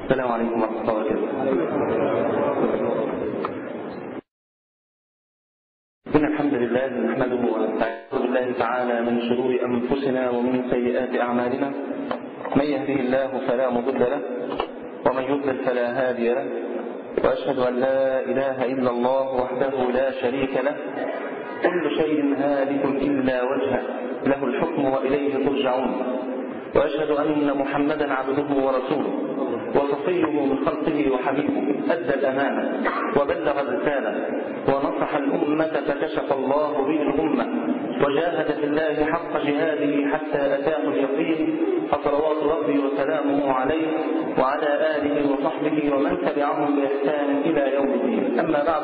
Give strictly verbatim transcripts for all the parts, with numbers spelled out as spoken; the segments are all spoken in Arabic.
السلام عليكم ورحمة الله وبركاته. إن الحمد لله نحمده ونستعيذ بالله تعالى من شرور أنفسنا ومن سيئات أعمالنا. من يهده الله فلا مضل له ومن يضلل فلا هادي له، وأشهد أن لا إله إلا الله وحده لا شريك له، كل شيء هالك إلا وجهه، له الحكم وإليه ترجعون. وأشهد أن محمدا عبده ورسوله وصفيه من خلقه وحبيبه، أدى الأمانة وبلغ الرسالة ونصح الأمة فكشف الله به الأمة، وجاهد في الله حق جهاده حتى أتاه اليقين، فصلوات ربي وسلامه عليه وعلى آله وصحبه ومن تبعهم بإحسان إلى يوم الدين. أما بعد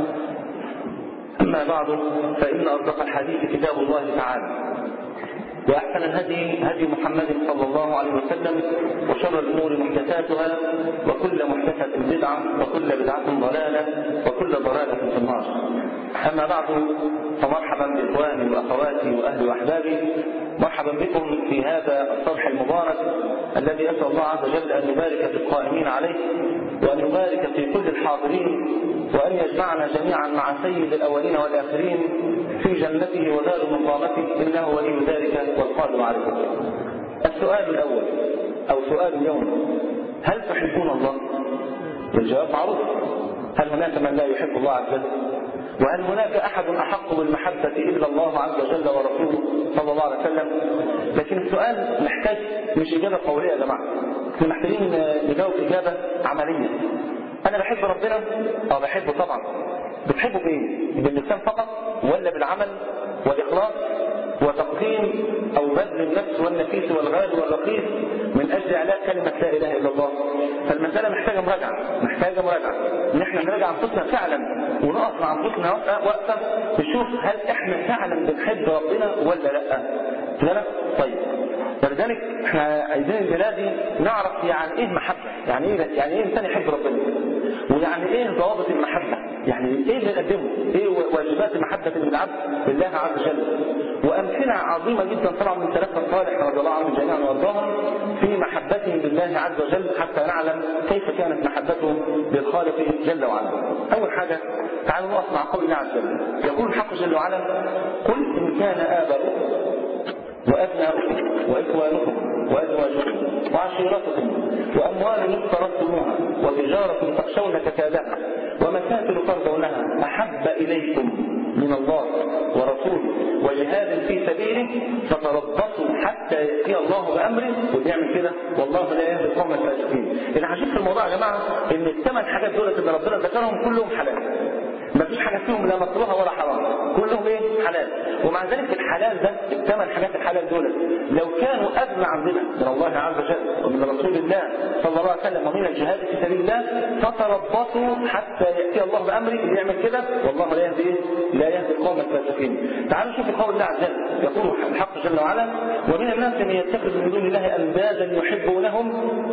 أما بعد فإن أصدق الحديث كتاب الله تعالى، وأحسن الهدي هدي محمد صلى الله عليه وسلم، وشر الأمور محدثاتها، وكل محدثة بدعة، وكل بدعة ضلالة، وكل ضلالة في النار. أما بعد فمرحبا بإخواني وأخواتي وأهلي وأحبابي، مرحبا بكم في هذا الصبح المبارك الذي أسأل الله عز وجل أن يبارك في القائمين عليه، وأن يبارك في كل الحاضرين، وأن يجمعنا جميعا مع سيد الأولين والآخرين في جنته ودار مقامته، إنه ولي ذلك والقادر عليه. السؤال الأول أو سؤال اليوم: هل تحبون الله؟ والجواب معروف، هل هناك من لا يحب الله عز وجل؟ وهل هناك أحد أحق بالمحبة إلا الله عز وجل ورسوله صلى الله عليه وسلم؟ لكن السؤال محتاج مش إجابة قولية يا جماعة، احنا محتاجين نجاوب إجابة عملية. أنا بحب ربنا؟ أو بحبه طبعا. بتحبه بإيه؟ باللسان فقط ولا بالعمل والإخلاص وتقديم أو بذل النفس والنفيس والغالي والرخيص من أجل إعلاء كلمة لا إله إلا الله؟ فالمسألة محتاجة مراجعة، محتاجة مراجعة إن إحنا نراجع أنفسنا فعلا، ونقف مع أنفسنا وقفة نشوف هل إحنا فعلا بنحب ربنا ولا لأ. كده؟ طيب، ولذلك إحنا عايزين الليلة دي نعرف يعني إيه محبة، يعني إيه يعني إيه إنسان يحب ربنا، ويعني إيه ضوابط المحبة، يعني إيه اللي نقدمه، إيه واجبات المحبة للعبد لله عز وجل. وأمثلة عظيمة جدا طبعا من سلفنا الصالح رضي الله عنهم جميعا وارضاهم في محبتهم لله عز وجل، حتى نعلم كيف كانت محبتهم للخالق جل وعلا. أول حاجة تعالوا نقف مع قول الله عز وجل، يقول الحق جل وعلا: قل إن كان آباؤكم وأبناؤكم وإخوانكم وأزواجكم وعشيرتكم وأموال اقترفتموها وتجارة تخشون كسادها ومساكن ترضونها أحب إليكم من الله ورسوله وجهاد في سبيله فتربصوا حتى يأتي الله بأمره. ويعمل كده والله لا يهدي القوم الفاسقين. العجيب في الموضوع يا جماعة إن الثمان حاجات دول اللي ربنا ذكرهم كلهم حلال، ما فيش حاجة فيهم لا مكروهة ولا حرام، كلهم ايه؟ حلال. ومع ذلك الحلال ده، الثمان حاجات الحلال دول لو كانوا أغلى عندنا من الله عز وجل ومن رسول الله صلى الله عليه وسلم ومن الجهاد في سبيل الله فتربصوا حتى يأتي الله بأمره. اللي يعمل كده والله لا يهدي لا يهدي القوم الفاسقين. تعالوا نشوف قول الله عز وجل، يقول الحق جل وعلا: ومن الناس من يتخذ من دون الله أندادا يحبونهم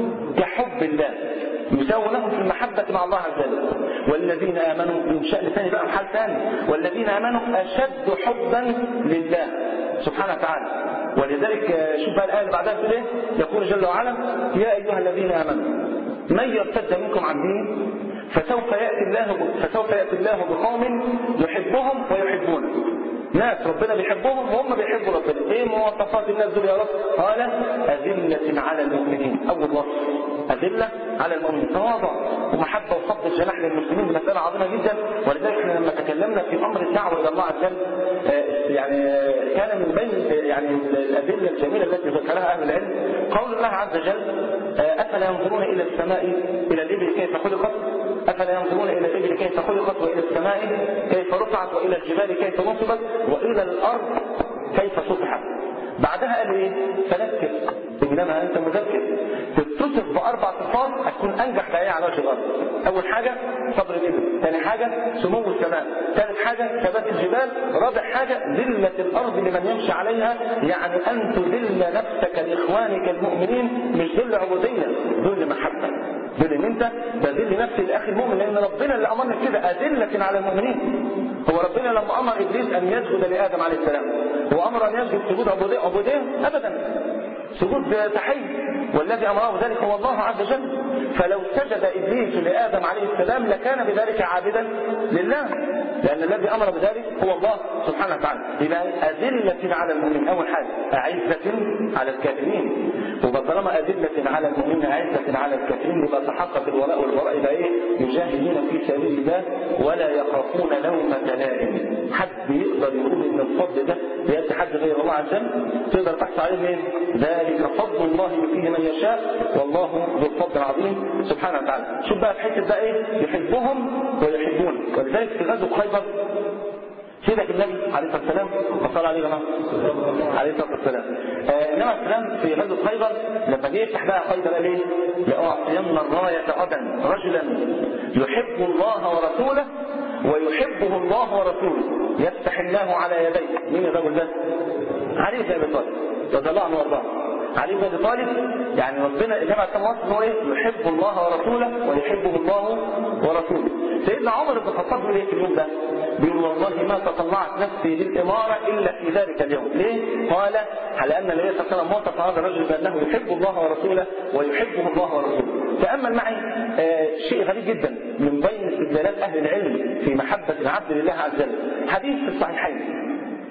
كحب الله، يساوونهم في المحبة مع الله عز وجل. والذين آمنوا، من شأن ثاني بقى محل ثاني، والذين آمنوا أشد حبا لله سبحانه وتعالى. ولذلك شوف بقى الآية اللي بعدها تقول ايه؟ يقول جل وعلا: يا أيها الذين آمنوا من يرتد منكم عن دينه فسوف يأتي الله فسوف يأتي الله بقوم يحبهم ويحبونه. ناس ربنا بيحبهم وهم بيحبوا ربنا. ايه مواصفات الناس دول يا رب؟ قال: أذلة على المؤمنين. أول وصف أذلة على المؤمنين، تواضع ومحبة وخفض الجناح للمسلمين. دي مسألة عظيمة جدا. ولذلك احنا لما تكلمنا في أمر الدعوة إلى الله عز وجل يعني كان من بين يعني الأدلة الجميلة التي ذكرها أهل العلم قول الله عز وجل: أفلا ينظرون إلى السماء إلى الإبل كيف خلقت أفلا ينظرون إلى الإبل كيف خلقت وإلى السماء كيف رفعت وإلى الجبال كيف نصبت وإلى الأرض كيف سطحت. بعدها قال ايه؟ فذكر انما انت مذكر. تتصف باربع صفات هتكون انجح داعيه على وجه الارض. اول حاجه صبر الابل، ثاني حاجه سمو السماء، ثالث حاجه ثبات الجبال، رابع حاجه ذله الارض لمن يمشي عليها، يعني ان تذل نفسك لاخوانك المؤمنين، مش ذل عبوديه، ذل محبه. ذل ان انت بذل نفسي لاخي المؤمن، لان ربنا اللي امرنا كده اذله على المؤمنين. هو ربنا لما امر ابليس ان يسجد لادم عليه السلام هو امر ان يسجد سجود عبوديه عبوديه ابدا، سجود تحيه، والذي امره ذلك هو الله عز وجل. فلو سجد إبليس لآدم عليه السلام لكان بذلك عابدا لله، لأن الذي أمر بذلك هو الله سبحانه وتعالى. يبقى أذلة على المؤمنين أول حاجة، أعزة على الكافرين. وطالما أذلة على المؤمنين أعزة على الكافرين يبقى تحقق الولاء والبراء. يبقى إيه؟ يجاهدون في سبيل الله ولا يخافون لومة لائم. حد يقدر يقول إن الفضل ده بيد حد غير الله عز وجل؟ تقدر تحصل عليه مين؟ ذلك فضل الله يؤتيه من يشاء والله ذو الفضل العظيم سبحانه وتعالى. شوف بقى في حته بقى ايه؟ يحبهم ويحبون. ولذلك في غزوه خيبر سيدك النبي عليه الصلاه والسلام وصلى عليه جماعه عليه الصلاه والسلام النبي عليه السلام في غزوه خيبر لما جه يفتح بقى خيبر قال ايه؟ لأعطين الرايه غدا رجلا يحب الله ورسوله ويحبه الله ورسوله يفتح الله على يديه. مين الرجل ده؟ علي بن ابي طالب رضي الله عنه وارضاه. علي بن ابي طالب يعني ربنا النبي عليه الصلاه والسلام هو ايه؟ يحب الله ورسوله ويحبه الله ورسوله. سيدنا عمر بن الخطاب بيقول ايه في اليوم ده؟ بيقول والله ما تطلعت نفسي للاماره الا في ذلك اليوم. ليه؟ قال على ان النبي صلى الله عليه وسلم وصف هذا الرجل بانه يحب الله ورسوله ويحبه الله ورسوله. تامل معي آه شيء غريب جدا من بين استدلالات اهل العلم في محبه العبد لله عز وجل. حديث في الصحيحين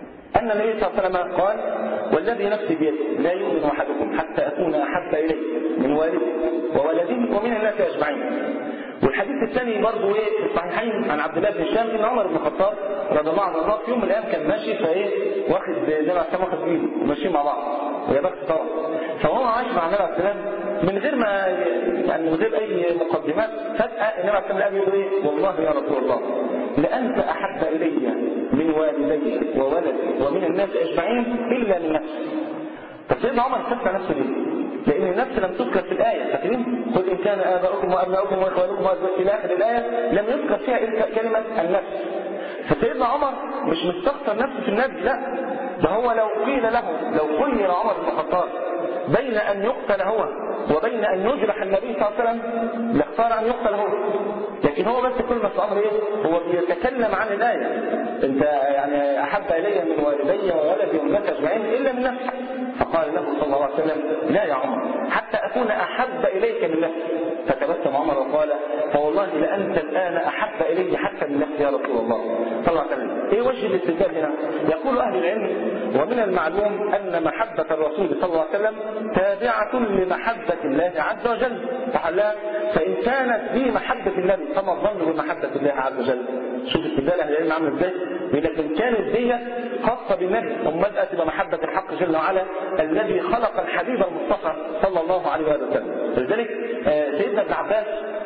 أن النبي صلى الله عليه وسلم قال والذي نفسي بيده لا يؤمن أحدكم حتى أكون أحب إليه من والده وولده ومن الناس أجمعين. والحديث الثاني برضه ايه في الصحيحين عن عبد الله بن هشام ان عمر بن الخطاب رضي الله عنه في يوم من الايام كان ماشي فايه واخد زي ما السلام واخد بايده وماشيين مع بعض ويا بخت طبعا. فهو عايش مع النبي عليه السلام من غير ما يعني من غير اي مقدمات فجاه النبي عليه السلام يقول ايه والله يا رسول الله لأنت أحب إلي من والدي وولدي ومن الناس أجمعين إلا من نفسي. فسيدنا عمر استفتى نفسه ليه؟ لأن النفس لم تذكر في الآية. فاكرين؟ قل إن كان آباؤكم وأبناؤكم وإخوانكم إلى آخر الآية لم يذكر فيها إلا كلمة النفس. فسيدنا عمر مش مستخسر نفسه في النبي، لا ده هو لو قيل له لو خير عمر بن الخطاب بين أن يقتل هو وبين أن يجرح النبي صلى الله عليه وسلم لاختار أن يقتل هو. لكن هو بس كل ما في أمر إيه؟ هو بيتكلم عن الآية أنت يعني أحب إلي من والدي وولدي والناس أجمعين إلا من نفسي. فقال له صلى الله عليه وسلم لا يا عمر حتى أكون أحب إليك من نفسي. فتبسم عمر وقال فوالله لأنت الآن أحب إلي حتى من نفسي يا رسول الله صلى الله عليه وسلم. إيه وجه الاستدلال هنا؟ يقول أهل العلم ومن المعلوم أن محبة الرسول صلى الله عليه وسلم تابعة لمحبة الله عز وجل تعالى. فإن كانت دي محبة النبي فما الظن بمحبة الله عز وجل؟ شوف استدلال أهل العلم عامل إزاي؟ لكن كانت دي خاصة بالنبي أمال بقى تبقى محبة الحق جل وعلا الذي خلق الحبيب المصطفى صلى الله عليه وسلم. لذلك سيدنا ابن عباس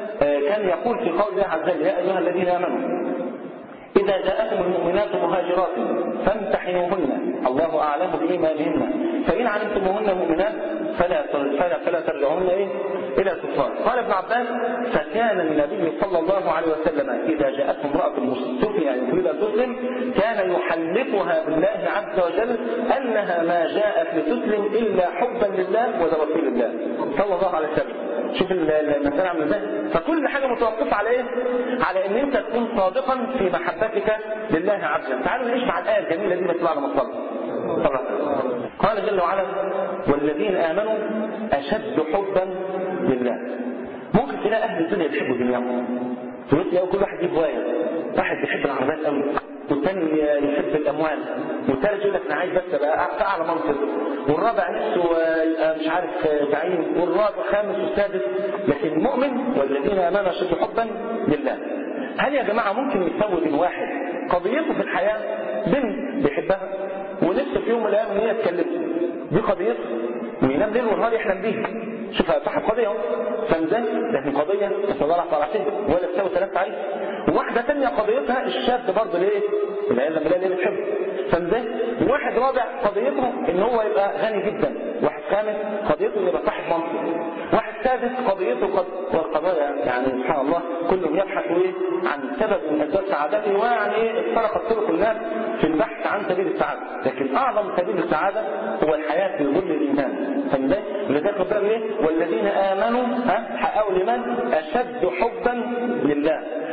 كان يقول في قول الله عز وجل يا أيها الذين آمنوا إذا جاءكم المؤمنات مهاجرات فامتحنوهن الله أعلم بإيمانهن فإن علمتموهن مؤمنات فلا فلا فلا ترجعوهن إيه إلى الكفار. قال ابن عباس فكان النبي صلى الله عليه وسلم إذا جاءته امرأة مستوفية يريد أن تسلم كان يحلفها بالله عز وجل أنها ما جاءت لتسلم إلا حبا لله ولرسول الله صلى الله عليه وسلم. شوف المسألة عامله ازاي. فكل حاجة متوقفة على ايه؟ على ان انت تكون صادقا في محبتك لله عز وجل. تعالوا نعيش مع الآية الجميلة دي بس بعد ما نصلي. قال جل وعلا والذين آمنوا أشد حبا لله. ممكن تلاقي أهل الدنيا يحبوا دنياهم. تلاقي كل واحد يجيب هواية. واحد بيحب العربيات قوي والثاني يحب الأموال والثالث يقول لك أنا عايز بس أبقى أعلى منصب والرابع نفسه يبقى مش عارف زعيم والرابع خامس والسادس. لكن المؤمن والذين آمنوا أشد حبا لله. هل يا جماعة ممكن يسوي بين واحد قضيته في الحياة بنت بيحبها ونفسه في يوم من الأيام إن هي تكلمه دي قضيته وينام ليل ونهار يحلم بيها. شوفها صاحب قضية فمزاج لكن قضية تصدر طلعتين ولا تساوي ثلاثة عايز. وواحدة ثانية قضيتها الشاب برضه ليه؟ العيال لما ليه ليه بتحبه فمزاج. وواحد رابع قضيته ان هو يبقى غني جدا. واحد خامس قضيته يبقى صاحب منصب. واحد سادس قضيته قد والقضايا يعني سبحان الله كلهم يبحثوا ايه عن سبب من اسباب سعادته ويعني ايه افترقت طرق الناس في البحث عن سبيل السعادة. لكن اعظم سبيل السعادة هو الحياة في ظل الايمان. فمزاج لذلك ربنا ايه والذين امنوا ها حققوا الايمان اشد حبا لله.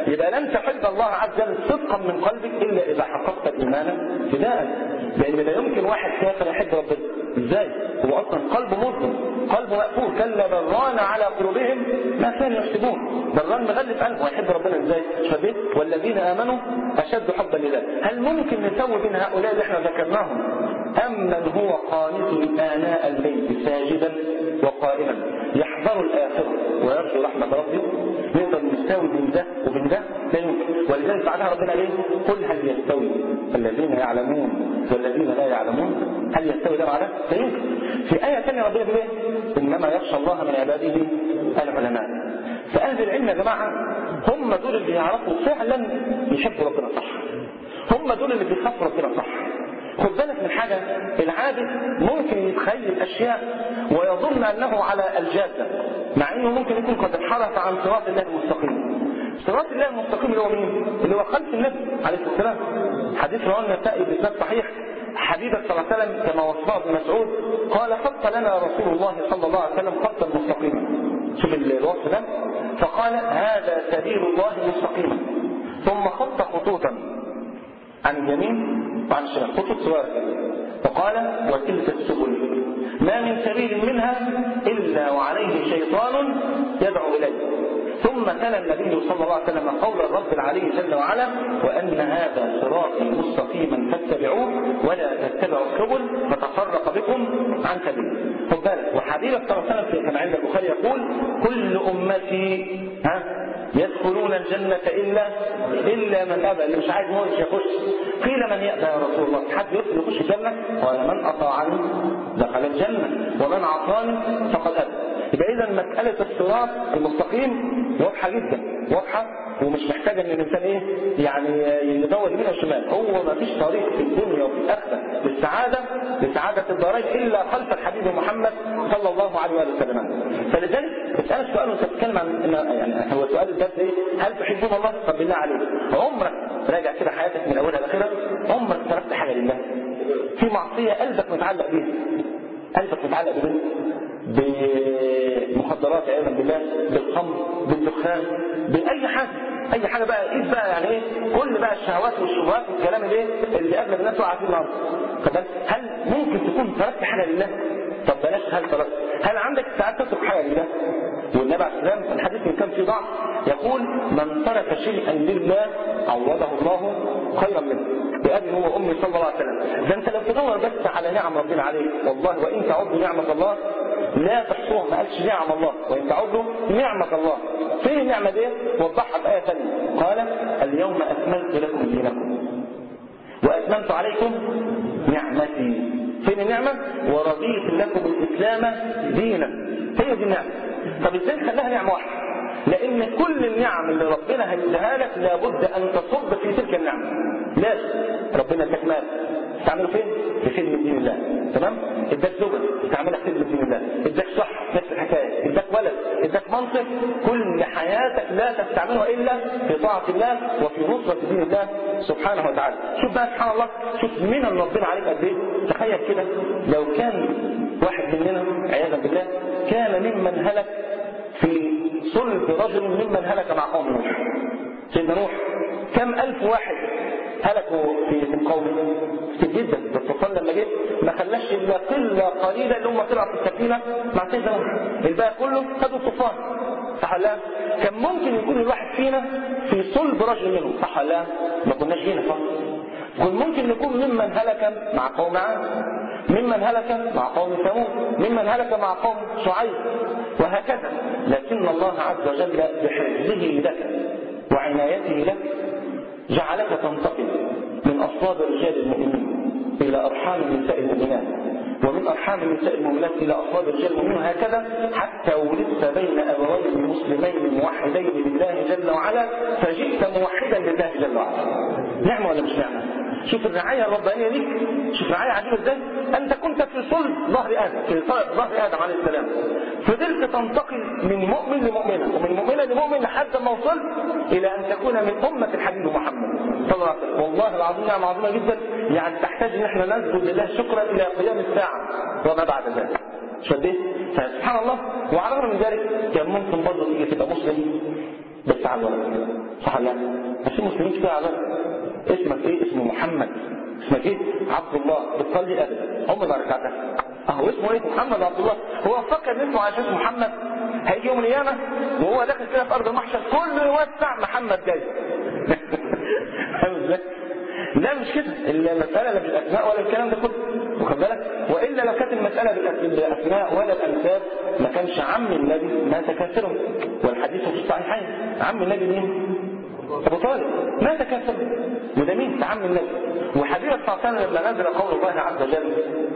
يبقى لن تحب الله عز وجل صدقا من قلبك الا اذا حققت الايمان ابتداء، لان لا يمكن واحد كافر يحب ربنا ازاي؟ هو اصلا قلبه مظلم، قلبه مقفول، كلا بران على قلوبهم ما كانوا يحسبون. بران مغلف قلبه، يحب ربنا ازاي؟ شبيه والذين امنوا اشد حبا لله. هل ممكن نسوي بين هؤلاء اللي احنا ذكرناهم ام من هو قانت اناء الليل ساجدا وقائما يحذر الاخره ويرجو رحمه ربه؟ نقدر نساوي بين ده وبين ده؟ لا يمكن. ولذلك بعدها ربنا قال قل هل يستوي الذين يعلمون والذين لا يعلمون؟ هل يستوي ده مع ده؟ لا يمكن. في آية ثانية ربنا بيقول إنما يخشى الله من عباده العلماء. فأهل العلم يا جماعة هم دول اللي يعرفوا فعلا يحبوا ربنا صح، هم دول اللي بيخافوا ربنا صح. خد بالك من حاجة، العابد ممكن يتخيل أشياء ويظن أنه على الجادة، مع أنه ممكن يكون قد انحرف عن صراط الله المستقيم. صراط الله المستقيم اللي هو مين؟ اللي هو خلف النبي عليه الصلاة والسلام. حديث رواه النسائي بإسناد صحيح، حبيبك صلى الله عليه وسلم كما وصفه ابن مسعود قال خط لنا رسول الله صلى الله عليه وسلم خطا مستقيما. شوف الوصف ده، فقال هذا سبيل الله مستقيما، ثم خط خطوطا عن اليمين وعن الشمال، خطوط صغيره، فقال وتلك السبل ما من سبيل منها الا وعليه شيطان يدعو اليه. ثم تلا النبي صلى الله عليه وسلم قول الرب العلي جل وعلا وان هذا صراطي مستقيما فاتبعوه ولا تتبعوا السبل فتفرق بكم عن سبيله. خد بالك، وحبيبك صلى الله عليه وسلم كما عند البخاري يقول كل امتي ها يدخلون الجنة إلا إلا من أبى، اللي مش عايز موت يخش. قيل من يأبى يا رسول الله؟ حد يدخل يخش الجنة؟ قال من أطاعني دخل الجنة ومن عصاني فقد أبى. يبقى إذا مسألة الصراط المستقيم واضحة جدا، واضحة ومش محتاجة ان الانسان ايه يعني يدور يمين وشمال. هو ما فيش طريق في الدنيا وفي الاخره للسعاده لسعاده الدارين الا خلف الحبيب محمد صلى الله عليه وسلم. فلذلك اسالك سؤال وانت بتتكلم عن يعني هو سؤال الدرس ايه؟ هل تحبون الله؟ طب بالله عليك عمرك راجع كده حياتك من اولها لاخرها عمرك تركت حاجه لله؟ في معصيه قلبك متعلق بيها، قلبك متعلق بيها بمخدرات عياذا بالله، بالخمر، بالدخان، باي حاجه، اي حاجه بقى ايه بقى يعني ايه كل بقى الشهوات والشبهات والكلام الايه اللي اغلب الناس وقع فيه النهارده. هل ممكن تكون تركت حاجه لله؟ طب بلاش هل تركت، هل عندك ساعات تترك حاجه لله؟ والنبي عليه السلام في الحديث من كان فيه ضعف يقول من ترك شيئا لله عوضه الله خيرا منه بأبي هو أمي صلى الله عليه وسلم. ده انت لو تدور بس على نعم ربنا عليك والله وإن تعدوا نعمة الله لا تحصوها، ما قالش نعم الله وإن تعدوا نعمة الله. فين النعمة دي؟ وضحها بآية ثانية قال اليوم أكملت لكم دينكم وأتممت عليكم نعمتي. فين النعمة؟ ورضيت لكم الإسلام دينا. هي دي النعمة. طب ازاي خلاها نعمة واحدة؟ لأن كل النعم اللي ربنا هيديها لك لابد أن تصب في تلك النعمة. لازم ربنا اداك مال تعمله فين؟ في خدمة دين الله، تمام؟ اداك زوجة تعملها في خدمة دين الله، اداك صحة نفس الحكاية، اداك ولد، اداك منصب، كل حياتك لا تستعملها إلا في طاعة الله وفي نصرة دين الله سبحانه وتعالى. شوف بقى سبحان الله، شوف من ربنا عليك قد ايه. تخيل كده لو كان واحد مننا عياذا بالله كان ممن هلك في صلب رجل ممن هلك مع قوم نوح. سيدنا نوح كم ألف واحد هلكوا في قومه كتير جدا، بس الطوفان لما جه ما خلاش الا قله قليله اللي هم طلعوا في السفينه مع سيدنا نوح، الباقي كله خدوا الطوفان. صح ولا لا؟ كان ممكن يكون الواحد فينا في صلب رجل منهم، صح ولا لا؟ ما كناش هنا صح. كان ممكن نكون ممن هلك مع قوم عاد، ممن هلك مع قوم ثمود، ممن هلك مع قوم شعيب، وهكذا. لكن الله عز وجل بحفظه لك وعنايته لك جعلك تنتقل من أصلاب رجال المؤمنين إلى أرحام النساء المؤمنات، ومن أرحام النساء المؤمنات إلى أصلاب رجال المؤمنين، وهكذا حتى ولدت بين أبوين مسلمين موحدين لله جل وعلا، فجئت موحدا لله جل وعلا. نعمة ولا مش نعمة؟ شوف الرعاية الربانية ليك، شوف الرعاية عجيبة ازاي. أنت كنت في صلب ظهر آدم، في ظهر آدم عليه السلام، فضلت تنتقل من مؤمن لمؤمنة ومن مؤمنة لمؤمن لحد ما وصلت إلى أن تكون من أمة الحبيب محمد صلى الله عليه وسلم. والله العظيم نعمة عظيمة جدا، يعني تحتاج ان احنا نسجد لله شكرا الى قيام الساعة وما بعد ذلك. شديت؟ فسبحان الله. وعلى الرغم من ذلك كان ممكن برضه تيجي تبقى مسلم بس على الورق، صح ولا لا؟ بس المسلمين كده على الورق. اسمك ايه؟ اسمه محمد. اسمك ايه؟ عبد الله. بتصلي ابدا عمر ما ركعتها. اهو اسمه ايه؟ محمد عبد الله. هو فكر ان اسمه على اساس محمد هيجي يوم القيامه وهو داخل كده في ارض المحشر كله يوسع محمد جاي. فاهم ازاي؟ لا مش كده، المساله لا بالاسماء ولا الكلام ده كله، واخد بالك؟ والا لو كانت المساله بالاسماء ولا الانساب ما كانش عم النبي مات كافرا، والحديث في الصحيحين. عم النبي مين؟ ابو طالب مات كافرا، وده مين؟ عم النبي. وحديث صلى الله عليه وسلم لما نزل قول الله عز وجل،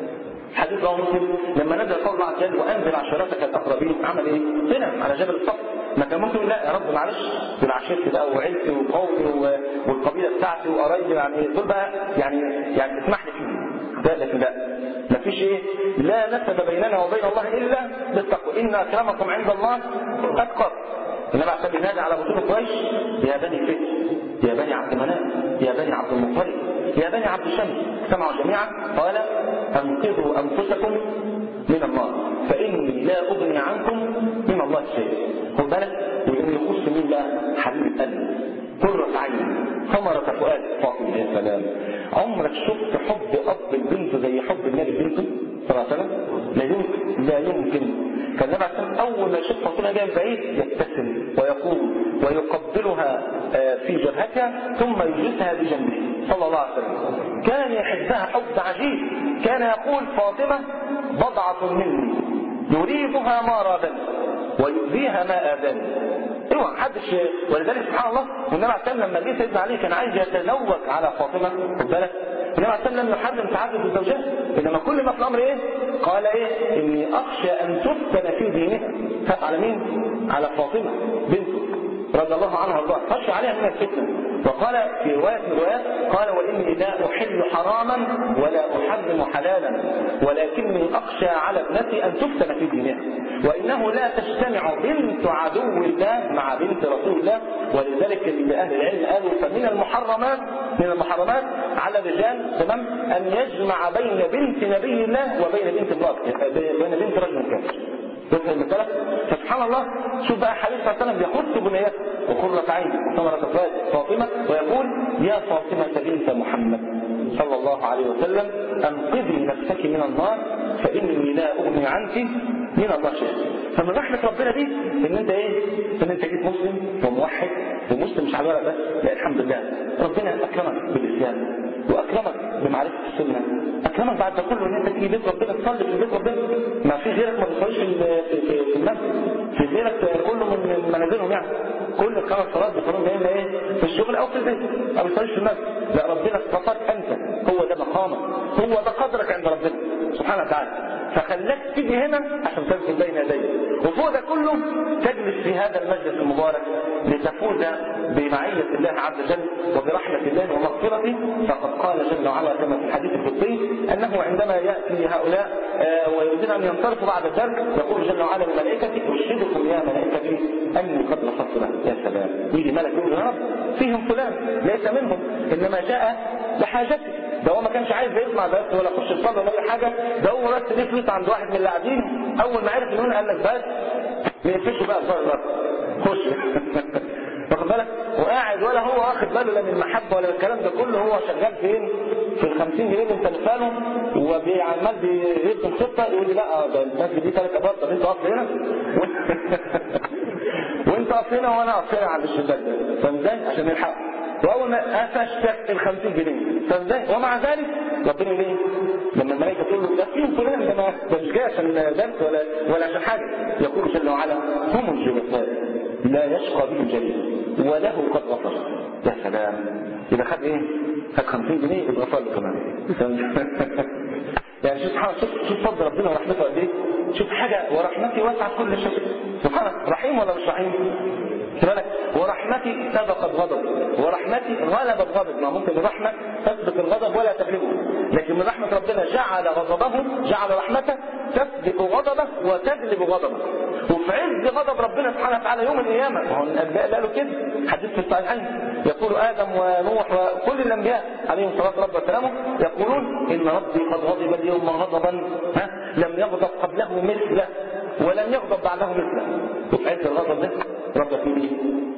حديث رواه مسلم، لما نزل قول الله عز وجل وانزل عشيرتك الاقربين، عمل ايه؟ طلع على جبل الصف. ما كان ممكن لا يا رب معلش دول عشيرتي بقى وعيلتي وقومي والقبيله بتاعتي وقرايبي، يعني دول بقى يعني يعني اسمح لي فيهم. ده لكن لا، ما فيش ايه؟ لا نسب بيننا وبين الله الا بالتقوى، ان اكرمكم عند الله اتقاكم. النبي عليه الصلاه والسلام على بطون قريش: يا بني فهر، يا بني عبد مناف، يا بني عبد المطلب، يا بني عبد شمس، سمعوا جميعا قال: انقذوا انفسكم من النار فاني لا اغني عنكم من الله شيئا. خد بالك، وان يخص مين بقى؟ حبيب قلبي، قرة عين، ثمرة فؤاد فاطمة. يا سلام، عمرك شفت حب اب البنت زي حب النبي بنته صلى الله عليه وسلم؟ لا يمكن، لا يمكن. كان النبي عليه الصلاه والسلام اول ما يشوف فاطمه جايه من بعيد يبتسم ويقوم ويقبلها في جبهتها ثم يجلسها بجنبه صلى الله عليه وسلم. كان يحبها حب عجيب، كان يقول: فاطمه بضعه مني يريدها ما رادني ويؤذيها ما اذاني. ايوه محدش. ولذلك سبحان الله، والنبي عليه الصلاه والسلام لما جه سيدنا علي كان عايز يتزوج على فاطمه، خد بالك، النبي عليه الصلاه والسلام لم يحرم تعدد الزوجات، انما كل ما في الامر ايه؟ قال ايه؟ اني اخشى ان تفتن في دينها. خاف على مين؟ على فاطمه بنته رضي الله عنها وارضاها، خشى عليها من الفتنه. وقال في روايه من الروايات قال: واني لا احل حراما ولا احرم حلالا ولكني اخشى على ابنتي ان تفتن في دينها، وانه لا تجتمع بنت عدو الله مع بنت رسول الله. ولذلك اهل العلم قالوا: فمن المحرمات من المحرمات على الرجال تمام ان يجمع بين بنت نبي الله وبين بنت امراه، بين بنت رجل كافر. تفهم المسألة؟ فسبحان الله، شوف بقى حبيب صلى الله عليه وسلم بيخص بنيته وقرة عينه وثمرة فاطمة ويقول: يا فاطمة بنت محمد صلى الله عليه وسلم انقذي نفسك من النار فإني لا أغني عنك من الله شيئا. فمن رحمة ربنا دي ان انت ايه؟ ان انت جيت مسلم وموحد، ومسلم مش على الورق بس، لا الحمد لله ربنا اكرمك بالاسلام واكرمك بمعرفة السنة، اكرمك بعد ده كله ان انت تيجي بيت ربنا تصلي في بيت ربنا. ما في غيرك ما بيصليش في في في المسجد، في غيرك كله من منازلهم، يعني كل الخمس صلوات بيصلون اما ايه؟ في الشغل او في البيت، ما بيصليش في المسجد. لا، ربنا اصطفاك انت، هو ده مقامك، هو ده قدرك عند ربنا سبحانه وتعالى، فخلاك تيجي هنا عشان تنزل بين يديه، وفوق ده كله تجلس في هذا المجلس المبارك لتفوز بمعية الله عز وجل وبرحمة الله ومغفرته. فقد قال جل وعلا كما في الحديث القدسي انه عندما ياتي هؤلاء ويريدون ان ينصرفوا بعد الدرك يقول جل وعلا لملائكته: اشهدكم يا ملائكتي اني قد غفرت له. يا سلام، يجي ملك يقول: يا رب فيهم فلان ليس منهم انما جاء لحاجته. ده هو ما كانش عايز يسمع بس ولا يخش يصلي ولا اي حاجه، ده هو بس ليه فلوس عند واحد من اللي قاعدين، اول ما عرف ان هنا قال لك بس نقفشه بقى صار الارض خش. واخد بالك؟ وقاعد ولا هو واخد باله لا من المحبه ولا الكلام ده كله، هو شغال فين؟ في ال خمسين جنيه اللي انت مدفعله، وعمال بيرسم خطه يقول لي: لا ده المسجد دي ثلاث ابواب، طب انت اقف هنا وانت اقف هنا وانا اقف هنا عند الشباك ده، فاهم ازاي؟ عشان نلحق. واول ما قفشت ال خمسين جنيه، فاهم ازاي؟ ومع ذلك ربنا ليه؟ لما الملائكه تقول له: ده فيهم فلان، ده ما مش جاي عشان درس ولا ولا عشان حاجه، يقول جل وعلا: هم الجلساء لا يشقى بهم جليس وله قد غفر. يا سلام، اذا خد ايه؟ خد خمسين جنيه يتغفر له كمان. يعني شوف شوف شوف فضل ربنا ورحمته قد ايه؟ شوف حاجه، ورحمتي واسعت كل شيء. سبحانه، رحيم ولا مش رحيم؟ بالك؟ ورحمتي سبقت غضب، ورحمتي غلبت غضب. ما ممكن الرحمه تسبق الغضب ولا تغلبه، لكن من رحمه ربنا جعل غضبه، جعل رحمته تسبق غضبه وتغلب غضبه. وفي عز غضب ربنا سبحانه وتعالى يوم القيامه، ما هو الانبياء قالوا كده، حديث في الصحيحين يقول ادم ونوح وكل الانبياء عليهم صلاه ربنا وسلامه يقولون: ان ربي قد غضب اليوم غضبا ها لم يغضب قبله مثله ولم يغضب بعده مثله. وفي عز الغضب ده ربنا فيه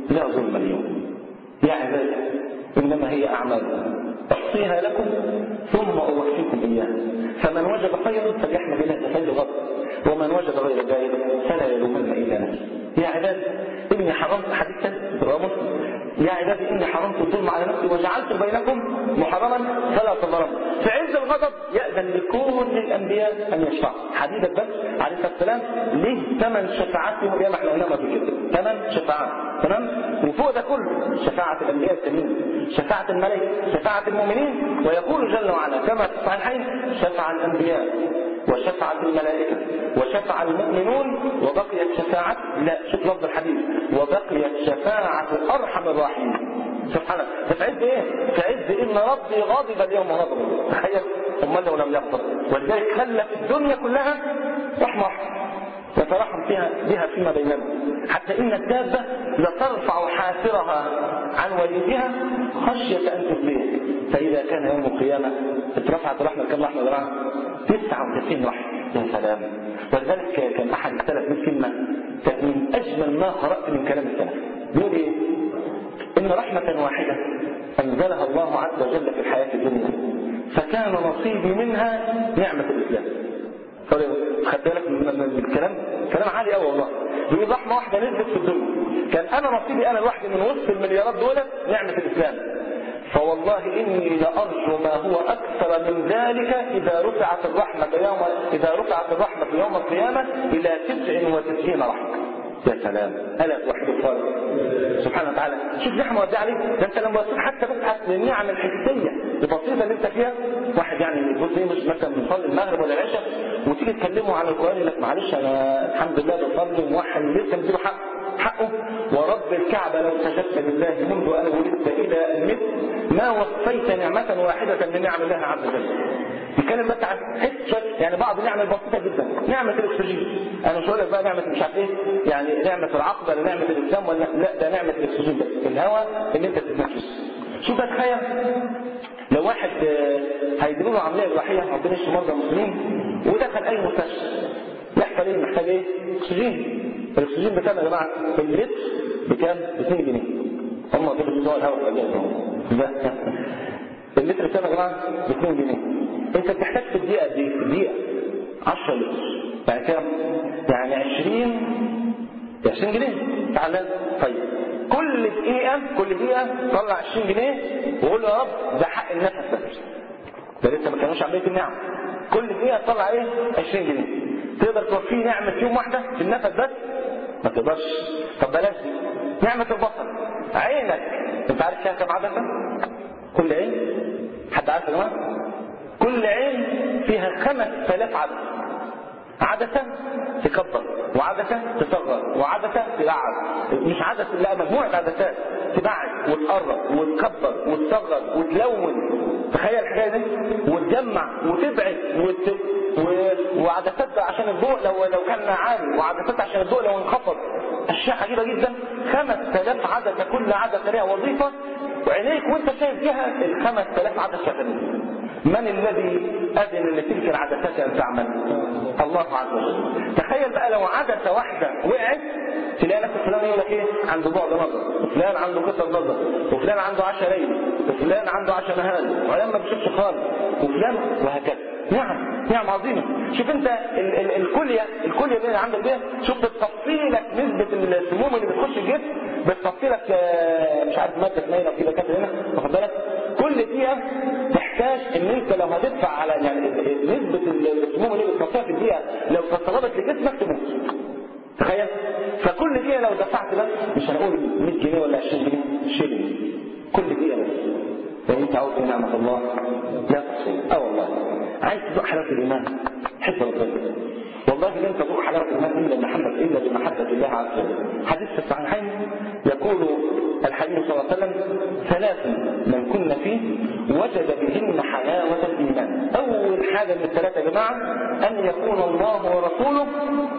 لا ظلم اليوم يا عبادي إنما هي أعمال أحصيها لكم ثم أوفيكم إياها فمن وجد خيرا فليحمد الله تفضل غضب ومن وجد غير ذلك فلا يلومن إلا نفسه. يا عبادي إني حرمت حديثا مسلم يا عبادي إني حرمت الظلم على نفسي وجعلت بينكم محرما فلا تظلموا. في عز الغضب يأذن لكل الأنبياء أن يشفعوا. حبيبك بس عليه الصلاة والسلام ليه ثمان شفاعات يوم القيامة احنا قلنا في كده ثمان شفاعات تمام وفوق ده كله شفاعة الأنبياء التانيين شفاعة الملائكة شفاعة المؤمنين ويقول جل وعلا كما في الصحيحين شفع الأنبياء وشفع الملائكة وشفع المؤمنون وبقيت شفاعة لا شوف لفظ الحديث وبقيت شفاعة أرحم الراحمين. سبحانه في عز ايه؟ في عز ان ربي غاضب اليوم غضبا. تخيل امال لو لم يغضب ولذلك خلى في الدنيا كلها رحمة يترحم فيها بها فيما بيننا حتى ان الدابة لترفع حافرها عن وليدها خشية ان تفليه فاذا كان يوم القيامة اترفعت رحمة كم رحمة جماعة تسعة وتسعين رحمة. يا سلام. ولذلك كان احد السلف من كلمة كانت من اجمل ما قرأت من كلام السلف يقول ايه إن رحمة واحدة أنزلها الله عز وجل في الحياة الدنيا فكان نصيبي منها نعمة الإسلام. خد بالك من الكلام كلام عالي قوي والله. يقول رحمة واحدة نزلت في الدنيا كان أنا نصيبي أنا لوحدي من وسط المليارات دول نعمة الإسلام فوالله إني لأرجو ما هو أكثر من ذلك إذا رفعت الرحمة يوم إذا رفعت الرحمة يوم القيامة إلى تسع وتسعين رحمة. يا سلام. ألا توحد الخالق سبحانه وتعالى. شوف نحن ودي عليك ده انت لما وصلت حتى بس النعم الحسية البسيطة اللي انت فيها واحد يعني بص ايه مش مثلا بنصلي المغرب ولا العشاء وتيجي تكلمه عن القرآن يقول لك معلش انا الحمد لله بصلي وموحد لسه مديله حق حقه ورب الكعبة لو سجدت لله منذ أن ولدت إلى المت ما وفيت نعمة واحدة من نعم الله عز وجل. يتكلم بس عن حته يعني بعض النعم البسيطه جدا نعمه الاكسجين. انا مش هقول لك بقى نعمه مش عارف ايه يعني نعمه العقل ولا نعمه الالزام ولا لا ده نعمه الاكسجين بس الهواء اللي انت بتتنفس. شوف تخيل لو واحد هيديله له عمليه جراحيه ربنا يشفي مرضى المسلمين ودخل اي مستشفى يحصل ايه محتاج ايه اكسجين. الاكسجين بكام يا جماعه اللتر بكام ب اتنين جنيه هم دول بتوع الهواء ده اللتر بكام يا جماعه ب اتنين جنيه. انت بتحتاج في الدقيقه قد ايه في الدقيقه عشرة لتر يعني كام يعني عشرين عشرين جنيه تعال طيب كل دقيقه كل دقيقه طلع عشرين جنيه وقول له يا رب ده حق النفس بس ده لسه ما كانوش عمليه النعم كل دقيقه تطلع ايه عشرين جنيه تقدر توفيه نعمه يوم واحده في النفس بس ما تقدرش. طب بلاش دي نعمه البصر عينك انت عارف فيها كام عدسه كل عين حد عارف يا جماعه كل عين فيها خمس آلاف عدسة عدسة تكبر وعدسة تصغر وعدسة تبعد مش عدسة لا مجموعة عدسات تبعد وتقرب وتكبر وتصغر وتلون تخيل الحكاية دي وتجمع وتبعد وت... و... وعدسات عشان الضوء لو لو كان عالي وعدسات عشان الضوء لو انخفض أشياء عجيبة جدا خمس آلاف عدسة كل عدسة لها وظيفة وعينيك وانت شايف فيها الخمس آلاف عدسة شغالين. من الذي أذن لتلك العدسات أن تعمل؟ الله عز وجل. تخيل بقى لو عدسة واحدة وقعت تلاقي نفس فلان يقول لك ايه عنده بعد نظر وفلان عنده قصر نظر وفلان عنده عشا ليل وفلان عنده عشا نهار وفلان ما بيشوفش خالص وفلان وهكذا. نعم نعم عظيمة. شوف انت ال ال الكلية الكلية اللي عندك دي شوف بتصفي لك نسبة السموم اللي بتخش الجسم بتصفي لك مش عارف مادة نايلة في دكاتره هنا واخد بالك كل دقيقة تحتاج ان انت لو هتدفع على يعني نسبة السموم اللي بتصفيها في الدقيقة لو تصلبت لجسمك تموت. تخيل فكل دقيقة لو دفعت بس مش هنقول مية جنيه ولا عشرين جنيه شيلين كل دقيقة بس لو انت عاوز نعمة الله لا تحصل. اه والله عايز تذوق حلاوة الإيمان حب ربنا والله لن تذوق حلاوة الإيمان إلا بمحبة إلا بمحبة الله عز وجل. حديث في الصحيحين يقول الحبيب صلى الله عليه وسلم ثلاث من كنا فيه وجد بهن حلاوة الإيمان. أول حاجة من الثلاثة يا جماعة أن يكون الله ورسوله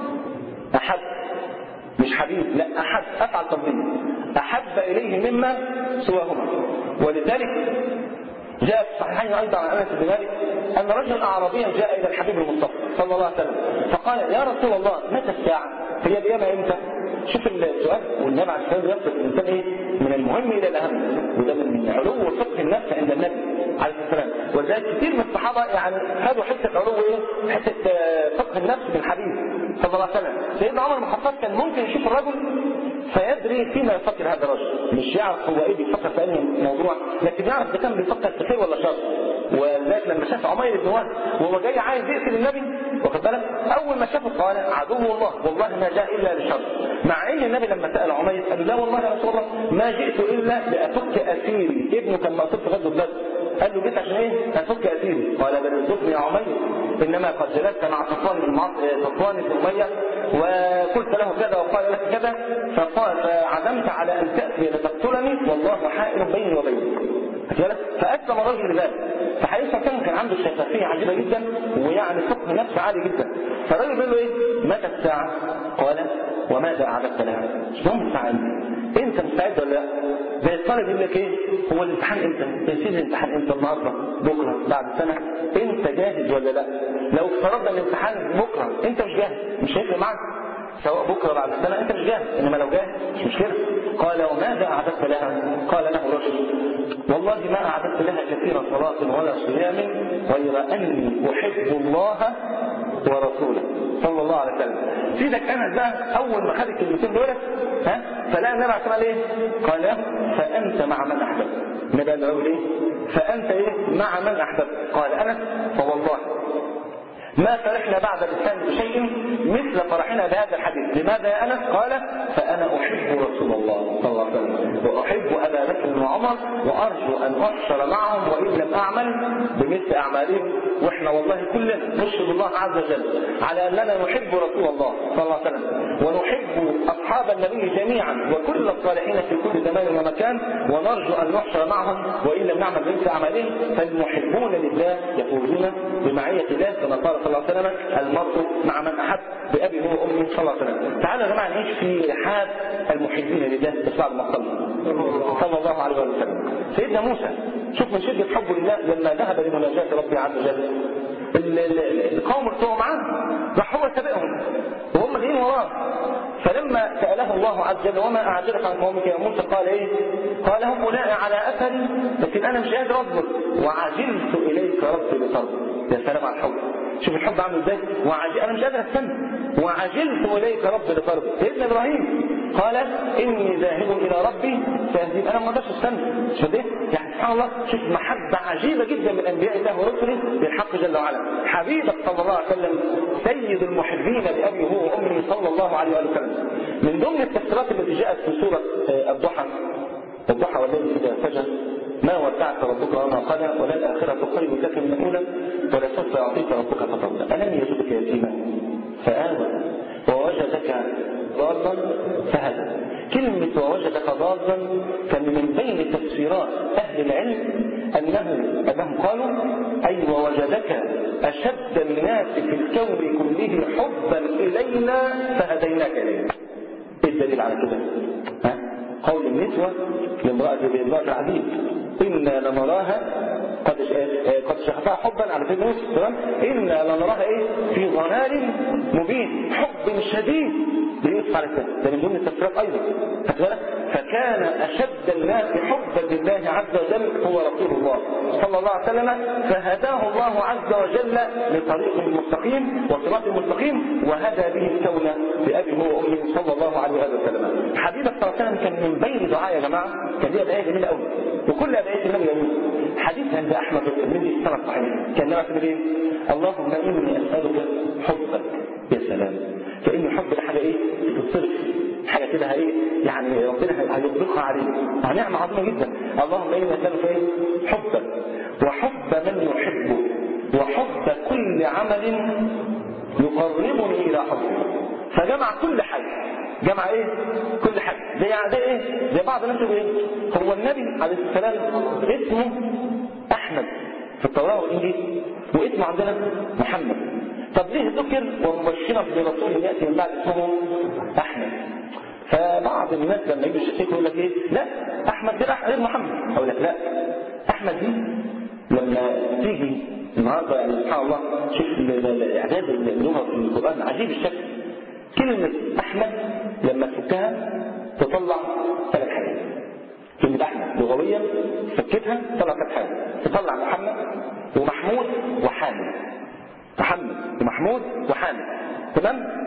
أحب مش حبيب لا أحب أفعل تفضيل أحب إليه مما سواهما. ولذلك جاء في الصحيحين أيضا عن أنس بن مالك أن رجلا أعرابيا جاء إلى الحبيب المصطفى صلى الله عليه وسلم فقال يا رسول الله متى الساعة هي القيامة إمتى؟ شوف السؤال والنبي عليه الصلاه والسلام يصف الانسان ايه من المهم الى الاهم، وده من علو فقه النفس عند النبي عليه الصلاه والسلام. ولذلك كثير من الصحابه يعني خدوا حته علو ايه حته فقه النفس من الحديث صلى الله عليه وسلم. سيدنا عمر بن الخطاب كان ممكن يشوف الرجل فيدري فيما يفكر هذا الرجل، مش يعرف هو ايه بيفكر في اي موضوع، لكن يعرف ده كان بيفكر في خير ولا شر. ولذلك لما شاف عمير بن وهب وهو جاي عايز يقتل النبي واخد بالك، اول ما شافه قال عدو الله والله ما جاء الا لشر، مع ان النبي لما سال عمير قال لا والله يا رسول الله ما جئت الا لافك اسيري، ابنه كان مقتول في غزوه بدر، قال له جيت عشان ايه؟ افك اسيري. قال بل ارزقني يا عمير انما قد جلست مع صفوان بن صفوان بن اميه وقلت له كذا وقال لك كذا، فقال فعزمت على ان تاتي لتقتلني والله حائل بيني وبينك. فاسلم الرجل لذلك. فحقيقه كان كان عنده شفافيه عجيبه جدا ويعني فقه نفس عالي جدا. فالراجل بيقول له ايه؟ متى الساعه؟ قال وماذا اعددت لها؟ شلون الساعه انت مستعد ولا لا؟ زي الطالب يقول لك ايه؟ هو الامتحان امتى؟ يا سيدي الامتحان امتى؟ النهارده؟ بكره؟ بعد سنه؟ انت جاهز ولا لا؟ لو افترضنا الامتحان بكره انت مش جاهز مش هيفرق معاك، سواء بكره بعد سنه انت مش جاهز، انما لو جاهز مش مشكله. قال وماذا اعددت لها؟ قال له رجل والله ما اعددت لها كثير صلاه ولا صيام غير اني احب الله ورسوله صلى الله عليه وسلم. سيدك انس ده اول ما خد الكلمتين دول ها فلا النبي عليه الصلاه ايه؟ قال فانت مع من احببت. النبي قال له ايه؟ فانت ايه؟ مع من احببت. قال انس فوالله ما فرحنا بعد الإسلام بشيء مثل فرحنا بهذا الحديث. لماذا يا أنس؟ قال فأنا أحب رسول الله صلى الله عليه وسلم وأحب أبا بكر وعمر وأرجو أن أحشر معهم وإن لم أعمل بمثل أعمالهم. وإحنا والله كلنا نشهد الله عز وجل على أننا نحب رسول الله صلى الله عليه وسلم ونحب أصحاب النبي جميعا وكل الصالحين في كل زمان ومكان ونرجو أن نحشر معهم وإن لم نعمل بمثل أعمالهم. فالمحبون لله يفوزون بمعية الله كما قال صلى الله عليه وسلم المرء مع من أحب بأبي هو وأمي صلى الله عليه وسلم. تعالوا يا جماعة نعيش في رحاب المحبين لله بعد ما صلى الله عليه وسلم. سيدنا موسى شوف من شدة حبه لله لما ذهب لمناجاة ربه عز وجل القوم بتوعه معاه راح هو سبقهم وهم جايين وراه. فلما سأله الله عز وجل وما أعجلك عن قومك يا موسى قال إيه؟ قال هم أولئك على أثري لكن أنا مش قادر أصبر وعجلت إليك ربي لترضى. يا سلام على الحب، شوف الحب عامل ازاي. وعجل انا مش قادر استنى وعجلت اليك ربي لترضى. سيدنا ابراهيم قال اني ذاهب الى ربي سيهدين. انا ما اقدرش استنى. شوف ايه يعني سبحان الله، شوف محبه عجيبه جدا من انبياء الله ورسله للحق جل وعلا. حبيبك صلى الله عليه وسلم سيد المحبين لابي هو وامه صلى الله عليه وسلم. من ضمن التفسيرات التي جاءت في سوره الضحى الضحى والليل اذا سجد ما ودعك ربك وما قلى وللآخرة خير لك من الأولى ولسوف يعطيك ربك فترضى. ألم يجدك يتيما فآوى ووجدك ضالا فهدى. كلمة ووجدك ضالا كان من بين تفسيرات أهل العلم أنه أنهم قالوا أي ووجدك أشد الناس في الكون كله حبا إلينا فهديناك إلينا. إيه الدليل على كده؟ ها؟ قول النسوة لامرأة امرأة العزيز إنا لنراها قد قد شغفها حبا على سيدنا يوسف تمام. إنا لنراها إيه في ضلال مبين حب شديد ليوسف عليه السلام. ده من ضمن التفسيرات أيضا. فكان أشد الناس حبا لله عز وجل هو رسول الله صلى الله عليه وسلم فهداه الله عز وجل لطريق مستقيم وصراط مستقيم وهدى به الكون بأبي هو وأمه صلى الله عليه وسلم. حبيبك صلى الله عليه وسلم كان من بين دعاء يا جماعة كان ليه أدعية جميلة قوي وكل أدعية النبي جميلة. حديث عند أحمد الترمذي في السنة الصحيحة كان نعرف ايه؟ اللهم إني أسألك حبك. يا سلام، فإن حب الحاجة إيه؟ بتصرف حاجة كده ايه يعني ربنا هيطبقها عليه نعمة عظيمة جدا. اللهم إني أسألك ايه؟ حبك وحب من يحبه وحب كل عمل يقربني إلى حبك. فجمع كل حاجة، جمع ايه؟ كل حاجة. زي ده ايه؟ زي بعض الناس يقول ايه؟ هو النبي عليه السلام اسمه أحمد في التوراة والإنجيل واسمه عندنا محمد. طب ليه ذكر ومبشرا برسول يأتي من بعد اسمه أحمد؟ فبعض الناس لما يجوا يشتكوا يقول لك ايه؟ لا أحمد غير غير محمد. أقول لك لا، أحمد دي لما تيجي النهارده يعني سبحان الله شوف إعداد اللغة في القرآن عجيب الشكل. كلمة أحمد لما تفكها تطلع ثلاث حاجات. كلمة أحمد لغويا فكتها تطلع ثلاث حاجات، تطلع محمد ومحمود وحامد. محمد ومحمود وحامد، تمام؟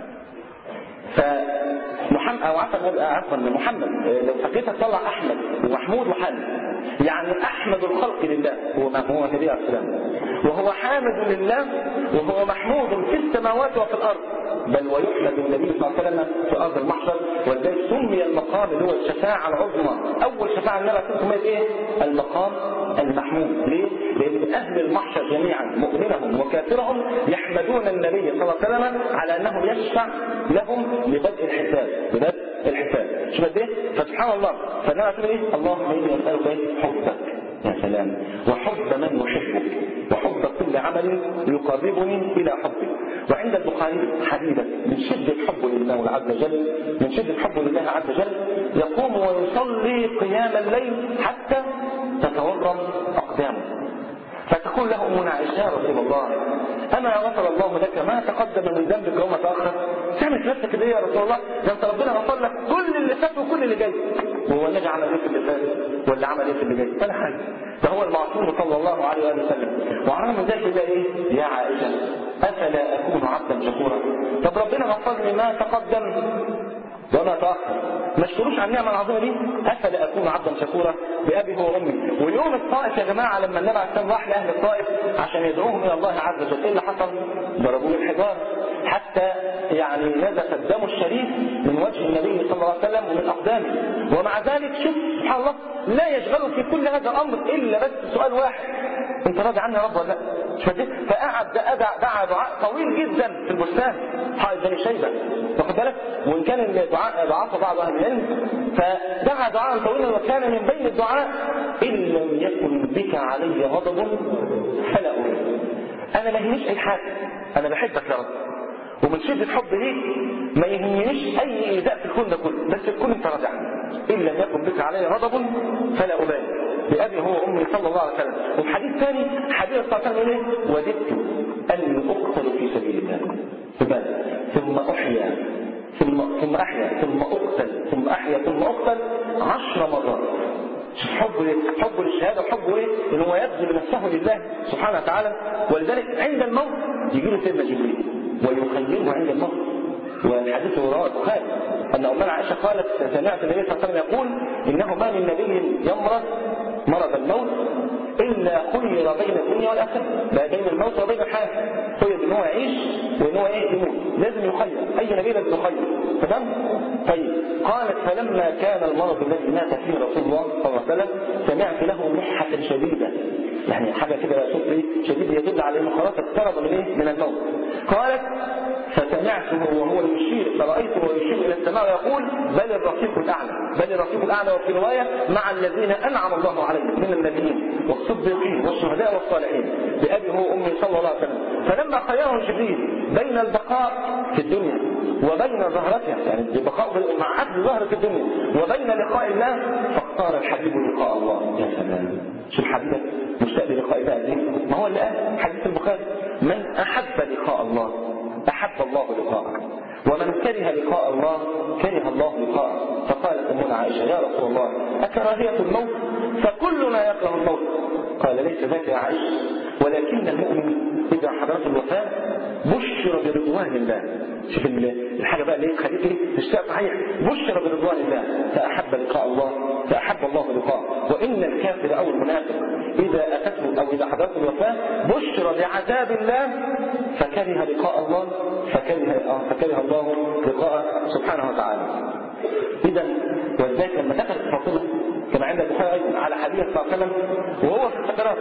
فمحمد او عفوا عفوا محمد لو فكيتها تطلع احمد ومحمود وحامد، يعني احمد الخلق لله هو ما هو النبي عليه السلام، وهو حامد لله وهو محمود في السماوات وفي الارض، بل ويحمد النبي صلى الله عليه وسلم في ارض المحشر. ولذلك سمي المقام اللي هو الشفاعه العظمى، اول شفاعه النبي عليه السلام ايه؟ المقام المحمود. ليه؟ لان اهل المحشر جميعا مؤمنهم وكافرهم يحمدون النبي صلى الله عليه وسلم على انه يشفع لهم لبدء الحساب، لبدء الحساب. شوف قد ايه؟ فسبحان الله. فالنبي عليه ايه؟ اللهم اني اسالك ايه؟ حبك، يا سلام، وحب من يحبك، وحب كل عمل يقربني الى حبك. وعند البخاري حديثا من شده حبه لله عز وجل، من شده حبه لله عز وجل يقوم ويصلي قيام الليل حتى تتورم اقدامه، فتقول له امنا عائشه يا رسول الله اما غفر الله لك ما تقدم من ذنبك وما تاخر؟ تعمل نفسك كده يا رسول الله؟ ده انت ربنا غفر لك كل اللي فات وكل اللي جاي، وهو النبي عمل ايه في اللي فات ولا عمل ايه في اللي جاي؟ ولا حاجه، ده هو المعصوم صلى الله عليه وسلم. وعرف ذلك ده ايه؟ يا عائشه افلا اكون عبدا شكورا؟ طب ربنا غفر لي ما تقدم وما تاخر، ما اشكروش على النعمه العظيمه دي؟ افلا اكون عبدا شكورا بابي وامي. واليوم الطائف يا جماعه لما النبي عليه السلام راح لاهل الطائف عشان يدعوهم الى الله عز وجل، ايه اللي حصل؟ ضربوه بالحجاره حتى يعني نزف الدم الشريف من وجه النبي صلى الله عليه وسلم ومن اقدامه. ومع ذلك شوف سبحان الله لا يشغله في كل هذا الامر الا بس سؤال واحد: انت راضي عني يا رب ولا لا؟ فقعد دعا دعاء طويل جدا في البستان حائط بني شيبه، واخد بالك؟ وان كان الدعاء ضعف بعض اهل العلم، فدعا دعاء طويلا وكان من بين الدعاء: ان لم يكن بك علي غضب فلا أريد. انا ما يهمنيش اي حاجه، انا بحبك يا رب، ومن شده حب ليك ما يهمنيش اي ايذاء في الكون ده كله، بس تكون انت راضي عني. ان لم يكن بك علي غضب فلا ابالي بأبي هو أمي صلى الله عليه وسلم. وفي حديث ثاني حديث صلى الله عليه وسلم ايه؟ وددت أن أقتل في سبيل الله ثم أحيا ثم ثم أحيا ثم أقتل ثم أحيا ثم أقتل عشر مرات. شوف حبه حبه للشهادة وحبه ايه؟ إن هو يبذل نفسه لله سبحانه وتعالى. ولذلك عند الموت يجي له سيدنا جبريل ويخيره عند الموت. والحديث رواه البخاري أن أمنا عائشة قالت: سمعت النبي صلى الله عليه وسلم يقول: إنه ما من نبي يمرض مرض الموت إلا خير بين الدنيا والآخرة، ما بين الموت وبين الحياة، خير إن هو يعيش وإن هو إيه يموت، لازم يخير، أي نبي لازم يخير، تمام؟ طيب قالت: فلما كان المرض الذي مات فيه رسول الله صلى الله عليه وسلم سمعت له نحة شديدة، يعني حاجة كده صوت شديد يدل على إنه خلاص اقترب من إيه؟ من الموت. قالت: فسمعته وهو يشير، فرأيته ويشير إلى السماء ويقول: بل الرفيق الأعلى، بل الرفيق الأعلى. وفي رواية: مع الذين أنعم الله عليهم من النبيين والصديقين والشهداء والصالحين بأبي هو أمي صلى الله عليه وسلم. فلما خيره جبريل بين البقاء في الدنيا وبين ظهرتها، يعني البقاء مع عدل ظهر في الدنيا وبين لقاء الله، فاختار الحبيب لقاء الله. يا سلام، شوف حبيبك مشتاق للقاء الله، ما هو اللي قال حديث البخاري: من أحب لقاء الله أحب الله لقاءه، ومن كره لقاء الله كره الله لقاءه. فقالت أمنا عائشة: يا رسول الله أكراهية الموت؟ فكلنا يكره الموت. قال: ليس ذاك يا عائشة، ولكن المؤمن إذا حضرت الوفاة بشر برضوان الله. شوف الحاجة بقى اللي تخليك ايه تشتاق صحيح، بشر برضوان الله، فأحب لقاء الله فأحب الله لقاءه. وإن الكافر أو المنافق إذا أتته أو إذا حضرت الوفاة بشر بعذاب الله فكره لقاء الله فكره, فكره الله لقاءه سبحانه وتعالى. إذا ولذلك لما دخلت فاطمة كما عند البخاري أيضا على حديث صلى الله عليه وسلم وهو في السكرات،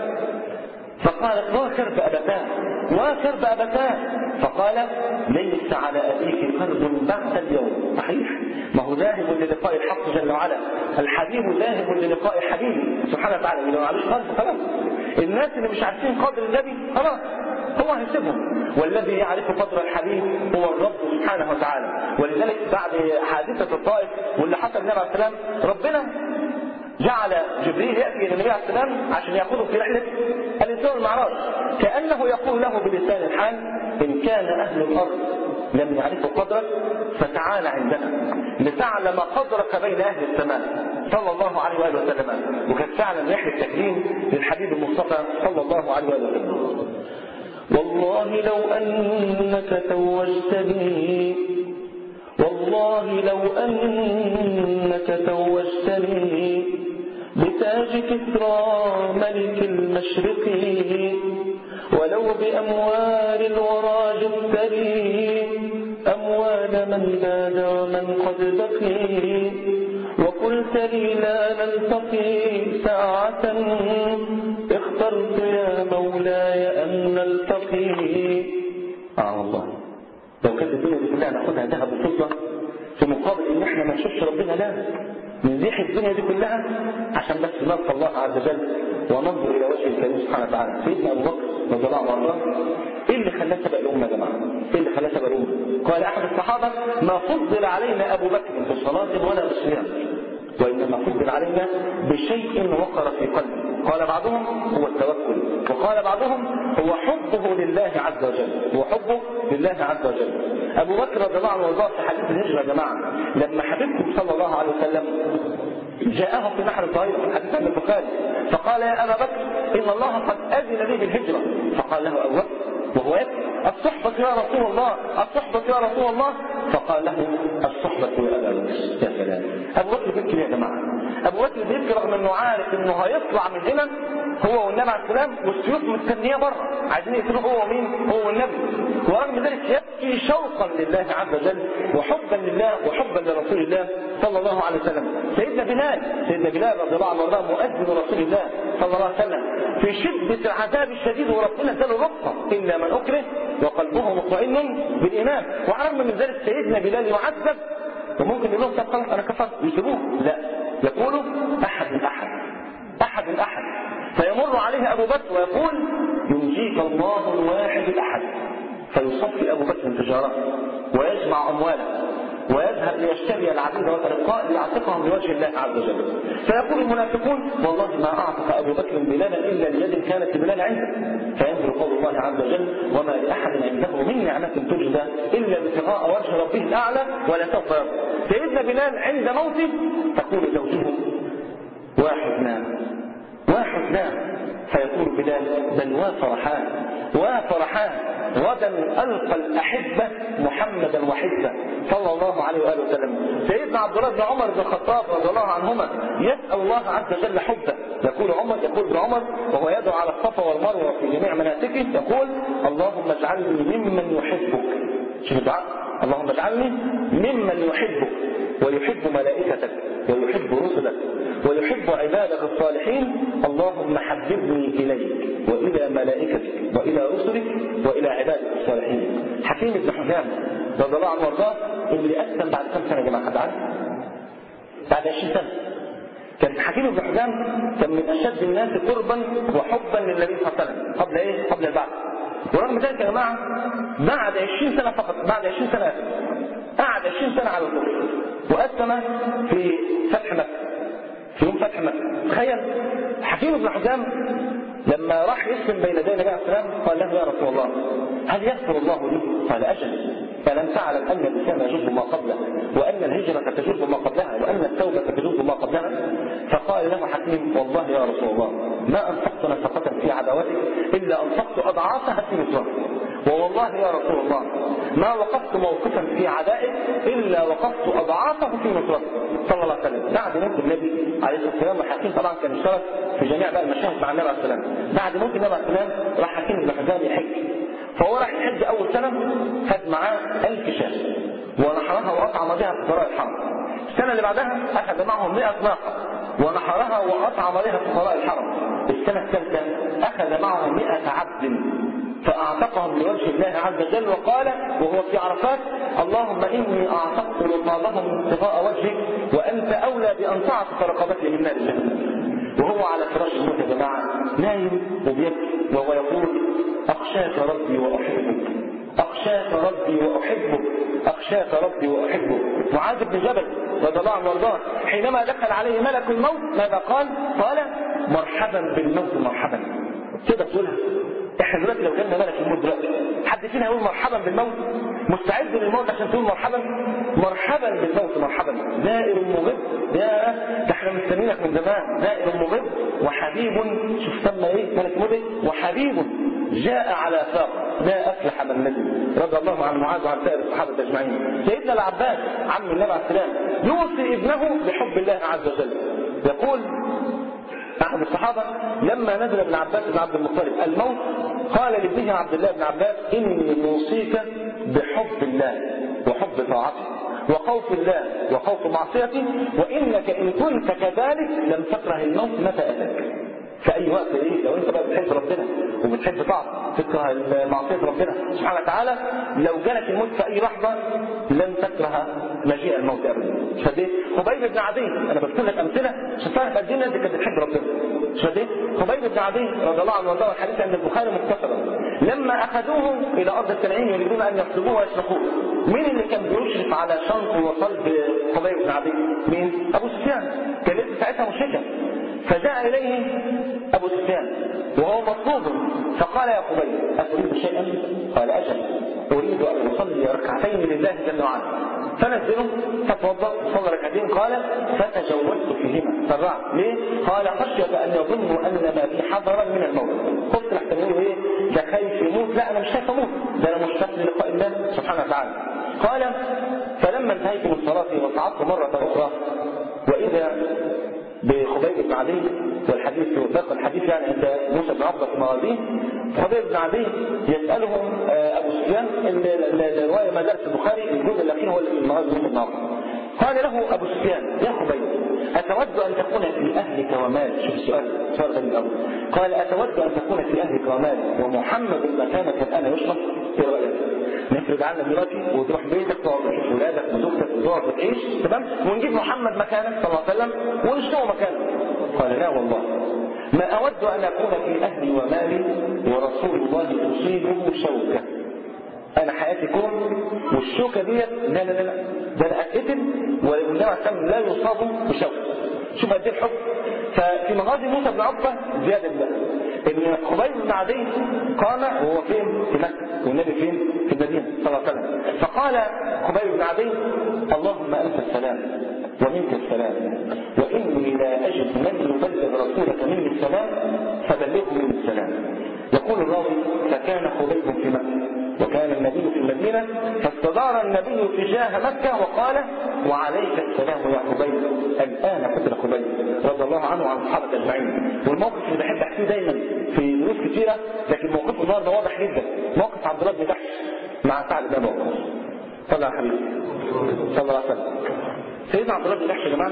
فقالت: وكرب أبتاه وكرب أبتاه. فقال: ليس على أبيك كرب بعد اليوم. صحيح، ما هو ذاهب للقاء الحق جل وعلا، الحبيب ذاهب للقاء حبيبه سبحانه وتعالى. لو معلش خالص خلاص، الناس اللي مش عارفين قدر النبي خلاص هو هيسيبهم، والذي يعرف قدر الحبيب هو الرب سبحانه وتعالى. ولذلك بعد حادثة الطائف واللي حصل النبي عليه السلام، ربنا جعل جبريل يأتي إلى النبي عليه السلام عشان يأخذه في رحلة الإسراء والمعراج، كأنه يقول له بلسان الحال: إن كان أهل الأرض لم يعرفوا قدرك فتعال عندنا لتعلم قدرك بين أهل السماء صلى الله عليه وآله وسلم. وكانت فعلا رحلة تكريم للحبيب المصطفى صلى الله عليه وآله وسلم. والله لو أنك توجتني والله لو أنك توجتني بتاج كسرى ملك المشرق ولو بأموال الورى جبتني أموال من باد ومن قد بقي وقلت لي لا نلتقي ساعة اخترت يا مولاي أن نلتقي. آه والله لو كانت الدنيا دي كلها ناخدها ذهب وفضة في مقابل ان احنا ما نشوفش ربنا، لا نزيح الدنيا دي كلها عشان بس نلقى الله عز وجل وننظر الى وجه الكريم سبحانه وتعالى. سيدنا ابو بكر رضي الله عنه ايه اللي خلاه سبق الامه يا جماعه؟ ايه اللي خلاه سبق الامه؟ قال احد الصحابه: ما فضل علينا ابو بكر بصلاه ولا بصيام، وانما فضل علينا بشيء وقر في قلبه. قال بعضهم هو التوكل، وقال بعضهم هو حبه لله عز وجل، هو حبه لله عز وجل. ابو بكر رضي الله عنه وارضاه في حديث الهجره يا جماعه، لما حبيبكم صلى الله عليه وسلم جاءه في نحر الظهير في الحديث عن البخاري فقال: يا ابا بكر ان الله قد اذن لي بالهجره. فقال له ابو بكر وهو يبكي: الصحبه يا رسول الله، الصحبه يا رسول الله. فقال له: الصحبه يا ابا بكر. يا سلام، ابو بكر بيبكي يا جماعه. ابو بكر بيبكي رغم انه عارف انه هيطلع من هنا هو والنبي عليه السلام والسيوف مستنيه بره عايزين يقتلوه هو مين؟ هو والنبي. ورغم ذلك يبكي شوقا لله عز وجل وحبا لله وحبا لرسول الله صلى الله عليه وسلم. سيدنا بلال سيدنا بلال رضي الله عنه وارضاه مؤذن رسول الله صلى الله عليه وسلم في شده العذاب الشديد وربنا اداله رقه الا من اكره وقلبه مطمئن بالايمان. وعلى من ذلك سيدنا بلال يعذب وممكن يقول لهم: طب خلاص انا كفرت يسيبوه. لا، يقول: احد احد احد احد. فيمر عليه ابو بكر ويقول: ينجيك الله الواحد الاحد. فيصفي ابو بكر تجارته ويجمع امواله ويذهب ليشتري العبيد والرقاء ليعتقهم لوجه الله عز وجل. فيقول المنافقون: والله ما اعتق ابو بكر بلالا الا ليد كانت بلال عنده. فينزل قول الله عز وجل: وما لاحد عنده من نعمه تجزى الا ابتغاء وجه ربه الاعلى ولا سوف يرضى. سيدنا بلال عند موته تقول زوجته: واحد نام واحد نام. فيقول بلال: بل وافرحان وافرحان غدا ألقى الأحبة محمدا وحزبه صلى الله عليه وآله وسلم. سيدنا عبد الله بن عمر بن الخطاب رضي الله عنهما يسأل الله عز وجل حبه. يقول عمر يقول ابن عمر وهو يدعو على الصفا والمروة في جميع مناسكه يقول: اللهم اجعلني ممن يحبك. شوف الدعاء: اللهم اجعلني ممن يحبك ويحب ملائكتك ويحب رسلك ويحب عبادك الصالحين. اللهم حببني إليك وإلى ملائكتك وإلى رسلك وإلى عبادك الصالحين. حكيم بن حزام رضي الله عنه وارضاه اللي أسلم بعد كم سنة يا جماعة؟ حد عارف؟ بعد عشرين سنة. كان حكيم بن حزام كان من أشد الناس قربا وحبا للنبي صلى الله عليه وسلم قبل إيه؟ قبل البعث. ورغم ذلك يا جماعة بعد عشرين سنة فقط، بعد عشرين سنة قعد عشرين سنة على الكفر وأسلم في فتح مكة، في يوم فتح مكة. تخيل حكيم بن حزام لما راح يسلم بين يدي النبي عليه السلام قال له: يا رسول الله هل يغفر الله لي؟ قال: أجل، فلم تعلم أن الإسلام يجب ما قبله وأن الهجرة تجب ما قبلها وأن التوبة تجب ما قبلها. فقال له حكيم: والله يا رسول الله ما أنفقت نفقة في عداوتك إلا أنفقت أضعافها في نصرتك، ووالله يا رسول الله ما وقفت موقفا في عدائك إلا وقفت أضعافه في نصرتك صلى الله عليه وسلم. بعد موت النبي عليه الصلاة والسلام وحكيم طبعا كان اشترك في جميع بقى المشاهد مع النبي عليه السلام. بعد موت النبي عليه السلام راح حكيم بن حزام يحج. فهو راح يحج أول سنة خد معاه ألف شاة ونحرها وأطعم بها فقراء الحرم. السنة اللي بعدها أخذ معهم مئة ناقة ونحرها وأطعم بها فقراء الحرم. السنة الثالثة أخذ معهم مئة عبد فأعتقهم لوجه الله عز وجل وقال وهو في عرفات: اللهم إني أعتقت رقابهم ابتغاء وجهك وأنت أولى بأن تعتق رقبتي من نار الجنة. وهو على فراش الموت يا جماعة نايم وبيبكي وهو يقول: أخشاك ربي وأحبك أخشاك ربي وأحبك، أخشاك ربي وأحبك. معاذ بن جبل رضي الله عنه وارضاه حينما دخل عليه ملك الموت ماذا قال؟ قال مرحبا بالموت مرحبا. تقدر تقولها؟ احنا دلوقتي لو جالنا ملك الموت دلوقتي حد فينا يقول مرحبا بالموت؟ مستعد للموت عشان تقول مرحبا؟ مرحبا بالموت مرحبا. زائر مغب، يا ده احنا مستنيينك من زمان. زائر مغب وحبيب، شوف سمى ايه ملك الموت؟ وحبيب جاء على ساق لا افلح من ندم. رضي الله عن معاذ وعن سائر الصحابه اجمعين. سيدنا العباس عم النبي عليه السلام يوصي ابنه بحب الله عز وجل. يقول أحد الصحابة لما نزل ابن عباس بن عبد المطلب الموت قال لابنه عبد الله بن عباس إني موصيك بحب الله وحب طاعته وخوف الله وخوف معصيته، وإنك إن كنت كذلك لم تكره الموت متى أتاك. في أي وقت إيه لو أنت بقى بتحب ربنا وبتحب طاعته تكره معصية ربنا سبحانه وتعالى، لو جالك الموت في أي لحظة لن تكره مجيء الموت أبدا. شديد خبيب بن عدي، أنا بذكر لك أمثلة شفاها قد ايه كانت بتحب ربنا. شديد خبيب بن عدي رضي الله عنه وارضاه، الحديث عند البخاري مختصرا، لما أخذوه إلى أرض التنعيم يريدون أن يصلبوه ويسلخوه، مين اللي كان بيشرف على شنط وصلب خبيب بن عدي؟ مين؟ أبو سفيان. كان لسه ساعتها مشركا. فجاء إليه أبو سفيان وهو مطلوب فقال يا خبيب أتريد شيئا؟ قال أجل، أريد أن أصلي ركعتين لله جل وعلا. فنزله فتوضأ وصلى ركعتين. قال فتجوزت فيهما سرعت. ليه؟ قال خشية أن يظنوا أن ما في حضرا من الموت. قلت لحتى يقولوا إيه ده خايف يموت. لا أنا مش خايف أموت، ده أنا مشتاق للقاء الله سبحانه وتعالى. قال فلما انتهيت من صلاتي وصعدت مرة أخرى وإذا بخبيب بن عدي، والحديث وثاق الحديث يعني عند موسى بن عقبة في مغازيه. خبيب بن عدي يسألهم أبو سفيان، الرواية ما درس البخاري الجزء الأخير هو المغازي موسى بن عقبة. قال له أبو سفيان يا خبيب أتود أن تكون في أهلك ومالك؟ شوف السؤال سؤال غريب الأول. قال أتود أن تكون في أهلك ومالك ومحمد مكانك الآن يشرب؟ إيه رأيك؟ نفرض عنا دلوقتي وتروح بيتك تقعد تشوف ولادك وزوجتك وتقعد وتعيش تمام، ونجيب محمد مكانك صلى الله عليه وسلم ونشتغل مكانك. قال لا والله ما أود أن أكون في أهلي ومالي ورسول الله تصيبه شوكة. أنا حياتي كون والشوكة ديت لا لا لا ده أنا أتقتل والنبي عليه السلام لا يصاب بشوكة. شوف قد ايه الحب. ففي مغازي موسى بن عقبة زيادة بقى ان خبيب بن عدي قام وهو فين؟ في مكة والنبي فين؟ في المدينة صلى الله عليه وسلم. فقال خبيب بن عدي اللهم أنت السلام ومنك السلام وإني لا أجد من يبلغ رسولك مني السلام فبلغه مني السلام. يقول الراوي فكان خبيب في مكة وكان النبي في المدينة، فاستدار النبي تجاه مكة وقال وعليك السلام يا خبيب. الآن قتل خبيب رضي الله عنه وعن الصحابة أجمعين. والموقف اللي بحب أحكيه دايما في دروس كثيرة لكن موقفه النهارده واضح جدا، موقف عبد الله بن جحش مع سعد بن أبي وقاص. صلى على حبيبي صلى الله عليه وسلم. سيدنا عبد الله بن جحش يا جماعة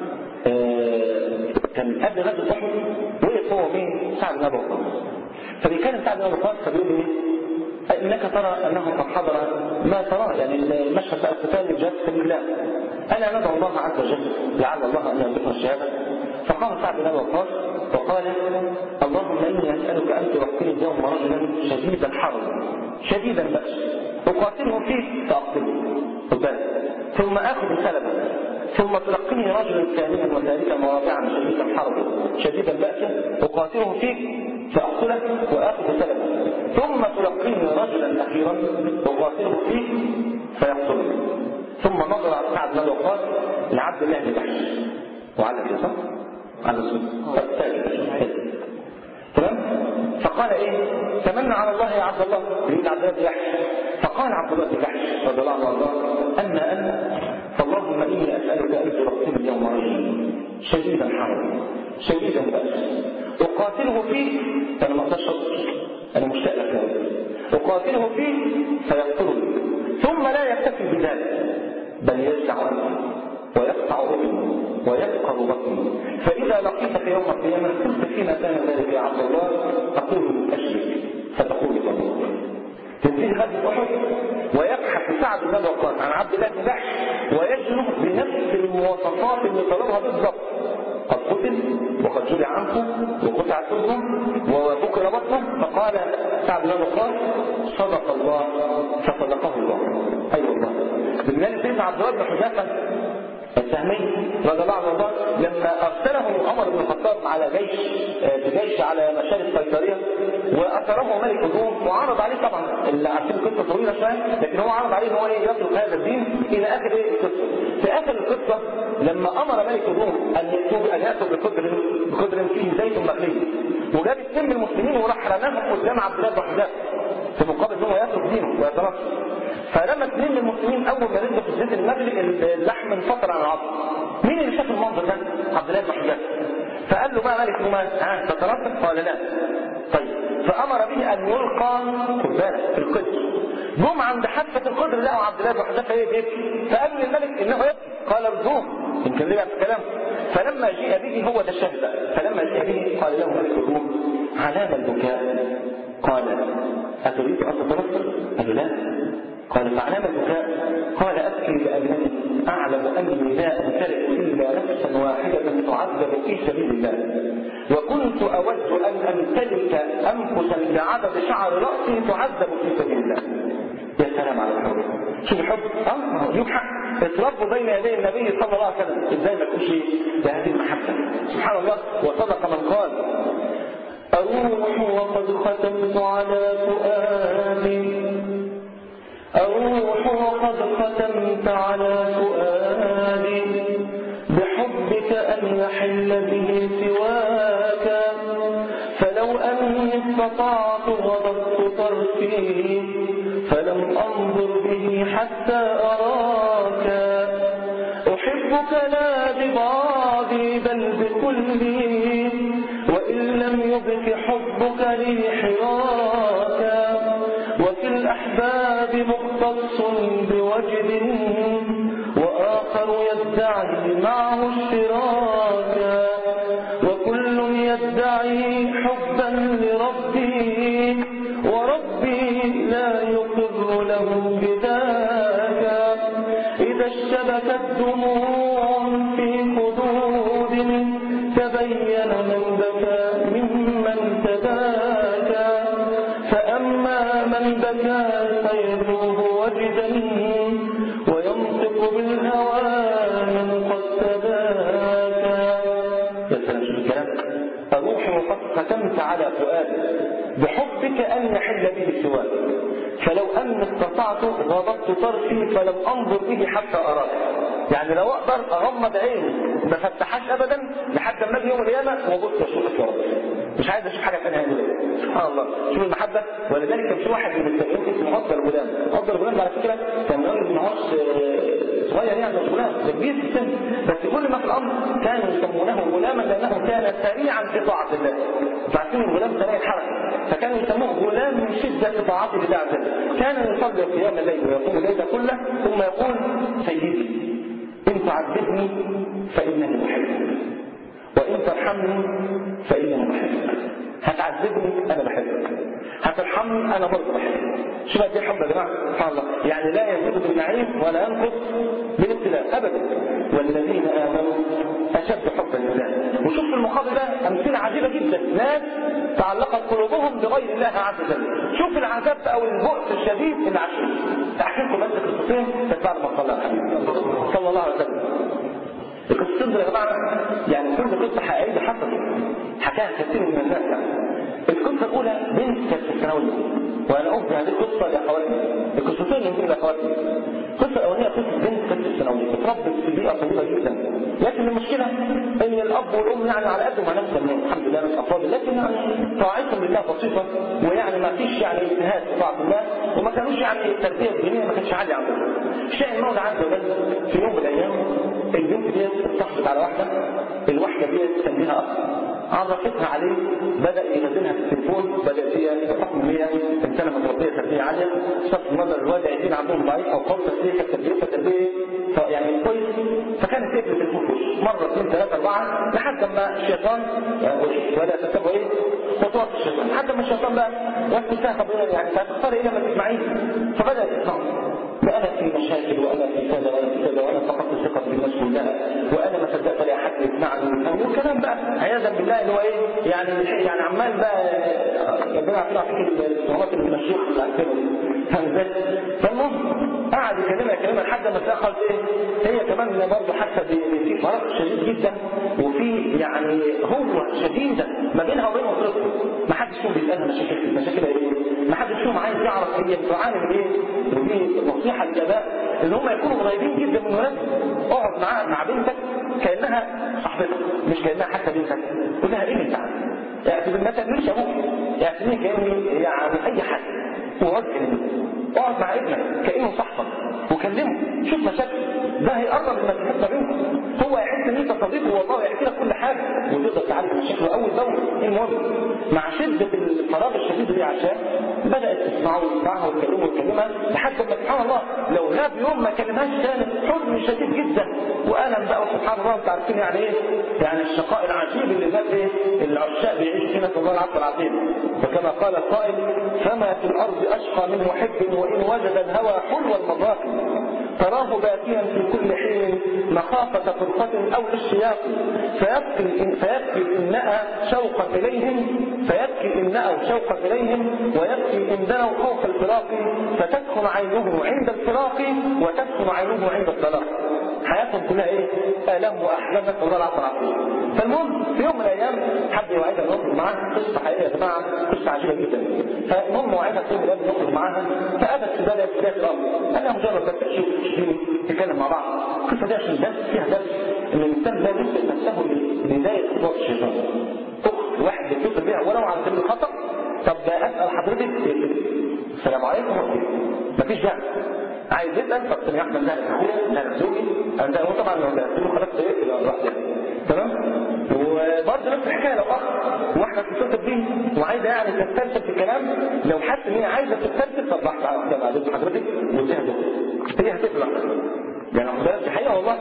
آه كان قبل غزوة أحد وقف هو مين؟ سعد بن أبي وقاص. فبيكلم سعد بن أبي وقاص فبيقول له إنك ترى أنه قد حضر ما ترى يعني المشهد بقى القتال الجهاد في سبيل الله، أنا ندعو الله عز وجل لعل الله أن يرزقنا الشهادة. فقام سعد بن أبي وقاص وقال اللهم إني أسألك أن توكلني اليوم رجلا شديد الحرب شديد البأس أقاتله فيه فأقتله ثم آخذ سلبا ثم تلقني رجلا ثانيا وثالثا ورابعا شديد الحرب شديد البأس أقاتله فيه فأقتله وآخذ سلبا ثم تلقيني رجلا أخيرا أقاتله فيه فيقتله. ثم نظر سعد بن أبي وقاص لعبد الله بن جحش وعلى اليسار على السجن تمام. فقال ايه تمنى على الله يا عبد الله يريد عبد الله بن جحش. فقال عبد الله بن جحش رضي الله عنه وارضاه اما انا فاللهم اني اسالك ان تلقيني اليوم رجلا شديدا حربا شديدا بأس اقاتله فيه انا ما اقدرش انا مشتاق لك اقاتله فيه فيقتلني ثم لا يكتفي بذلك بل يجزع ويقطع اذني ويفقر بطني فاذا لقيتك يوم القيامه قلت فيما كان ذلك يا عبد الله اقول اشرك فتقول الله. تنتهي غزوه احد ويبحث سعد بن ابي وقاص عن عبد الله بن جحش ويجنب بنفس المواصفات اللي طلبها بالضبط. قد قتل وقد جرع عنه وقطع سره وبكر بطنه. فقال سعد بن ابي وقاص فصدق الله فصدقه الله. اي أيوة والله. بالله سيدنا عبد الله بن حذافه السهمي رضي الله عنه وارضاه لما ارسله عمر بن الخطاب على جيش بجيش على مشارف قيصريه، واثره ملك الروم وعرض عليه، طبعا اللي عارفين القصه طويله شويه، لكن هو عرض عليه ان هو يترك هذا الدين الى اخر ايه القصه. في اخر القصه لما امر ملك الروم ان ياتوا ان ياتوا بقدر بقدر فيه زيت مخلي، وجاب السم المسلمين وراح رماهم قدام عبد الله بن حذافه في مقابل ان هو يترك دينه ويترك. فلما اثنين من المسلمين اول ما نزلوا في الزيت المغلي اللحم انفطر عن العظم. مين اللي شاف المنظر ده؟ عبد الله بن حذافه. فقال له بقى ملك الرومان ها تترك؟ قال لا. طيب فامر به ان يلقى في القدر. جم عند حافه القدر لقوا عبد الله بن حذافه ايه بيبكي، فقالوا للملك انه يبكي، قال ارجوه يمكن ليه الكلام. فلما جيء به هو ده الشاهد بقى، فلما جيء به قال له ملك الروم علام البكاء؟ قال اتريد ان تترك؟ قال لا. قال فعلام البكاء؟ قال ابكي لانني اعلم اني لا امتلك الا نفسا واحده تعذب في سبيل الله، وكنت اود ان امتلك انفسا بعدد شعر راسي تعذب في سبيل الله. يا سلام على الحب. شوف الحب اه له حق. اتربوا بين يدي النبي صلى الله عليه وسلم، ازاي ما تكونش بهذه المحبه؟ سبحان الله. وصدق من قال اروح وقد ختمت على فؤادي، أروح وقد ختمت على فؤادي بحبك أن يحل به سواك، فلو أني استطعت غضبت طرفي فلم أنظر به حتى أراك، أحبك لا ببعضي بل بكلي، وإن لم يبك حبك لي حراك، وفي الأحباب مختص بوجد وآخر يدعي معه اشتراكا، وكل يدعي حبا لربي وربي لا يقر له بذاك، إذا اشتبكت دموع في خدود تبين من بكى ممن تباكى، فأما من بكى فيذوب وجدا وينطق بالهوى من قد تباكى. يا سلام شوف الكلام. أروح وقد ختمت على فؤادي بحبك أن يحل به سواك، فلو أن استطعت غضبت طرفي فلم أنظر به حتى أراك. يعني لو أقدر أغمض عيني ما فتحهاش أبدا لحد ما أجي يوم القيامة وأبص أشوفك يا رب، مش عايز أشوف حاجة ثانية هنا. سبحان الله. شوف المحبة. ولذلك كان في واحد من التابعين اسمه أفضل غلام. أفضل غلام على فكرة كان راجل ما هوش صغير يعني مش غلام، ده كبير في السن، بس كل ما في الأمر كانوا يسمونه غلاما لأنه كان سريعا في طاعة الله. فعارفين الغلام سريع الحركة، فكانوا يسموه غلام من شدة طاعته لله عز وجل. كان يصلي قيام الليل ويقوم الليل كله ثم يقول سيدي إن تعذبني فإنني أحبك، وإن ترحمني فإنني أحبك. هتعذبني أنا بحبك، هترحمني أنا برضه بحبك. شو بقى دي الحب يا جماعة؟ سبحان الله. يعني لا يزيد بالنعيم ولا ينقص بالابتلاء أبدا. والذين آمنوا أشد حبا لله. وشوف في المقابل ده أمثلة عجيبة جدا، ناس تعلقت قلوبهم بغير الله عز وجل. شوف العذاب أو البؤس الشديد اللي عاشوه. أحكي لكم بس قصتين بس بعد ما صلى صلى الله عليه وسلم. القصتين دول يا جماعة يعني كل قصة حقيقية حصلت حكاها كثير من الناس. القصة الأولى بنت كانت في الثانوية، وأنا أخذ هذه القصة لأخواتي. القصتين اللي يمكن لأخواتي. القصة الأولانية قصة بنت كانت في الثانوية، اتربت في بيئة طيبة جدا، لكن المشكلة إن الأب والأم يعني على قد ما نفسهم الحمد لله مش أفاضل، لكن يعني طاعتهم لله بسيطة، ويعني ما فيش يعني اجتهاد في طاعة الله، وما كانوش يعني التربية الدينية ما كانتش عالية عندهم. شاء المولى عز وجل في يوم من الأيام البنت دي اتصاحبت على واحدة، الواحدة دي كان لها أخ عرفتها عليه، بدأ ينزلها في التليفون، بدأت هي بحكم ان هي انسانه متربيه تربيه عاليه، صف النظر الوالد عايزين عندهم ضعيف او قوه تربيه تربيه تربيه يعني كويس، فكانت تقفل التليفون مره اثنين ثلاثه اربعه لحد ما الشيطان ولا تتبعوا ايه خطوات الشيطان، لحد ما الشيطان بقى وقتها طب يعني هتختاري ايه لما تسمعيه، فبدات تسمع وانا في مشاكل وانا في كذا وانا في كذا وانا فقدت الثقه بالناس كلها وانا ما صدقت لاحد يسمعني، وكان كلام بقى عياذا بالله اللي هو ايه يعني يعني عمال بقى ربنا يعطينا فيك الصورات اللي من الشيخ اللي عارفينها. فالمهم قعد يكلمها يكلمها لحد ما تلاقت ايه هي كمان برضه حاسه في فرق شديد جدا وفي يعني هوة شديده ما بينها وبين اسرتها. ما حدش فيهم بيسالها مشاكل مشاكل ايه، ما حدش فيهم عايز يعرف هي بتعاني من ايه. ودي نصيحه للاباء ان هم يكونوا قريبين جدا من ولادهم. اقعد معاها مع بنتك كانها صاحبتك مش كانها حتى بنتك. قول لها ايه بتاعك يعني ما تعملش ابوك يعني كاني يعني اي حد ووجه اقعد مع ابنك كانه صاحبك وكلمه شوف مشاكل ده هيقرب المسافات ما بينكم. هو يحس ان انت صديقه والله يحكي لك كل حاجه وتقدر تعالج مشاكله اول باول. المهم مع شده الفراغ الشديد دي عشان بدات تسمعه وتسمعها وتكلمه وتكلمها لحد ما سبحان الله لو غاب يوم ما كلمهاش ثاني حزن شديد جدا والم بقى. سبحان الله انتوا عارفين يعني ايه يعني الشقاء العجيب اللي الناس ايه العشاق بيعيشوا فيه نسال الله العفو والعافيه. فكما قال القائل فما في الارض اشقى من محب وان وجد الهوى حلو المذاق تراه باتيا في كل حين مخافة فرقة أو اشتياق فيبكي فيبكي إن نأى شوقا إليهم فيبكي إن نأى شوقا إليهم ويبكي إن دنوا خوف الفراق فتسخن عينه عند الفراق وتسخن عينه عند الطلاق. حياتهم كلها ايه آلام وأحلام نسأل الله العفو والعافية. فالمهم في يوم من الأيام حد يوعدها نخرج معاها قصة حقيقية يا جماعة قصة عجيبة جدا. فالمهم وعدها في يوم من الأيام نخرج معاها فأبت في بالها في بداية الأمر أنا مجرد بس تشوف تشتري تتكلم مع بعض. القصة دي عشان درس فيها درس إن الإنسان لا يمكن نفسه لبداية خطوات الشيطان. أخت واحد يتصل بيها ولو على سبيل الخطأ طب أسأل حضرتك السلام عليكم مفيش داعي عايز يسأل طب سمي أحمد لا أخويا لا زوجي أنا هو طبعا لو لا خلاص إيه إلى الواحد تمام. وبرضه نفس الحكاية لو أخ واحدة تتصل بيه وعايزة يعني تسترسل في الكلام لو حاسس إن هي عايزة تسترسل طب لحظة على واحدة بعد حضرتك وتهدى هي هتفلح يعني أخبارات دي حقيقة والله.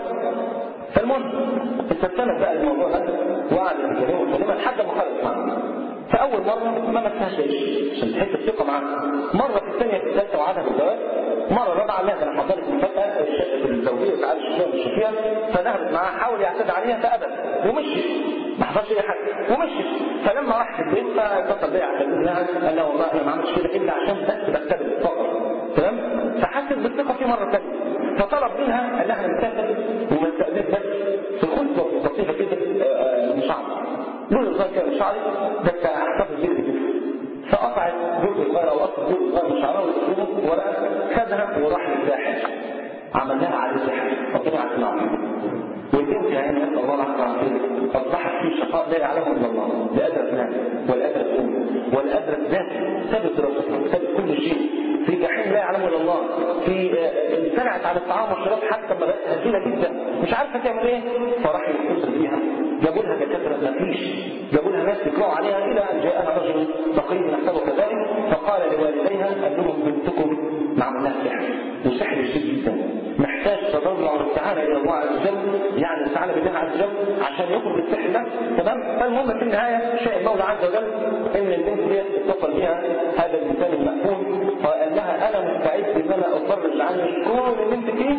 فالمهم استفسرت بقى الموضوع ده وقعد يتكلم وكلمة لحد ما خلص معاه. فأول مرة ما مسهاش ليش عشان تحس الثقة معاه. مرة في الثانية في الثالثة وعدها بالجواز. مرة رابعة لها أنا حضرت مفاجأة الشقة الزوجية تعالى الشيخ مش فيها فذهبت معاها حاول يعتدي عليها فأبد ومشي ما حصلش أي حاجة ومشي. فلما راح في البيت فاتصل بيا اعتذر لها قال لها والله أنا ما عملتش كده إلا عشان بس بكتب فقط تمام. فحست بالثقة في مرة ثانية فطلب منها قال لها أنا مسافر وما استأذنت بس في الخطوة بسيطة كده مش عارف دول الغاية كده شعري بس احتفظ بيه الجسم. فقطعت جزء صغير او اصل جزء صغير من شعرها وتقوله ولا خدها وراح للساحل عمل لها عليه سحر ربنا يعافينا. والبنت يعني نسال الله العافيه والعافيه اصبحت في شقاء لا يعلمه الا الله لا ادرك ناس ولا ادرك ام ولا ادرك ذات سابت دراستها سابت كل شيء في جحيم لا يعلمه الا الله في امتنعت عن الطعام والشراب حتى ما بقت هزيله جدا مش عارفه تعمل ايه. فراح يتصل بيها جابوا لها دكاتره ما فيش جابوا لها ناس يقرأوا عليها الى ان جاءها رجل تقي نحسبه كذلك فقال لوالديها قال لهم بنتكم معمول لها سحر وسحر شديد جدا محتاج تضرع واستعانه الى الله عز وجل يعني استعانه بالله عز وجل عشان يخرج السحر ده تمام. فالمهم في النهايه شاء المولى عز وجل ان البنت دي اتصل بها هذا الانسان المأمون فقال لها انا مستعد ان انا افرج عنك كل اللي انت فيه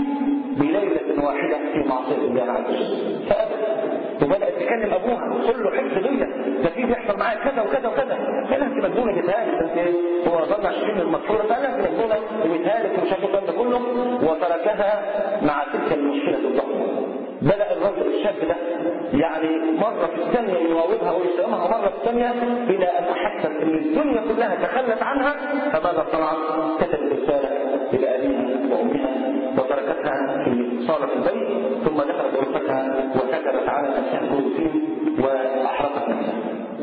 بليله واحده في معصيه الله عز وجل. فابت وبدات تكلم ابوها وتقول له حفظ ليا ده في بيحصل معاك كذا وكذا وكذا. قال لها انت مجنونه بتهالك انت هو ظن عشرين المغفوره قال لها انت مجنونه وبتهالك ومش عارف الكلام ده كله وتركها مع تلك المشكله الضخمه. بدأ الرجل الشاب ده يعني مرة في الثانية يراودها ويسلمها مرة في الثانية إلى أن أحست أن الدنيا كلها تخلت عنها. فماذا صنعت؟ كتبت رسالة إلى أبيها وأمها وتركتها في صالة البيت ثم دخلت غرفتها وكتبت على نفسها كروسين وأحرقت نفسها.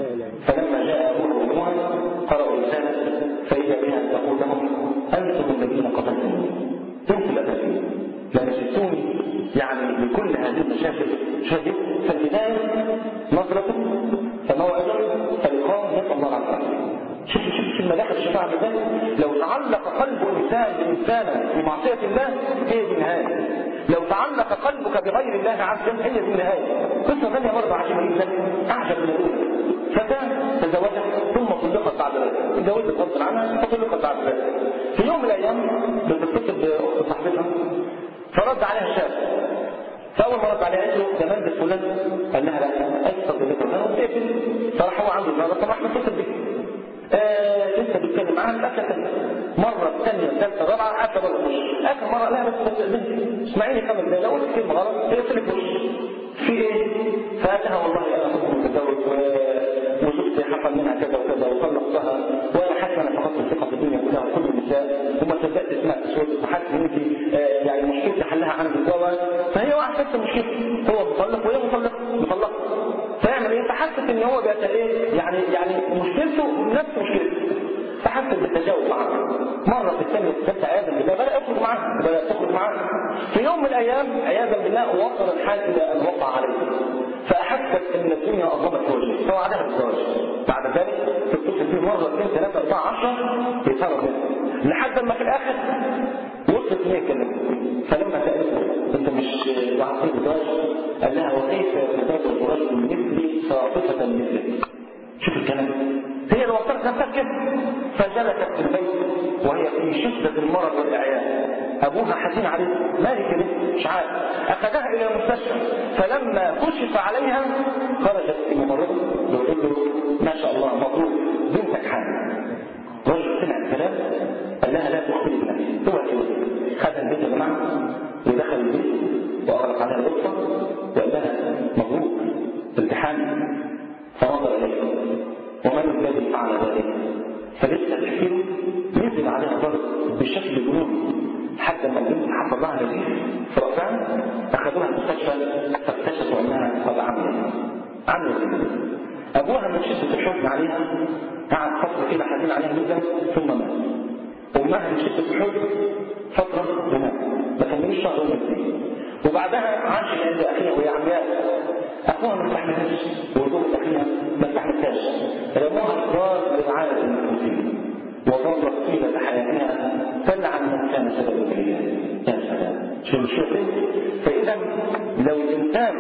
فلما جاء أبوها وأمها قرأوا الرسالة فإذا بها تقول لهم أنتم الذين قتلتموني أنتم الذين لمستوني يعني بكل هذه المشاكل شهد. فالبداية نظرة فموعد فلقاء نسأل الله العافية. شوف شوف شوف المداخل الشفاعة بالذات لو تعلق قلب إنسان بإنسانا بمعصية الله هي دي النهاية. لو تعلق قلبك بغير الله عز وجل هي دي النهاية. قصة ثانية مرة عجيبة جدا أعجب من الأولى. فتاة تزوجت ثم طلقت بعد ذلك تزوجت غصب عنها فطلقت بعد ذلك. في يوم من الأيام بتتصل بأخت صاحبتها فرد عليها الشاب. فأول ما رد عليها قالت له زمان ده فلان قال لها لا أي صديق تقفل فراح هو عنده النهارده فراح متصل بيه آه لسه بيتكلم معاها الأكلة مرة ثانية ثالثة رابعة قفل الوش آخر مرة لا بس بس بنتي اسمعيني خمس دقايق لو قلت كلمة غلط هيقفل لك وش في ايه؟ فقال لها والله انا كنت متزوج وزوجتي حصل منها كذا وكذا وطلقتها وانا حاسه انا فقدت الثقه في الدنيا كلها وكل النساء وما صدقت سمعت صوتك وحاسه ان انت آه يعني مشكلتي حلها عندي جوه فهي واحده حاسه مشكلتي هو مطلق وهي مطلقه مطلقه فيعمل ايه؟ فحست ان هو بقى ايه يعني يعني مشكلته نفس مشكلته فحست بالتجاوب معها مرة في الثانية الثالثة عياذا بالله بدأ يخرج معها بدأ تخرج معها في يوم من الأيام عياذا بالله وصل الحال إلى أن وقع عليه فأحست أن الدنيا أظلمت في وجهه فوعدها بالزواج بعد ذلك تتصل فيه مرة اثنين ثلاثة أربعة عشرة يتهرب منه لحد ما في الآخر وصلت ليه كلمة فلما سألته أنت مش وعطيه الزواج قال لها وكيف يتزوج رجل مثلي ساقطة مثلك شوف الكلام هي اللي وصلت نفسها كده فجلست في البيت وهي في شدة المرض والإعياء أبوها حزين عليه مالك كده مش عارف أخذها إلى المستشفى فلما كشف عليها خرجت الممرضة وتقول له ما شاء الله مبروك بنتك حامل رجل سمع الكلام قال لها لا تخبري بنفسك هو كده خد البيت يا جماعة ودخل البيت وأغلق عليها الغرفة وقال لها مبروك امتحان فنظر إليه ومن الذي فعل ذلك فلسه تحكيله نزل عليها ضرب بشكل جنوني حتى ما البنت حصل لها نزيف في رأسها أخذوها المستشفى فاكتشفوا أنها قد عملت عملت أبوها من شدة الحزن عليها قعد فترة كده حزين عليها جدا ثم مات أمها من شدة الحزن فترة ومات ما كملوش شهر ومات وبعدها عاشت عند أخيها وهي عمياء أخوها ما استحملهاش وزوجة أخيها ما استحملتهاش رموها إقرار لرعاية المسلمين وظلت طيلة حياتها تلعن من كان سبب فيها يا سلام شو نشوف فإذا لو الإنسان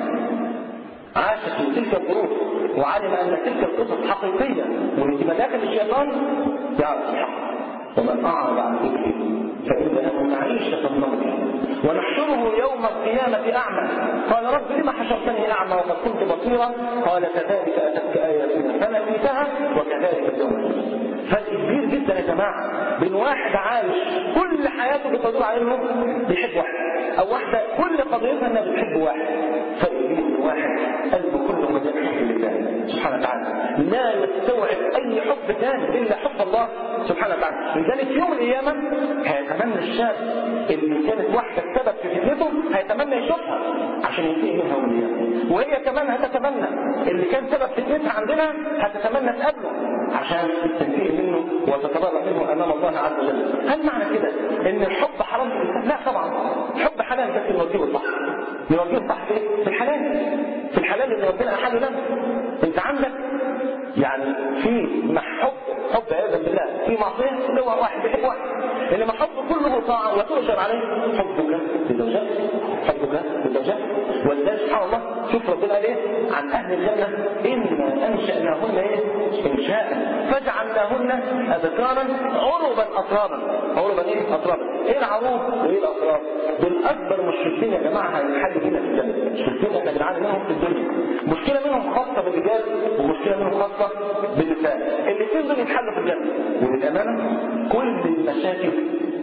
عاش في تلك الظروف وعلم أن تلك القصص حقيقية وفي مداخل الشيطان يعرف الحق ومن أعرض عن ذكره فإن له معيشة ضنكا ونحشره يوم القيامة أعمى قال رب لما حشرتني أعمى وقد كنت بصيرا قال كذلك أتتك آياتنا فنسيتها وكذلك اليوم فرق كبير جدا يا جماعة بين واحد عايش كل حياته بتدور على انه بيحب واحد او واحدة كل قضيتها انها بتحب واحد فرق كبير بين واحد قلبه كله مدى حب لله سبحانه وتعالى لا يستوعب اي حب ثاني الا حب الله سبحانه وتعالى لذلك في يوم القيامة هيتمنى الشاب اللي كانت واحدة السبب في فتنته هيتمنى يشوفها عشان ينتهي منها وليها وهي كمان هتتمنى اللي كان سبب فتنتها عندنا هتتمنى تقابله عشان تنتهي منه وتتبرأ منه امام الله عز وجل. هل معنى كده ان الحب حرام في الاسلام؟ لا طبعا الحب حلال بس نوجهه الصح نوجهه الصح في الحلال في الحلال اللي ربنا احله لنا. انت عندك يعني في محب حب عياذا بالله في معصيه اللي هو واحد بيحب واحد انما حب كله طاعه وتؤجر عليه حبك لزوجك حبك لزوجك ولذلك سبحان الله شوف ربنا قال ايه عن اهل الجنه انا انشاناهن ايه انشاء فجعلناهن ابكارا عربا اطرابا عربا ايه اطرابا ايه العروب وايه الاطراب دول اكبر مشكلتين يا جماعه هنحل بينا في الجنه مشكلتين احنا بنعاني منهم في الدنيا مشكله منهم خاصه بالرجال ومشكله منهم خاصه بالنساء الاثنين دول يتحلوا في الجنه وللامانه كل المشاكل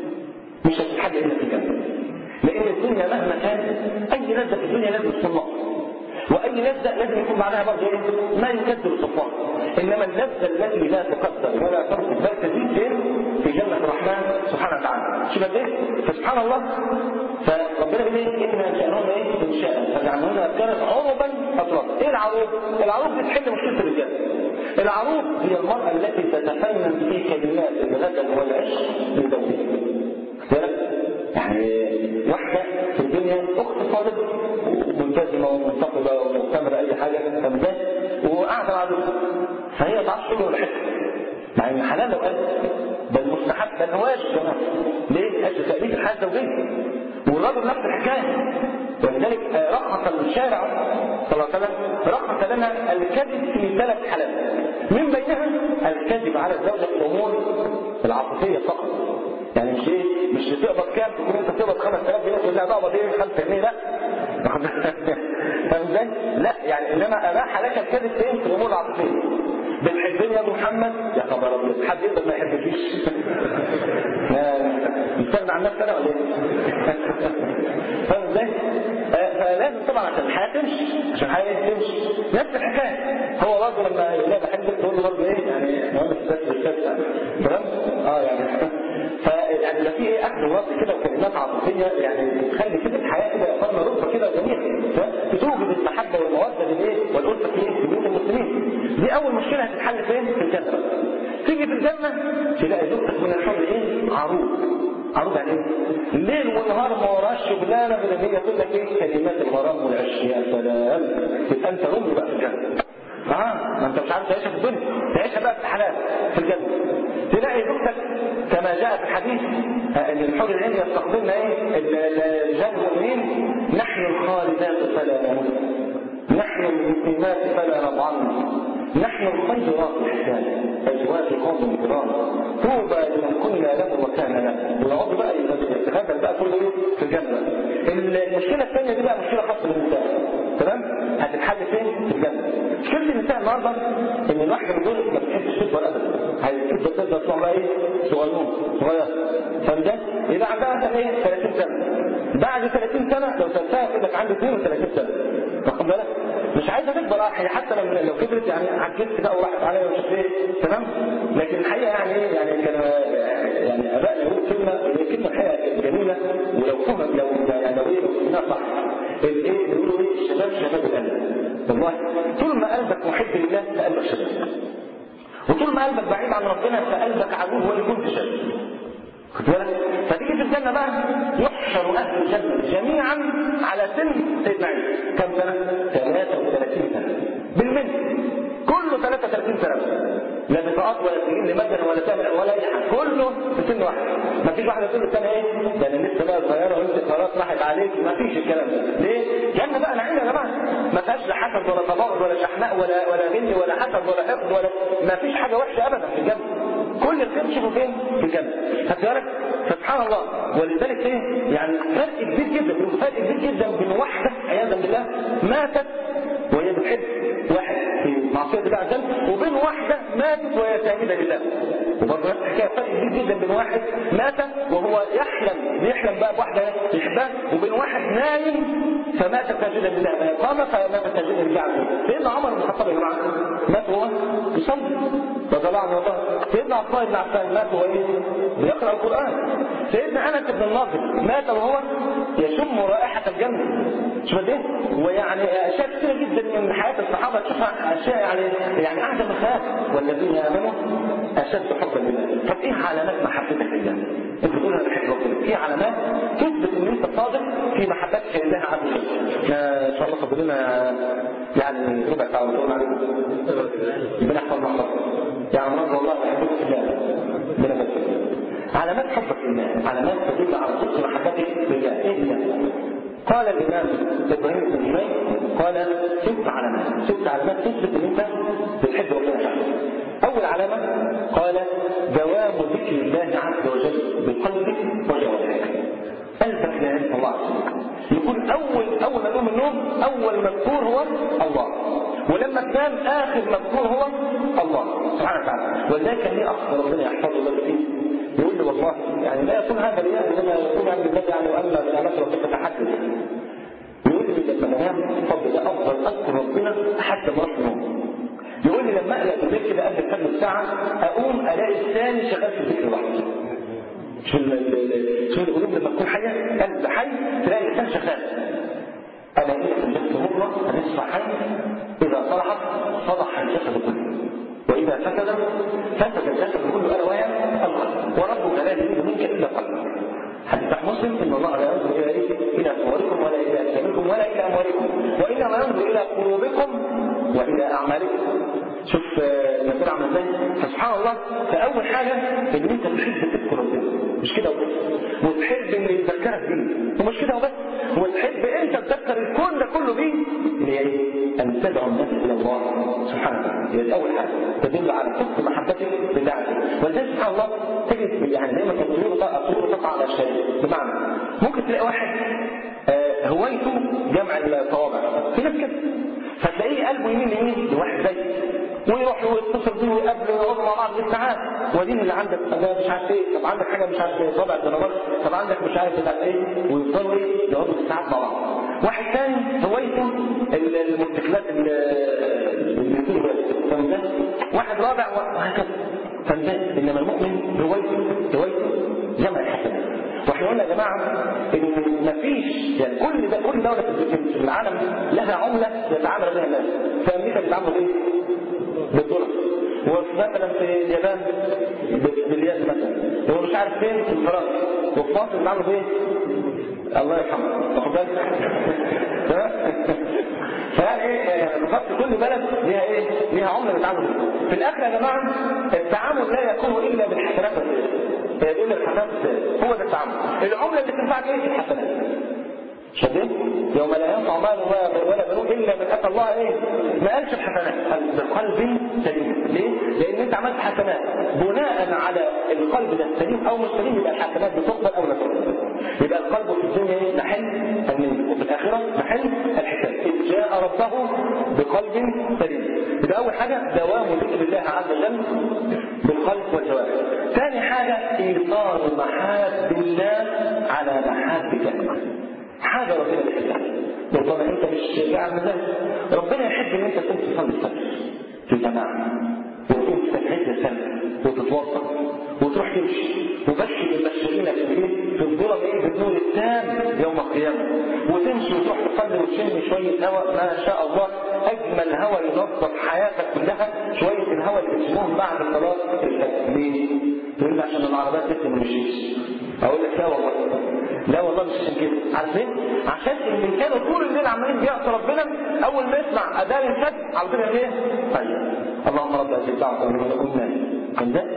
مش هتتحل الا في الجنه لان الدنيا مهما كانت اي لذه في الدنيا لازم تصنع واي لذه لازم يكون بعدها برضه ايه ما يكدر الصفوان انما اللذه التي لا تقدر ولا ترفض بل تزيد فين في جنه الرحمن سبحانه وتعالى شوف ايه فسبحان الله فربنا بيقول ايه ان انشانهم ايه انشاء فجعلناهم ابكارا عربا اطرابا ايه العروب العروب دي تحل مشكله الرجال العروب هي المراه التي تتفنن في كلمات الغزل والعشق لزوجها يعني واحدة في الدنيا أخت طالب ملتزمة ومنتقبة ومؤتمرة أي حاجة فمجال وقاعدة مع زوجها فهي تعرف شغل ولا حكم مع إن حلال لو قال ده المستحب ده الواجب كمان ليه؟ أجل تأليف الحياة الزوجية والرجل نفس الحكاية ولذلك رخص الشارع صلى الله عليه وسلم رخص لنا الكذب في ثلاث حالات من بينها الكذب على الزوجة في الأمور العاطفية فقط يعني مش ايه مش بتقبض كام تكون انت بتقبض خمس آلاف جنيه تقول لها بقبض ايه خمسة جنيه لا فاهم ازاي؟ لا يعني انما اباح لك الكذب فين؟ في الامور العاطفيه. بتحبني يا محمد؟ يا خبر ابيض، حد يقدر ما يحبكيش؟ يستغنى عن نفسه انا ولا ايه؟ فاهم ازاي؟ فلازم طبعا عشان الحياه تمشي، عشان الحياه تمشي نفس الحكايه. هو برضه لما يقول لها بحبك تقول له برضه ايه؟ يعني مهم السكت والسكت تمام؟ اه يعني فيعني ده في ايه اخذ ورد كده وكلمات عاطفيه يعني تخلي كده الحياه كده فرمه رؤفه كده جميله، بتوجد المحبه والموده بالايه؟ والالفه في بين المسلمين. دي اول مشكله هتتحل فين؟ في الجنه. تيجي في الجنه تلاقي زوجتك من الحر ايه؟ عروض. عروض يعني ايه؟ الليل والنهار ما وراش شغلانه من اللي هي تقول لك ايه؟ كلمات الغرام والعشق. يا سلام، يبقى انت رمل بقى في الجنه. اه ما انت مش عارف تعيشها في الدنيا، تعيشها بقى في الحلال في الجنه. تلاقي زوجتك كما جاء في الحديث ان الحور العين يستقبلنا ايه؟ الرجال المؤمنين: نحن الخالدات فلا نموت، نحن المسلمات فلا نضعن، نحن الخيرات الحسان، ازواج قوم كرام، طوبى لمن كنا له وكان له. ويقعد بقى يتغزل بقى كل ايه في الجنه. المشكله الثانيه دي بقى مشكله خاصه بالنساء، تمام؟ هتتحل فين؟ في الجنه. مشكله النساء النهارده ان الواحده من دول ما بتحبش تكبر ابدا، هتبدا تبدا تطلع بقى ايه؟ صغيرون صغير. فده يبقى عندها مثلا ايه؟ ثلاثين سنه. بعد ثلاثين سنه لو سالتها كده عندها اثنين وثلاثين سنه، واخد بالك؟ مش عايزه تكبر، هي حتى لما لو كبرت يعني عجزت بقى وراحت عليها ومش عارف ايه، تمام؟ لكن الحقيقه يعني ايه؟ يعني كان يعني ابائنا يقولوا كلمه، هي كلمه الحقيقه جميله، ولو فهم لو يعني لو ايه لو فهمناها صح. الايه بيقولوا ايه؟ الشباب شباب القلب. والله طول ما قلبك محب لله فقلبك شباب، وطول ما قلبك بعيد عن ربنا فقلبك عدو ولا كنت شباب. خد بالك؟ فتيجي في الجنه بقى يحشر اهل الجنه جميعا على سن سيدنا عيسى. كم سنه؟ ثلاثة وثلاثين سنه بالمثل، كله ثلاثة وثلاثين سنه، لا بطاقات ولا سنين لمدن ولا تامر ولا اي حاجه، كله في سن واحد. ما فيش واحده تقول الثانيه ايه؟ ده انا لسه بقى صغيره وانت خلاص راحت عليك. ما فيش الكلام ده. ليه؟ جنه بقى نعيم يا جماعه، ما فيهاش لا حسد ولا تباغض ولا شحناء ولا ولا غل ولا حسد ولا حقد ولا ما فيش حاجه وحشه ابدا في الجنه. كل الخير تشوفه فين؟ في الجنه. خدت بالك؟ سبحان الله. ولذلك ايه؟ يعني فرق كبير جدا، فرق كبير جدا بين واحده عياذا بالله ماتت وهي بتحب واحد في معصيه الله عز وجل، وبين واحده ماتت وهي ساجده لله. وبرضه نفس الحكايه، فرق كبير جدا بين واحد مات وهو يحلم بيحلم بقى بواحده يحبها، وبين واحد نايم فمات ساجدا لله، قام فمات ساجدا لله عز وجل. سيدنا عمر بن الخطاب يا جماعه مات وهو يصلي رضي الله عنه وارضاه. سيدنا عثمان بن عفان مات وهو بيقرا القران. سيدنا انس بن النضر مات وهو يشم رائحه الجنه. شوف قد ايه؟ ويعني اشياء كثيره جدا من حياه الصحابه تشوفها اشياء يعني يعني اعجب الخيال. والذين امنوا اشد حبا لله. طب ايه علامات محبتك لله؟ انت تقول انا بحب ربنا، في علامات تثبت ان انت صادق في محبتك لله عز وجل. ان شاء الله فاضل لنا يعني ربع ساعه ونقول عليكم بنحفظ محفظ يعني رب والله بحبك في الله بنفسك. علامات حبك لله، علامات تدل على صدق محبتك لله. ايه هي؟ قال الامام ابراهيم بن جميل قال ست علامات، ست علامات تثبت ان انت بتحب ربنا. اول علامه قال دوام ذكر الله عز وجل بقلبك وجوارحك. قلبك لا ينسى الله عز وجل، يكون اول اول ما تقوم من النوم اول مذكور هو الله، ولما تنام اخر مذكور هو الله سبحانه وتعالى. ولذلك كان ليه اخ ربنا يحفظه الله فيه يقول لي والله يعني لا يكون هذا رياء انما يكون عند الله يعني واما بنعمه ربك تحدث. يقول لي لما انام فضل ده افضل اذكر ربنا حتى ما اروح النوم. يقول لي لما اقلق بالليل كده قبل كام ساعه اقوم الاقي الثاني شغال في الذكر لوحده. شو شو القلوب لما تكون حيه قلب حي تلاقي الانسان شغال. انا قلت الجسد مره هنصفى حي، اذا صلحت صلح الجسد كله، واذا فسد فسد الجسد كله الا وهي القلب، وربك لا يريد منك الا قلبك. حديث مسلم ان الله لا ينظر الى ايه؟ الى صوركم ولا الى اجسامكم ولا الى اموالكم، وانما ينظر الى قلوبكم والى اعمالكم. شوف المسألة عامله ازاي؟ فسبحان الله. فاول حاجه ان انت تحب تذكر ربنا، مش كده وبس، وتحب ان يذكرك بيه، ومش كده وبس، وتحب انت تذكر الكون ده كله بيه، اللي هي ايه؟ ان تدعو الناس الى الله سبحانه وتعالى. هي اول حاجه تدل على صدق محبتك لله. ولذلك سبحان الله تجد يعني دايما الطيور تقع على الشيء. بمعنى ممكن تلاقي واحد هوايته جمع الصوابع، في ناس كده فتلاقيه قلبه يمين يمين لواحد زي ويروح ويتصل بيه ويقابله ويقعدوا مع بعض بالساعات. ودين اللي عندك ده مش عارف ايه، طب عندك حاجه مش عارف ايه طبع الدنمارك، طب عندك مش عارف بتاع ايه، ويفضلوا ايه يقعدوا بالساعات مع بعض. واحد ثاني هوايته الموتوسيكلات اللي فهمت، واحد رابع وهكذا فهمت. انما المؤمن هوايته هوايته جمع الحسنات. واحنا قلنا يا جماعه ان مفيش يعني كل ده كل دوله في العالم لها عمله يتعامل بها الناس. في امريكا بيتعاملوا بايه؟ بالدولار. ومثلا في اليابان باليد مثلا، هو مش عارف فين في فرنسا، وفي مصر بيتعاملوا بايه؟ الله يرحمه واخد بالك؟ فيعني ايه بالظبط كل بلد ليها ايه؟ ليها عمله بيتعاملوا بيها. في الاخر يا جماعه التعامل لا يكون الا بالحسنات والسيئات. الا بالحسنات والسيئات هو ده التعامل. العمله اللي تنفعك ايه؟ الحسنات. شايفين؟ يوم لا ينفع مال ولا بنون الا من اتى الله ايه؟ ما قالش الحسنات، قال بقلب سليم. ليه؟ لان انت عملت حسنات بناء على القلب ده سليم او مش سليم، يبقى الحسنات بتقبل او لا تقبل. يبقى القلب في الدنيا ايه؟ محل النية، وفي الاخره محل الحساب. اذ جاء ربه بقلب سليم. يبقى اول حاجه دوام ذكر الله عز وجل بالقلب والجوارح. ثاني حاجه ايثار محاب الله على محاب كلمه. حاجة ربنا بيحبها. ربما انت مش قاعد مزاج، ربنا يحب ان انت تقوم تصلي الفجر في جماعة، وتقوم تستعد للسنة وتتوضا وتروح تمشي وبشر المبشرين في في الظلم ايه بالنور التام يوم القيامة، وتمشي وتروح تصلي وتشم شوية هواء ما شاء الله اجمل هواء ينظف حياتك كلها، شوية الهواء اللي بتشمهم بعد صلاة الفجر. ليه؟ تقول عشان العربيات لسه ما مشيتش. اقول لك لا والله لا والله مش عشان كده. عارفين؟ عشان اللي كانوا طول الليل عمالين بيعصوا ربنا اول ما يسمع اذان الفجر على طول ايه؟ طيب اللهم رب هذه الدعوه والامه كان ده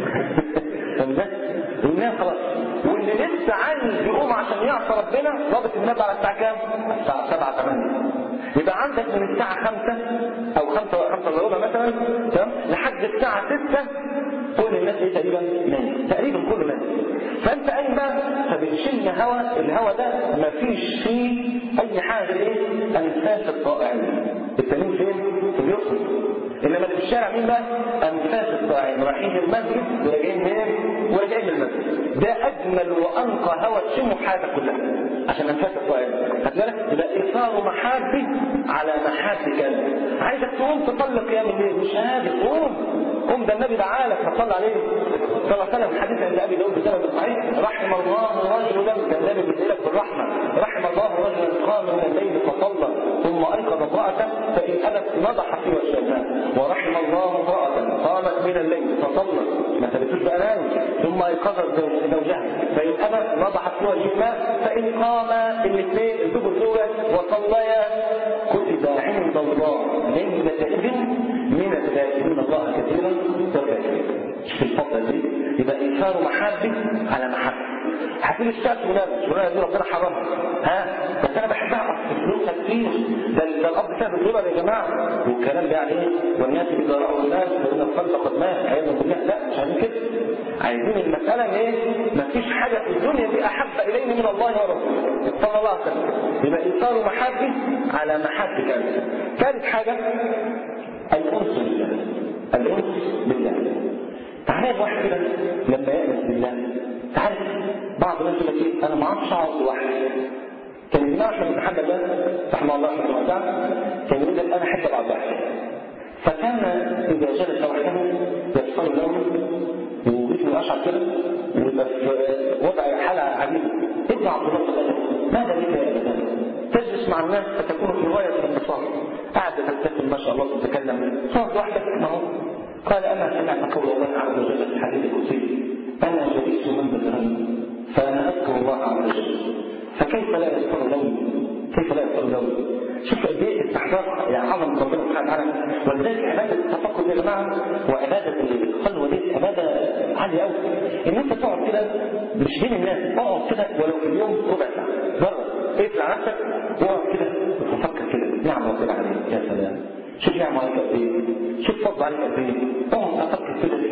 كان ده والناس خلاص. واللي لسه عايز يقوم عشان يعصى ربنا رابط النبي على الساعه كام؟ الساعه سبعة ثمانية. يبقى عندك من الساعه خمسة او خمسة خمسة الا ربع مثلا تمام لحد الساعه ستة كل الناس ايه تقريبا نايم، تقريبا كله نايم. فانت قايم بقى فبتشم هواء، الهواء ده مفيش فيه اي حاجه ايه؟ انفاس الطائعين. التانيين فين؟ في اليسر. انما اللي في الشارع مين بقى؟ انفاس الطائعين رايحين المسجد وراجعين منين؟ وراجعين من المسجد. ده اجمل وانقى هواء تشمه في حياتك كلها عشان انفاس الطائعين. هتلاقي يبقى ايثار محابي على محاب كلمه. عايزك تقوم تصلي قيام الليل مش قادر، قوم قوم ده النبي دعالك فصلى عليه صلى الله عليه وسلم. الحديث عند ابي داود بسند الصحيح رحم الله رجلا كان النبي بيقول لك بالرحمه رحم الله رجلا قام من الليل فصلى ثم ايقظ امراته فان ابت نضح في وجهها، ورحم الله امراه قامت من الليل فصلى ما ثبتوش بقى نام ثم ايقظت زوجها فان ابت نضحت في وجهها، فان قام الاثنين الزوج زوجه وصليا كتب عند الله ليلتئذ من الذاكرين الله كثيرا والذاكرين. في الفترة دي يبقى إيثار محبة على محبة. هتقول الشمس ونام شغلانة دي ربنا حرمها ها بس أنا بحبها أصل فلوسها كتير، ده الأب سبب الربا يا جماعة والكلام ده يعني إيه؟ والناس إذا رأوا الناس فإن الخلق قد مات عياذا بالله. لا مش عايزين كده، عايزين المسألة إيه؟ مفيش حاجة في الدنيا دي أحب إلينا من الله ورسوله صلى الله عليه وسلم. يبقى إيثار محبة على محبة كاملة. ثالث حاجة الأنس بالله. الأنس بالله. تعالى واحد كده لما يأنس بالله، تعالى بعض الناس يقول لك أنا ما أعرفش أقعد لوحدي. كان الإمام أحمد بن حنبل ده رحمه الله رحمه الله كان يقول لك أنا أحب أقعد لوحدي. فكان إذا جلس وحده يفصل له وجسمه أشعر كده ويبقى في وضع حالة عجيبة. ابن عبد الله صلى ماذا بك يا أبدا؟ تجلس مع الناس فتكون في غاية الانبساط، قاعد تبتسم ما شاء الله تتكلم صوت وحدك معه. قال أنا سمعت قول الله عز وجل في الحديث القدسي أنا جلست من بالغيب فأنا أذكر الله عز وجل فكيف لا يذكر لوني؟ كيف لا يذكر لوني؟ شوف قد ايه استحقاق يعني عظم ربنا سبحانه وتعالى. ولذلك عباده التفكر يا جماعه وعباده الخلوه دي عباده عاليه قوي. ان انت تقعد كده مش بين الناس، اقعد كده ولو في اليوم ربع ساعه بره اقفل على نفسك واقعد كده وتفكر كده نعم ربنا عليك يا سلام. شوف نعم عليك قد ايه، شوف فضل عليك قد ايه، اقعد افكر كده فيه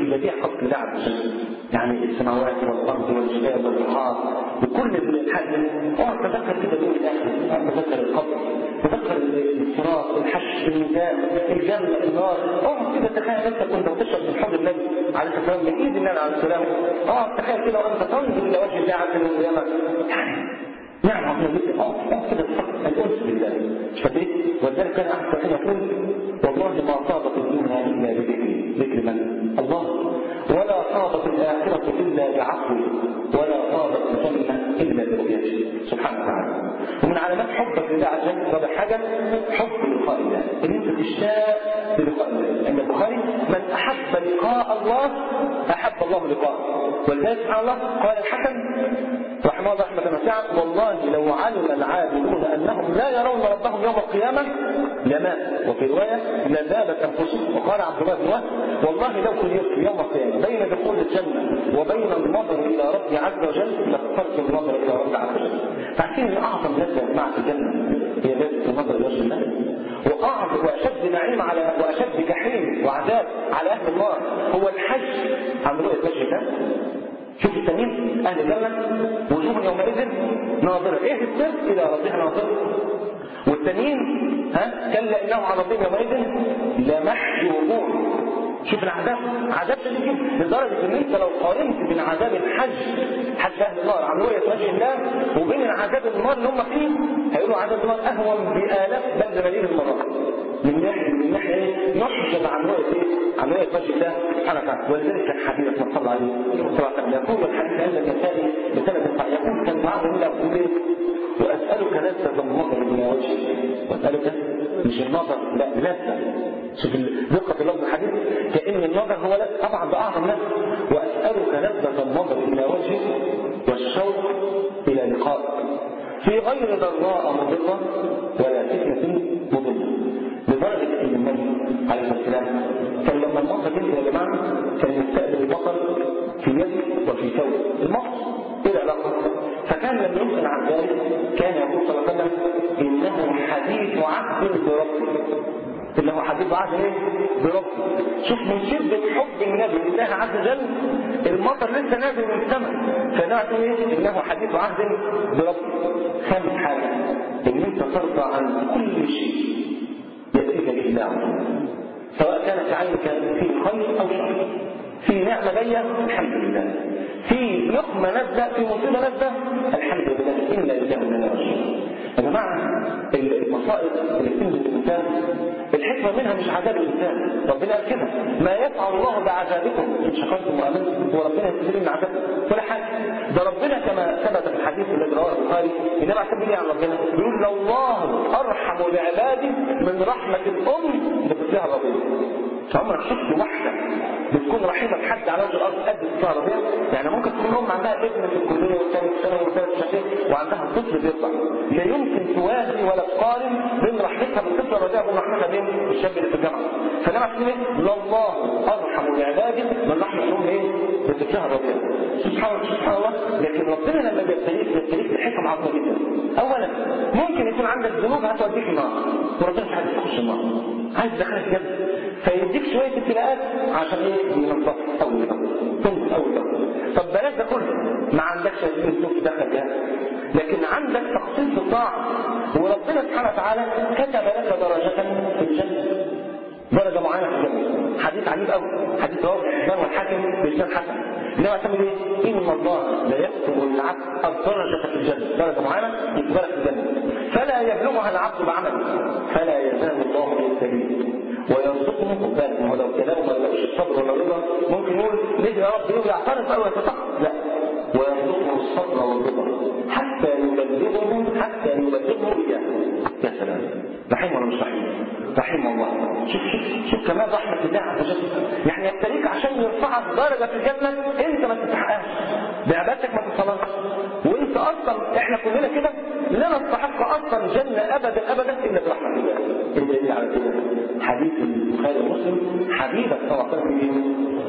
بديع خلق الله عز وجل، يعني السماوات والارض والجبال والبحار وكل الحاجات. اقعد تذكر كده دول الاخر، اقعد تذكر القبر، تذكر الصراط، الحشر، الميزان، الجنه، النار. اقعد كده تخيل نفسك وانت بتشرب من حوض النبي عليه الصلاه والسلام، من ايد النبي عليه السلام. اقعد تخيل كده وانت تنظر الى وجه الله عز وجل يوم القيامه. نعم عظيمه جدا. اقعد كده الانس بالله. فدي ولذلك كان احد الصحابه يقول: والله ما طابت الدنيا الا بذكري. ذكر من؟ الله. ولا طابت الاخره الا بعفوه، ولا طابت الجنه الا برؤيته سبحانه وتعالى. ومن علامات حبك لله عز وجل رابع حاجه حب لقاء الله، ان انت تشتاق للقاء الله. ان البخاري: من احب لقاء الله احب الله لقاءه. ولذلك سبحان الله قال الحسن رحمه الله رحمه واسعه: والله لو علم العابدون انهم لا يرون ربهم يوم القيامه لمات. وفي روايه: لذابت انفسهم. وقال عبد الله بن وهب: والله لو خيرت يوم القيامه بين دخول الجنه وبين النظر الى ربي عز وجل لاخترت النظر الى ربي عز وجل. فعارفين ان اعظم لذه مع الجنه هي لذه النظر الى وجه الله، واعظم واشد نعيم على واشد جحيم وعذاب على اهل النار هو الحج عن رؤيه وجه الله. شوف التانيين اهل الجنه وجوه يومئذ ناظره. ايه السر؟ الى ربها ناظره. والتانيين ها كلا انهم على ربهم يومئذ لمحجوبون. شوف العذاب، عذاب شديد جدا لدرجه ان انت لو قارنت بين عذاب الحج حج اهل النار عن رؤيه وجه الله وبين العذاب النار اللي هم فيه، هيقولوا عذاب النار اهون بالاف بل بملايين المرات. من ناحيه من ناحيه نحجب عن رؤيه ايه؟ عن رؤيه وجه الله سبحانه وتعالى. ولذلك كان حديث من صلى عليه وسلم يقول الحديث عند النسائي بسند صحيح يقول: كان بعض من الاقوال: واسالك لذه النظر الى وجهك. واسالك مش النظر، لا لذه. شوف دقه اللفظ الحديث، كأن النظر هو لا طبعا بأعظم نفس. وأسألك لذة النظر إلى وجهك والشوق إلى لقائك في غير ضراء مضرة ولا فتنة مضلة. لدرجة أن النبي عليه الصلاة والسلام كان لما المطر ينزل يا جماعة كان يستقبل المطر في يده وفي ثوبه. المطر إيه العلاقة؟ فكان لما يسأل عن ذلك كان يقول صلى الله عليه وسلم: إنه حديث عهد بربه. اللي هو حديث عهد ايه؟ بربه. شوف من شدة حب النبي لله عز وجل المطر لسه نازل من السماء، فنعرف ايه؟ انه حديث عهد بربه. خامس حاجة ان انت ترضى عن كل شيء يأتيك به الله عز وجل، سواء كان في عينك فيه خير او شر، في نعمة جاية الحمد لله، في لقمة نازلة، في مصيبة نازلة الحمد لله، إنا لله وإنا إليه راجعون. يا جماعة المصائب اللي بتنزل الإنسان الحكمة منها مش عذاب الإنسان. ربنا قال كده: ما يفعل الله بعذابكم إن شكرتم وآمنتم. وربنا يستفيد من عذابكم ولا حاجة. ده ربنا كما ثبت في الحديث الذي رواه البخاري النبي عليه الصلاة والسلام عن ربنا بيقول: الله أرحم بعباده من رحمة الأم بطفلها الرضيع. فعمرك شفت واحدة بتكون رحيمة بحد على وجه الأرض قد بطفلها الرضيع؟ يعني ممكن تكون أم عندها ابن في الكلية والثاني في ثانوي والثالث في شهرين وعندها طفل بيطلع، لا يمكن توازي ولا تقارن بين رحمتها بالطفل الرضيع وبين رحمتها بين الشاب اللي في الجامعة. فلما تقول ايه؟ الله أرحم بعباده من رحمة الأم ايه؟ بطفلها الرضيع. سبحان الله سبحان الله. لكن ربنا لما بيبتليك بيبتليك بحكم عظيمة جدا. أولا ممكن يكون عندك ذنوب هتوديك النار وربنا مش عايز تخش النار، عايز تدخلك جنة، فيديك شوية ابتلاءات عشان ايه؟ ينظف أول تنظف أول ضغط. طب بلاش ده كله، ما عندكش الذنوب تدخل جهة، لكن عندك تقصير في الطاعة، وربنا سبحانه وتعالى كتب لك درجة في الجنة، درجة معينة في الجنة. حديث عجيب قوي، حديث رواه الحسن والحاكم بإسناد حسن. إنما تعمل إيه؟ إن الله لا يكتب العبد الدرجة في الجنة، درجة معينة يكتبها في الجنة، فلا يبلغها العبد بعمله، فلا يزال الله يستجيب ويرزقه قباله. ولو كلامه ما لقوش الصبر ولا الرضا ممكن يقول ليه يا رب يقول يعترض أو يتسقط، لا، ويرزقه الصبر والرضا حتى يبلغه حتى يبلغه إياه. يا سلام، رحيم ولا مش رحيم؟ رحيم الله. شوف شوف شوف كمان رحمة الله عز وجل، يعني يبتليك عشان يرفعك درجة في الجنة انت ما تستحقهاش بعبادتك، ما تصلهاش، وانت اصلا احنا كلنا كده لا نستحق اصلا جنة ابدا ابدا الا برحمة الله. الدليل على كده حديث البخاري ومسلم: حبيبك صلى الله عليه وسلم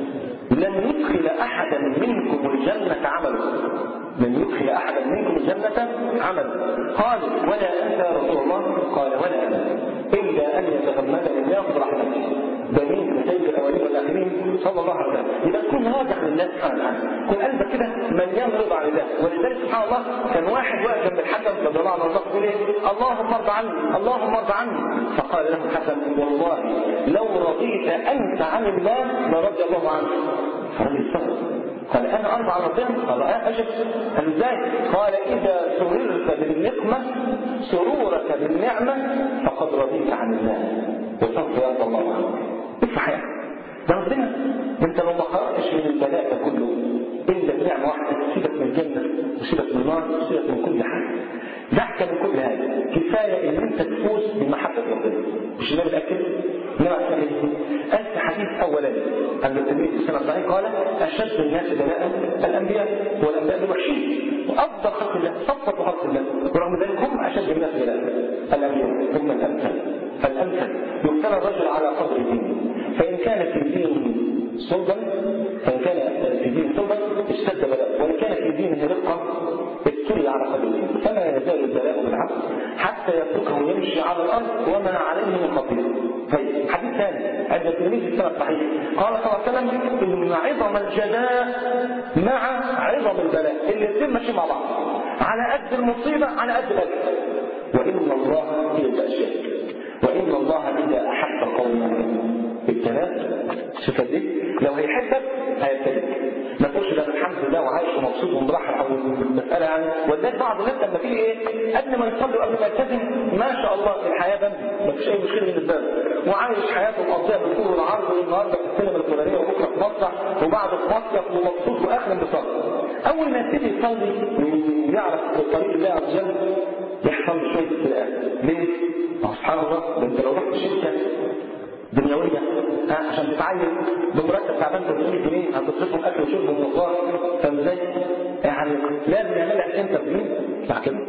لن يدخل أحدا منكم الجنة عمله، لن يدخل أحدا منكم الجنة عمله. قال ولا أنت يا رسول الله؟ قال ولا أنا، إلا أن يتغمدني الله برحمته. ده مين؟ سيد الأولين والآخرين صلى الله عليه وسلم. يبقى تكون راجع لله سبحانه وتعالى، تكون قلبك كده مليان رضا عن الله. ولذلك سبحان الله كان واحد واقف جنب الحسن رضي الله عنه يقول ايه؟ اللهم ارض عني، اللهم ارض عني. فقال له الحسن والله لو رضيت أنت عن الله لرضي الله عنك. فرجل صبر قال انا ارضى عن ربنا؟ قال اه اجل. قال ازاي؟ قال اذا سررت بالنقمه سرورك بالنعمه فقد رضيت عن الله وسوف يرضى الله عنك. افرح يعني ده ربنا. انت لو ما خرجتش من البلاء ده كله الا بنعمه واحده تسيبك من الجنه وتسيبك من النار وتسيبك من كل حاجه. دعك من كل هذا، كفايه ان انت تفوز بمحبه ربنا. مش ده بالاكل؟ انما قال في حديث اولاني عند التلميذ في السنه الصحيح قال اشد الناس بلاء الانبياء والانبياء الوحشين وافضل خلق الله صفه خلق الله، ورغم ذلك هم اشد الناس بلاء الانبياء ثم الامثل. فالامثل يبتلى الرجل على قدر دينه، فان كان في دينه صلبا فان كان في دينه صلبا اشتد بلاء، وان كان في دينه رقه ابتلي على قدر دينه. فما يزال البلاء بالعبد حتى يتركه يمشي على الارض وما عليه من خطيئه. طيب حديث ثاني عند التلميذ في السنة الصحيح قال صلى الله عليه وسلم إن عظم الجزاء مع عظم البلاء، الاثنين ماشيين مع بعض، على قد المصيبة على قد الأجر. وإن الله هي الأشياء، وإن الله إذا أحب قوما ابتلاء. شوف دي لو هيحبك هيبتليك، ما تقولش ده الحمد لله وعايش ومبسوط ومرحب او المساله يعني. ولذلك بعض الناس لما تيجي ايه قبل ما يصلي وقبل ما يلتزم ما شاء الله الحياه بنت ما فيش اي مشكله بالنسبه له، وعايش حياته مقضيه بالطول والعرض، والنهارده في السينما الفلانيه وبكره في مسرح وبعده في مصيف ومبسوط واخر انبساط. اول ما يبتدي يصلي ويعرف طريق الله عز وجل يحصل له شويه ابتلاء. ليه؟ سبحان الله، ده انت لو رحت شركه دنيويه ها عشان تتعين بمرتب تعبان ثلاثمية جنيه هتصرفهم اكل وشرب ومواصلات، فاهم ازاي؟ يعني لازم يعمل لك انترفيو صح كده؟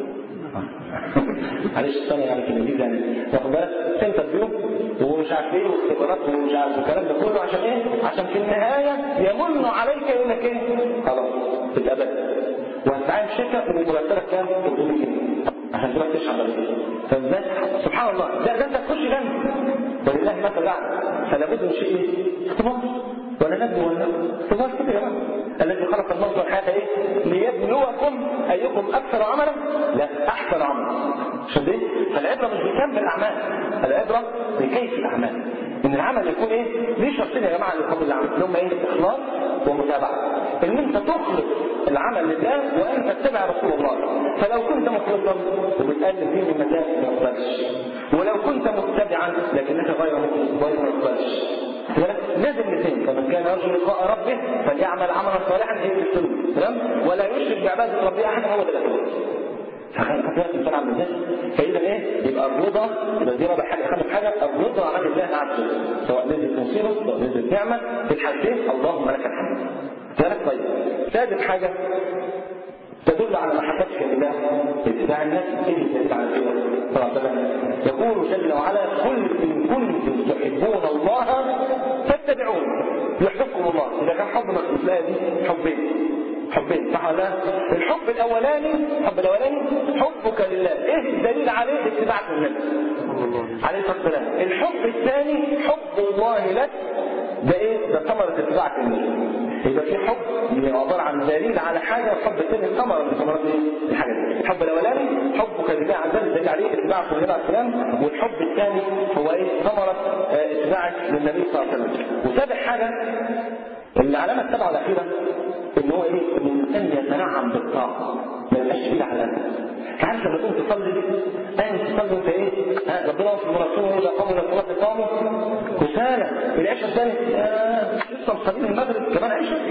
معلش الثانيه يعني في الانجليزي يعني واخد بالك انترفيو ومش عارف ايه واختبارات ومش عارف الكلام ده كله عشان ايه؟ عشان في النهايه يمن عليك يقول لك ايه؟ خلاص تتقبل وهتتعين شركه ومرتبك كام؟ ثلاثمية جنيه عشان تروح تشحن بعد كده. فاهم ازاي؟ سبحان الله، ده ده انت تخش جنه ولله مثل اعلى. فلا بد من شيء ايه؟ اختبار ولا نبي ولا اختبار كده يا جماعه. الذي خلق الموت والحياه ايه؟ ليبلوكم ايكم اكثر عملا لا احسن عملا. عشان ايه؟ فالعبره مش بكم الاعمال، العبره بكيف الاعمال. ان العمل يكون ايه؟ ليه شرطين يا جماعه لقبول العمل اللي هم ايه؟ اخلاص ومتابعه. ان انت تخلص العمل لله وانت تتبع رسول الله. فلو كنت مخلصا وبتقلب فيه من مكان ما يقبلش، ولو كنت متبعا لكنك غير مخلص غير ما يقبلش. لازم الاثنين. فمن كان يرجو لقاء ربه فليعمل عملا صالحا هي السلوك تمام ولا يشرك بعباده ربه احد. هو ده الاخلاص. فخلق فيها الانسان عن الناس. فاذا ايه؟ يبقى الرضا يبقى دي رابع حاجه خامس حاجه الرضا عن الله عز وجل، سواء نزلت مصيبه سواء نزلت نعمه في الحالتين اللهم لك الحمد. ثالث طيب سادس حاجه تدل على محبتك لله اتباع الناس. ايه تدل على كده؟ طبعا يقول جل وعلا قل ان كنتم تحبون الله فاتبعون يحببكم الله. اذا كان حب مقصود لا دي حبين حبين صح ولا؟ الحب الاولاني الحب الاولاني حبك لله. ايه الدليل عليه؟ اتباعك للنبي عليه الصلاه والسلام. الحب الثاني حب الله لك، ده ايه؟ ده ثمره اتباعك للنبي. يبقى في حب عباره عن دليل على حاجه، والحب الثاني ثمره من ثمرات ايه؟ الحاجه دي. الحب الاولاني حبك لله عز وجل دليل عليه اتباعك للنبي عليه السلام، والحب الثاني هو ايه؟ ثمره اتباعك للنبي صلى الله عليه وسلم. وسابع حاجه العلامه السبعه الاخيره ان هو ايه؟ ان الانسان يتنعم بالطاعه ما يبقاش فيه علامه. عارف لما تقوم تصلي انت تصلي انت ايه؟ ها ربنا في المرسول اذا قاموا الى الصلاه قاموا كسالى. في العشاء الثاني لسه مصلين المغرب كمان عشاء.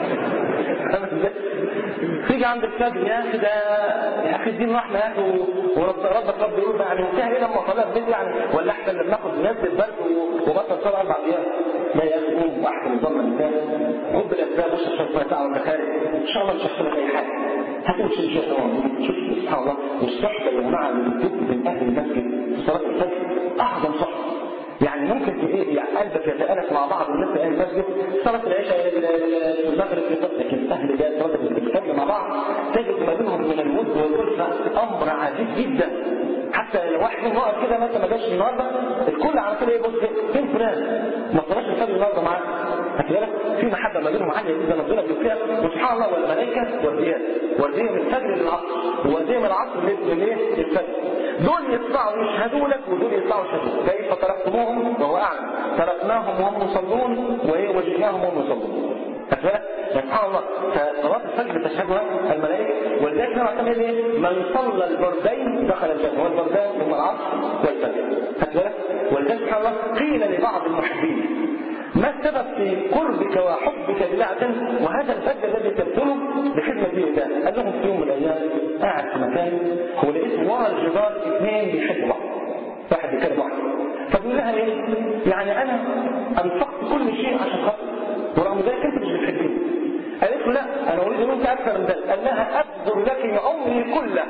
تيجي عند الفجر يا اخي ده يا اخي الدين رحمه يا اخي وربك رب يقول يعني انتهى ايه لما صلاه البيت يعني ولا احسن لما ناخد نزل برد وبطل صلاه اربع ايام. لا يا اخي قوم واحسن نظام الانسان خد بالاسباب وش الشيطان ساعه وانت خارج ان شاء الله مش هيحصل لك اي حاجه. هتقول شيء شيء شوف سبحان الله. والصحبه يا جماعه اللي بتجيب من اهل المسجد في صلاه الفجر اعظم صحبه. يعني ممكن ايه يعني قلبك يتالف مع بعض والناس أهل المسجد صلاة العشاء المغرب في طب، لكن أهل جاء صلاة الفجر مع بعض تجد ما بينهم من الود والألفة أمر عجيب جدا. حتى لو واحد واقف كده مثلا ما جاش النهارده الكل على كده يبص فين فلان ما صلاش الفجر النهارده معاه. خدت بالك في محبه ما بينهم عاليه جدا ربنا بيوفقها. وسبحان الله والملائكه ورديات ورديه من الفجر للعصر وورديه من العصر للايه للفجر. دول يطلعوا يشهدوا لك ودول يطلعوا يشهدوا. كيف تركتموهم وهو اعلم تركناهم وهم يصلون ووجدناهم وهم يصلون. خدت بالك سبحان الله. فصلاه الفجر تشهدها الملائكه ولذلك نوع كمان ايه من صلى البردين دخل الجنه. والبردان هم العصر والفجر. خدت بالك ولذلك سبحان الله قيل لبعض المحبين ما السبب في قربك وحبك لله وهذا الفجر الذي تبذله بخدمه الله؟ قال لهم في يوم من الايام قاعد في مكان هو لقيت ورا الجدار اثنين بيحبوا بعض واحد بيكلم واحد فبيقول لها ايه يعني انا انفقت كل شيء عشان خاطر ورغم ذلك انت مش بتحبني. قالت له لا انا اريد منك اكثر من ذلك. قال لها ابذل لك عمري كله.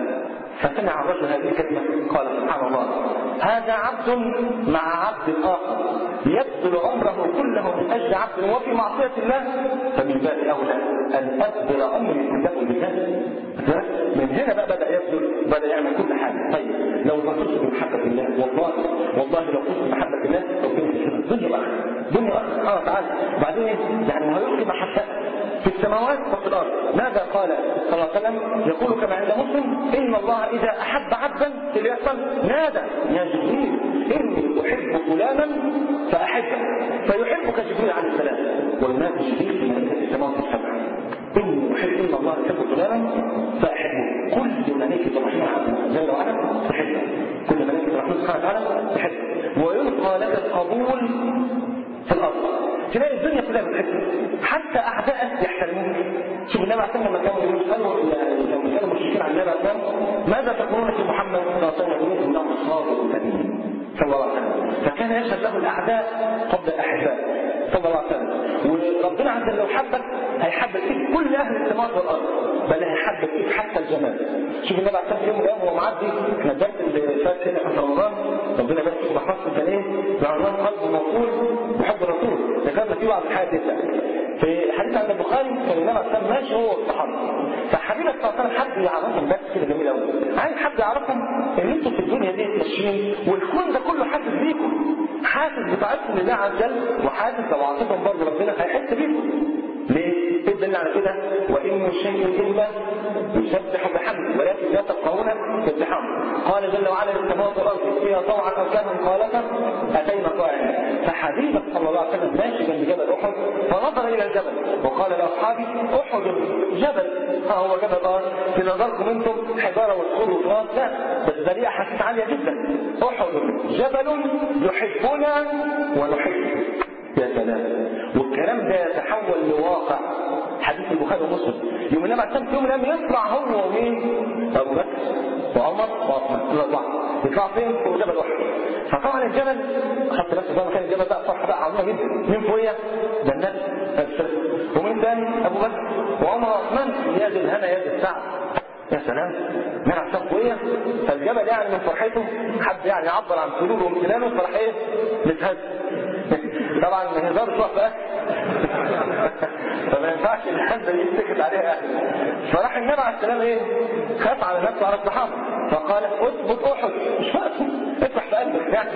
فسمع الرجل هذه الكلمه قال سبحان الله هذا عبد مع عبد اخر يبذل عمره كله من اجل عبد وفي معصيه الله فمن باب اولى ان ابذل عمري كله لله. من هنا بقى بدا يبذل بدا يعمل كل حاجه. طيب لو ما كنت بمحبه الله والله والله لو كنت بمحبه الله الدنيا بقى الدنيا بقى سبحانه وتعالى بعدين يعني ما يلقي محبته في السماوات وفي الارض. ماذا قال صلى الله عليه وسلم؟ يقول كما عند مسلم ان الله اذا احب عبدا اللي يحصل نادى يا جبريل اني احب فلانا فاحبه فيحبك جبريل عليه السلام وينادي جبريل في ملائكه السماوات السبع اني احب ان الله يحب فلانا فاحبه. كل ملائكه الرحمن جل وعلا تحبه كل ملائكه الرحمن سبحانه وتعالى تحبه ويلقى لك القبول في الارض. تلاقي الدنيا كلها بتحبه حتى اعدائك يحترموك. شوف النبي عليه الصلاه والسلام لما كانوا يسالوا لما كانوا مشركين على النبي عليه الصلاه والسلام ماذا تقولون في محمد صلى الله عليه وسلم؟ يقولون انه صادق الامين صلى الله عليه وسلم. فكان يشهد له الاعداء قبل الاحباء صلى الله عليه وسلم. وربنا عز وجل لو حبك هيحبك فيك كل اهل السماوات والارض بل هيحبك فيك حتى الجمال. شوف النبي عليه الصلاه والسلام يوم من الايام وهو معدي احنا الدرس اللي فات هنا في رمضان ربنا يبارك فيك ويحفظك كان ايه؟ بعنوان قلب موصول بحب الرسول. ذكرنا فيه بعض الحاجات دي في حديث عند البخاري كان النبي عليه الصلاه والسلام ماشي هو والصحابه فحبيبك صلى الله عليه وسلم حد يعرفهم بس كده جميل قوي. عايز حد يعرفهم ان انتوا في الدنيا دي ماشيين والكون ده كله حاسس بيكم حاسس بطاعتكم لله عز وجل وحاسس لو عطيتهم برضه ربنا هيحس بيكم. ليه؟ ايه الدليل على كده؟ وان من شيء الا يسبح بحمده ولكن لا تفقهون تسبحهم. قال جل وعلا للسماوات والارض فيها طوعا او كانوا قالتا اتينا طائعين. فحبيبك صلى الله عليه وسلم ماشي جنب جبل احد فنظر الى الجبل وقال لاصحابه احد جبل ها هو جبل اه في نظركم انتم حجاره وصخور وتراب لا بس ذريعه حسيت عاليه جدا. احد جبل يحبنا ونحبه. يا سلام. والكلام ده يتحول لواقع. حديث البخاري ومسلم يوم النبي عليه الصلاه والسلام يوم يطلع هو ومين؟ ابو بكر وعمر وعثمان الاربعه يطلع فين؟ فوق جبل واحد. فطبعا الجبل خدت نفسه بقى مكان الجبل بقى فرحه بقى عظيمه جدا. مين فوقيه؟ ده النبي ومين ثاني؟ ابو بكر وعمر وعثمان يد الهنا يد السعد. يا سلام. من عشان فوقيه فالجبل يعني من فرحته حد يعني يعبر عن سروره وامتنانه فرح ايه؟ متهز. طبعا ما هزار شويه بقى فما ينفعش الحد يتسكت عليها اهل. فراح النبي عليه السلام ايه؟ خاف على نفسه على الصحابه فقال اثبت احد مش وقت افتح في قلبك يعني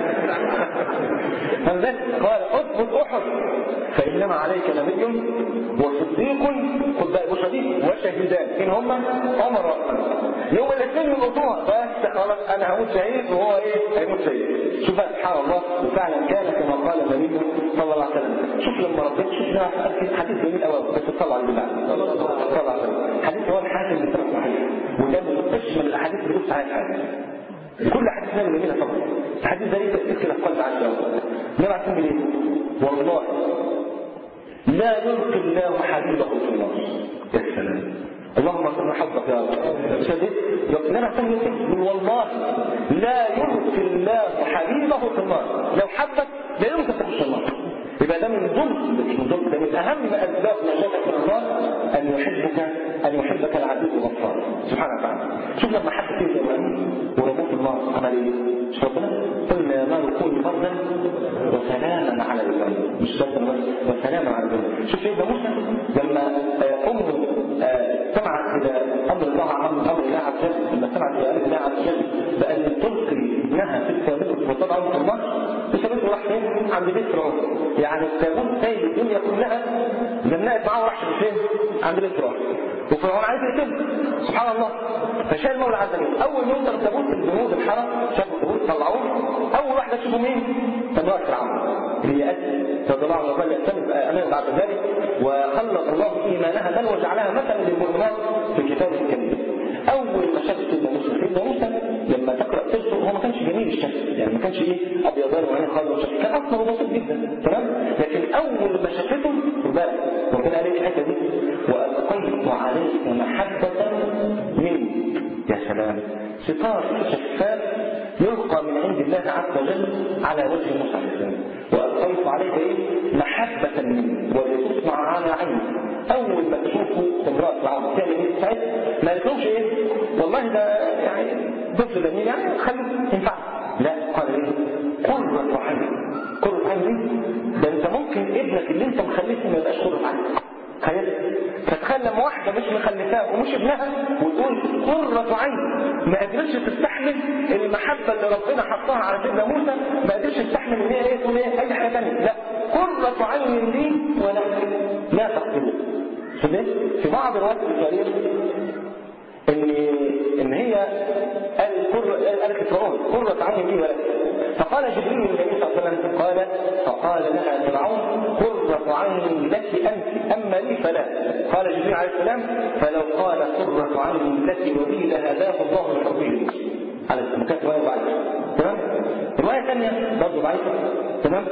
قال اثبت احد فانما عليك نبي وصديق خد بقى وشهيد وشهيدان ان هم عمر وعثمان يوم الاثنين يلقطوها بس خلاص انا هموت شهيد وهو ايه؟ هيموت شهيد. شوف بقى سبحان الله وفعلا كان كما قال النبي صلى الله عليه وسلم. شوف لما ربنا شوف لنا حديث جميل قوي بس تصلوا على النبي صلى الله عليه وسلم. حديث هو الحاكم اللي سبق صحيح وده من اشمل الاحاديث اللي بتقول عليها حاجه. كل حديث نبي جميله طبعا. الحديث ده ليه تاثير كده في قلب عز وجل. النبي عليه الصلاه والله لا يلقي الله حبيبه في النار. يا سلام. اللهم صل حظك يا رب. شديد النبي صلى الله عليه وسلم والله لا يلقي الله حبيبه في النار. لو حبك لا يمكن تخش النار. يبقى ده من ضمن شوف ده من اهم اسباب نجاتك من النار ان يحبك ان يحبك العزيز الغفار سبحانه وتعالى. شوف لما حد فيه ابراهيم ورموه في النار عمل ايه؟ شوف ربنا قلنا يا نار كوني بردا وسلاما على ابراهيم، مش بردا بس وسلاما على ابراهيم. شوف سيدنا موسى لما امه سمعت الى امر الله امر الله عز وجل، لما سمعت الى امر الله عز وجل بان تلقي ابنها في التابوت وتضعه في النار، بسبب راح فين؟ عند بيت فرعون. يعني التابوت سايب الدنيا كلها زنقت معاه وراح فين؟ عند بيت فرعون. وفرعون عايز يقتله سبحان الله، فشال المولى عز وجل. اول ما يوصل التابوت الجنود الحرم شافوا التابوت طلعوه، اول واحده تشوفوا مين؟ امراه فرعون اللي هي اسد رضي الله عنها وقال اعتمد امام بعد ذلك وخلق الله ايمانها بل وجعلها مثلا للمؤمنات في كتابه الكريم. اول ما شاف سيدنا موسى سيدنا موسى لما تقرا سيرته هو ما كانش جميل الشكل، يعني ما كانش ايه ابيضان وعينيه خالص، كان اصلا بسيط جدا تمام. لكن اول ما شافته بالك ربنا قال لي الحته دي والقيت عليك محبه مني. يا سلام، ستار شفاف يلقى من عند الله عز وجل على وجه موسى عليه السلام. والقيت عليك ايه محبه مني ولتصنع على عيني. اول ما تشوفه امراه فرعون تعمل ايه ساعتها؟ ما قالتلهمش ايه والله ده يعني طفل جميل يعني خليه ينفع، لا قال ايه قرة عين. قرة عين دي ده انت ممكن ابنك اللي انت مخلفه ما يبقاش قرة عين. تخيل فتخيل لما واحده مش مخلفاه ومش ابنها وتقول قرة عين، ما قدرتش تستحمل المحبه اللي ربنا حطها على سيدنا موسى، ما قدرتش تستحمل ان هي ايه تقول ايه اي حاجه ثانيه، لا قرة عين لي ولا لا تقتلوه. في بعض الروايات التاريخ ان ان هي قالت فرعون قرة عين لي ولك، فقال جبريل للنبي صلى الله عليه وسلم قال فقال لها فرعون قرة عين لك انت اما لي فلا. قال جبريل عليه السلام فلو قال قرة عين لك ولي لهداه الله الحبيب على المكاتب روايه ضعيفه تمام. روايه ثانيه برضه ضعيفه تمام.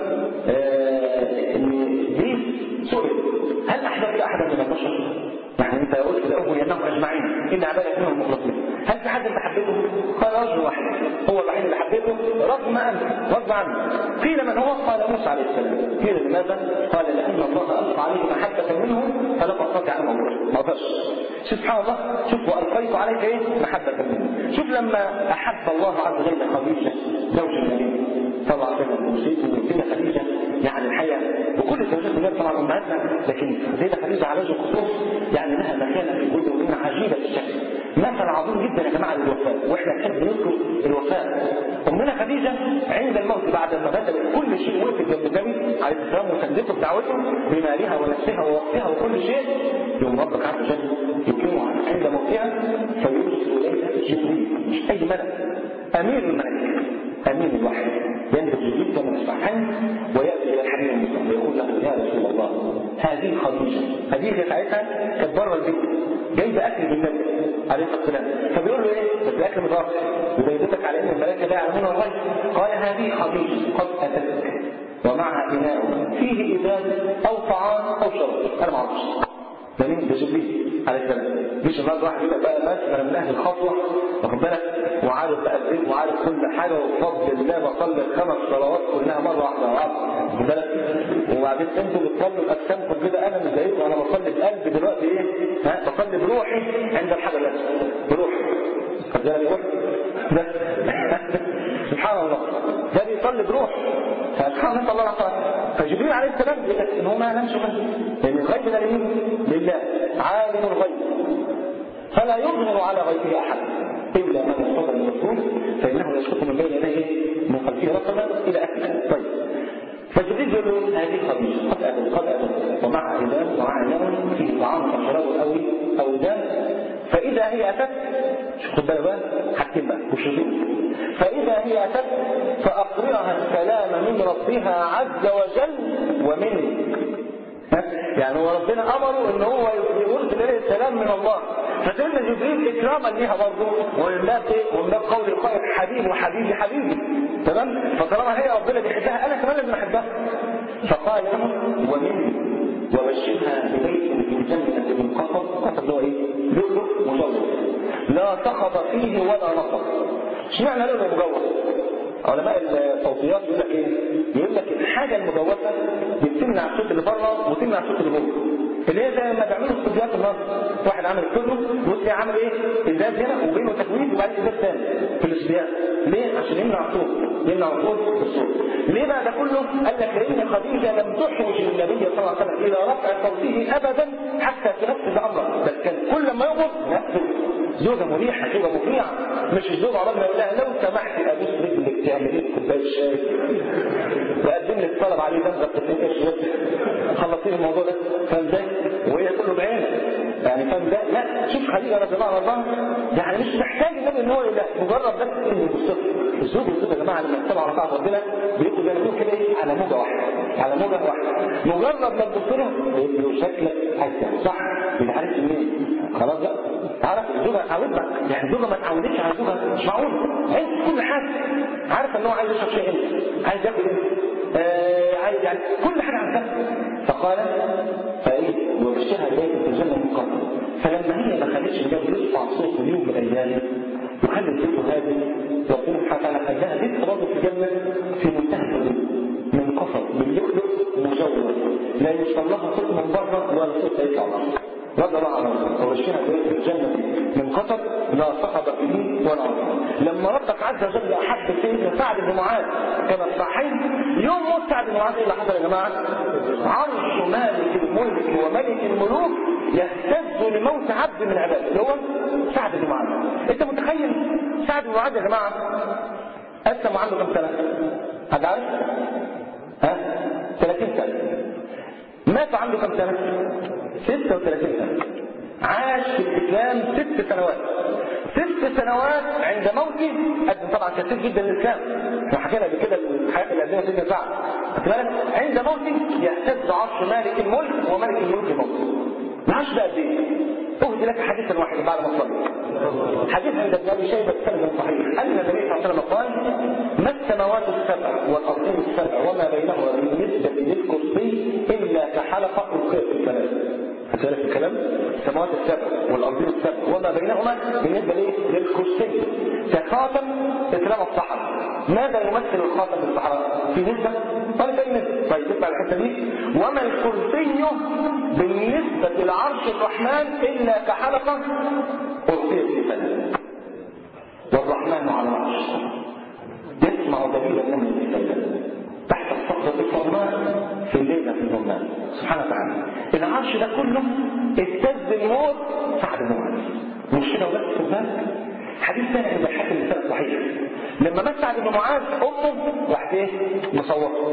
آه ان ابليس سئل هل احدث احدا من البشر؟ يعني انت قلت الاول انهم اجمعين ان عبادك منهم المخلصين، هل في حد انت حبيته؟ قال رجل واحد هو الوحيد اللي حبيته رغم انت رغم عنه. قيل من هو؟ قال موسى عليه السلام. قيل لماذا؟ قال لان الله القى عليه محبه منه فلم استطع ان امره، ما اقدرش. سبحان الله، شوف والقيت عليك ايه محبه منه. شوف لما احب الله عز وجل خديجه زوج النبي صلى الله عليه وسلم وسيدنا خديجه يعني الحقيقه وكل زوجات النبي طبعا امهاتنا، لكن سيدة خديجه على وجه الخصوص يعني لها مكانه في قلوبنا عجيبه الشكل، مثل عظيم جدا يا جماعه للوفاء، واحنا نحب نذكر الوفاء. امنا خديجه عند الموت بعد ما بدأ كل شيء وقف جنب النبي عليه السلام وسدته بدعوته بمالها ونفسها ووقتها وكل شيء، يوم ربك عز وجل يكرمها عند موتها فيرسل اليها جبريل مش اي ملك، امير الملائكه امين الوحي ينزل جبريل كما نسمعها وياتي الى الحبيب المصطفى ويقول له يا رسول الله هذه خديجه. خديجه ساعتها كانت بره البيت جايبه اكل بالنبي عليه الصلاه والسلام، فبيقول له ايه بس الاكل متغطي وبيدلك على ان الملائكه لا يعلمون الغيب. قال هذه خديجه قد اتتك ومعها اناء فيه ازاز او طعام او شراب انا ما اعرفش. ده مين؟ ده جبريل عليه السلام. مش النهارده واحد يبقى بقى ناس من اهل الخطوه واخد بالك وعارف تأذن وعارف كل حاجه وبفضل الله بصلي الخمس صلوات كلها مره واحده واخد بالك، وبعدين انتوا بتصلوا اجسامكم كده انا مش زيكم انا بصلي بقلبي دلوقتي ايه ها بصلي بروحي عند الحجر الاسود بروحي خد بالك روح سبحان الله ده بيصلي بروح فسبحان الله الله تعالى. فجبريل عليه السلام يقول لك ان هو ما يعلمش غيب لان الغيب ده لمين؟ لله عالم الغيب فلا يظهر على غيبه احد الا من ارتضى من الرسول فانه يسقط من بين يديه من خلفه رقبه الى اخره. طيب فجبريل يقول له هذه خديجه قد اتت قد اتت ومع اذان ومع انام فيه طعام وشراب او او دم فاذا هي اتت شوف خد بالك بقى حاجتين بقى وشوفوا فاذا هي اتت فاقرئها السلام من ربها عز وجل ومنه. يعني هو ربنا امره ان هو يرسل اليه السلام من الله، فسيدنا جبريل اكراما ليها برضه ومن باب ايه؟ ومن باب قول القائل حبيب وحبيبي حبيبي تمام. فطالما هي ربنا بيحبها انا كمان لازم احبها. فقال له ومنه وبشرها ببيت في الجنه من قصب قصب اللي هو ايه؟ لؤلؤ مجوز لا صخب فيه ولا نصب. اشمعنى لؤلؤ مجوز؟ علماء الصوتيات يقول لك ايه؟ يقول لك الحاجه المجوفه بتمنع الصوت اللي بره وتمنع الصوت اللي جوه، اللي هي زي ما بيعملوا استوديوهات النصر، واحد عامل استوديو بص عامل ايه؟ ازاز هنا وبينه تكويز وبعدين ازاز ثاني في الاستوديوهات. ليه؟ عشان يمنع الصوت، يمنع الصوت الصوت. ليه بقى ده كله؟ قال لك لان خديجه لم تحوج النبي صلى الله عليه وسلم الى رفع صوته ابدا حتى تنفذ امره، بل كان كل ما يغضب نفذ. زوجه مريحه، زوجه مطيعه، مش الزوجه عرضنا يقول لها لو سمحت ابوس رجلك تعملي لي كوبايه شاي وقدم لك طلب عليه زمزم تسعين قرش خلصتي الموضوع ده، فاهم ازاي؟ وهي كله بعينه يعني، فاهم ازاي؟ لا شوف خليجه رضي الله عنها يعني مش محتاج النبي ان هو لا مجرد بس انه بالصدق. الزوج والزوجه يا جماعه لما يتبعوا على طاعه ربنا بيبقوا زي ما تقول كده ايه على موجه واحده، على موجه واحده. مجرد ما تبص لها بيبقوا شكلك حاجه صح، انت عارف منين؟ خلاص بقى تعرف الزوجه اتعودت، يعني الزوجه ما اتعودتش على الزوجه مش معقول، عايز كل حاجه، عارف ان هو عايز يشرب شيء امتى، عايز ياكل امتى، آه عايز يعني كل حاجه عندها. فقال فايه وبشرها بيت في الجنه من قبل. فلما هي ما خلتش الجو يرفع صوته يوم من الايام وخلت بيته هادي، ربنا سبحانه وتعالى خلاها بيت برضه في الجنه في منتهى الهدوء من قصر من لؤلؤ مجوز، لا يوصل لها صوت من بره ولا صوت يطلع بره. رضي الله عنه وبشرها بيت في الجنه من قصر لا صخب فيه ولا عظم. لما ربك عز وجل احب سيدنا سعد بن معاذ كما الصحيح يوم موت سعد بن معاذ ايه اللي حصل يا جماعه؟ عرش مالك الملك وملك الملوك يهتز لموت عبد من عباده اللي هو سعد بن معاذ. انت متخيل سعد بن معاذ يا جماعه اسلم عنده كم سنه؟ حد عارف؟ ها؟ ثلاثين سنه. مات عنده كم سنه؟ ستة وثلاثين سنه. عاش في الاسلام ست سنوات. ست سنوات عند موته قدم طبعا كثير جدا للاسلام، وحكينا قبل كده الحياه اللي قدمها سيدنا سعد. عند موته يهتز عرش مالك الملك وملك الملك موته. العرش ده قد ايه؟ اهدي لك حديثا واحدا بعد ما صلي. حديث عند ابن ابي شيبه بسند صحيح ان النبي صلى الله عليه وسلم قال: ما السماوات السبع والارضين السبع وما بينهما بالنسبه للكرسي الا كحلقه الخيط في الثلاث. هتعرف الكلام؟ السماوات السبع والارضين السبع وما بينهما بالنسبه ليه؟ للكرسي كخاتم اترمى الصحراء. ماذا يمثل الخاتم في الصحراء؟ في نسبه؟ طيب اي نسبه؟ طيب تطلع الحته دي. وما الكرسي بالنسبه لعرش الرحمن الا كحلقه الخيط في الثلاث. والرحمن على العرش يسمع دليل النمل في الليل تحت الصخرة الصماء في الليلة في الظلام سبحانه وتعالى. العرش ده كله اهتز الموت سعد بن معاذ. مش كده وبس في بالك؟ حديث ثاني عند الحاكم الإسلام صحيح لما مات سعد بن معاذ امه راحت ايه؟ مصوته.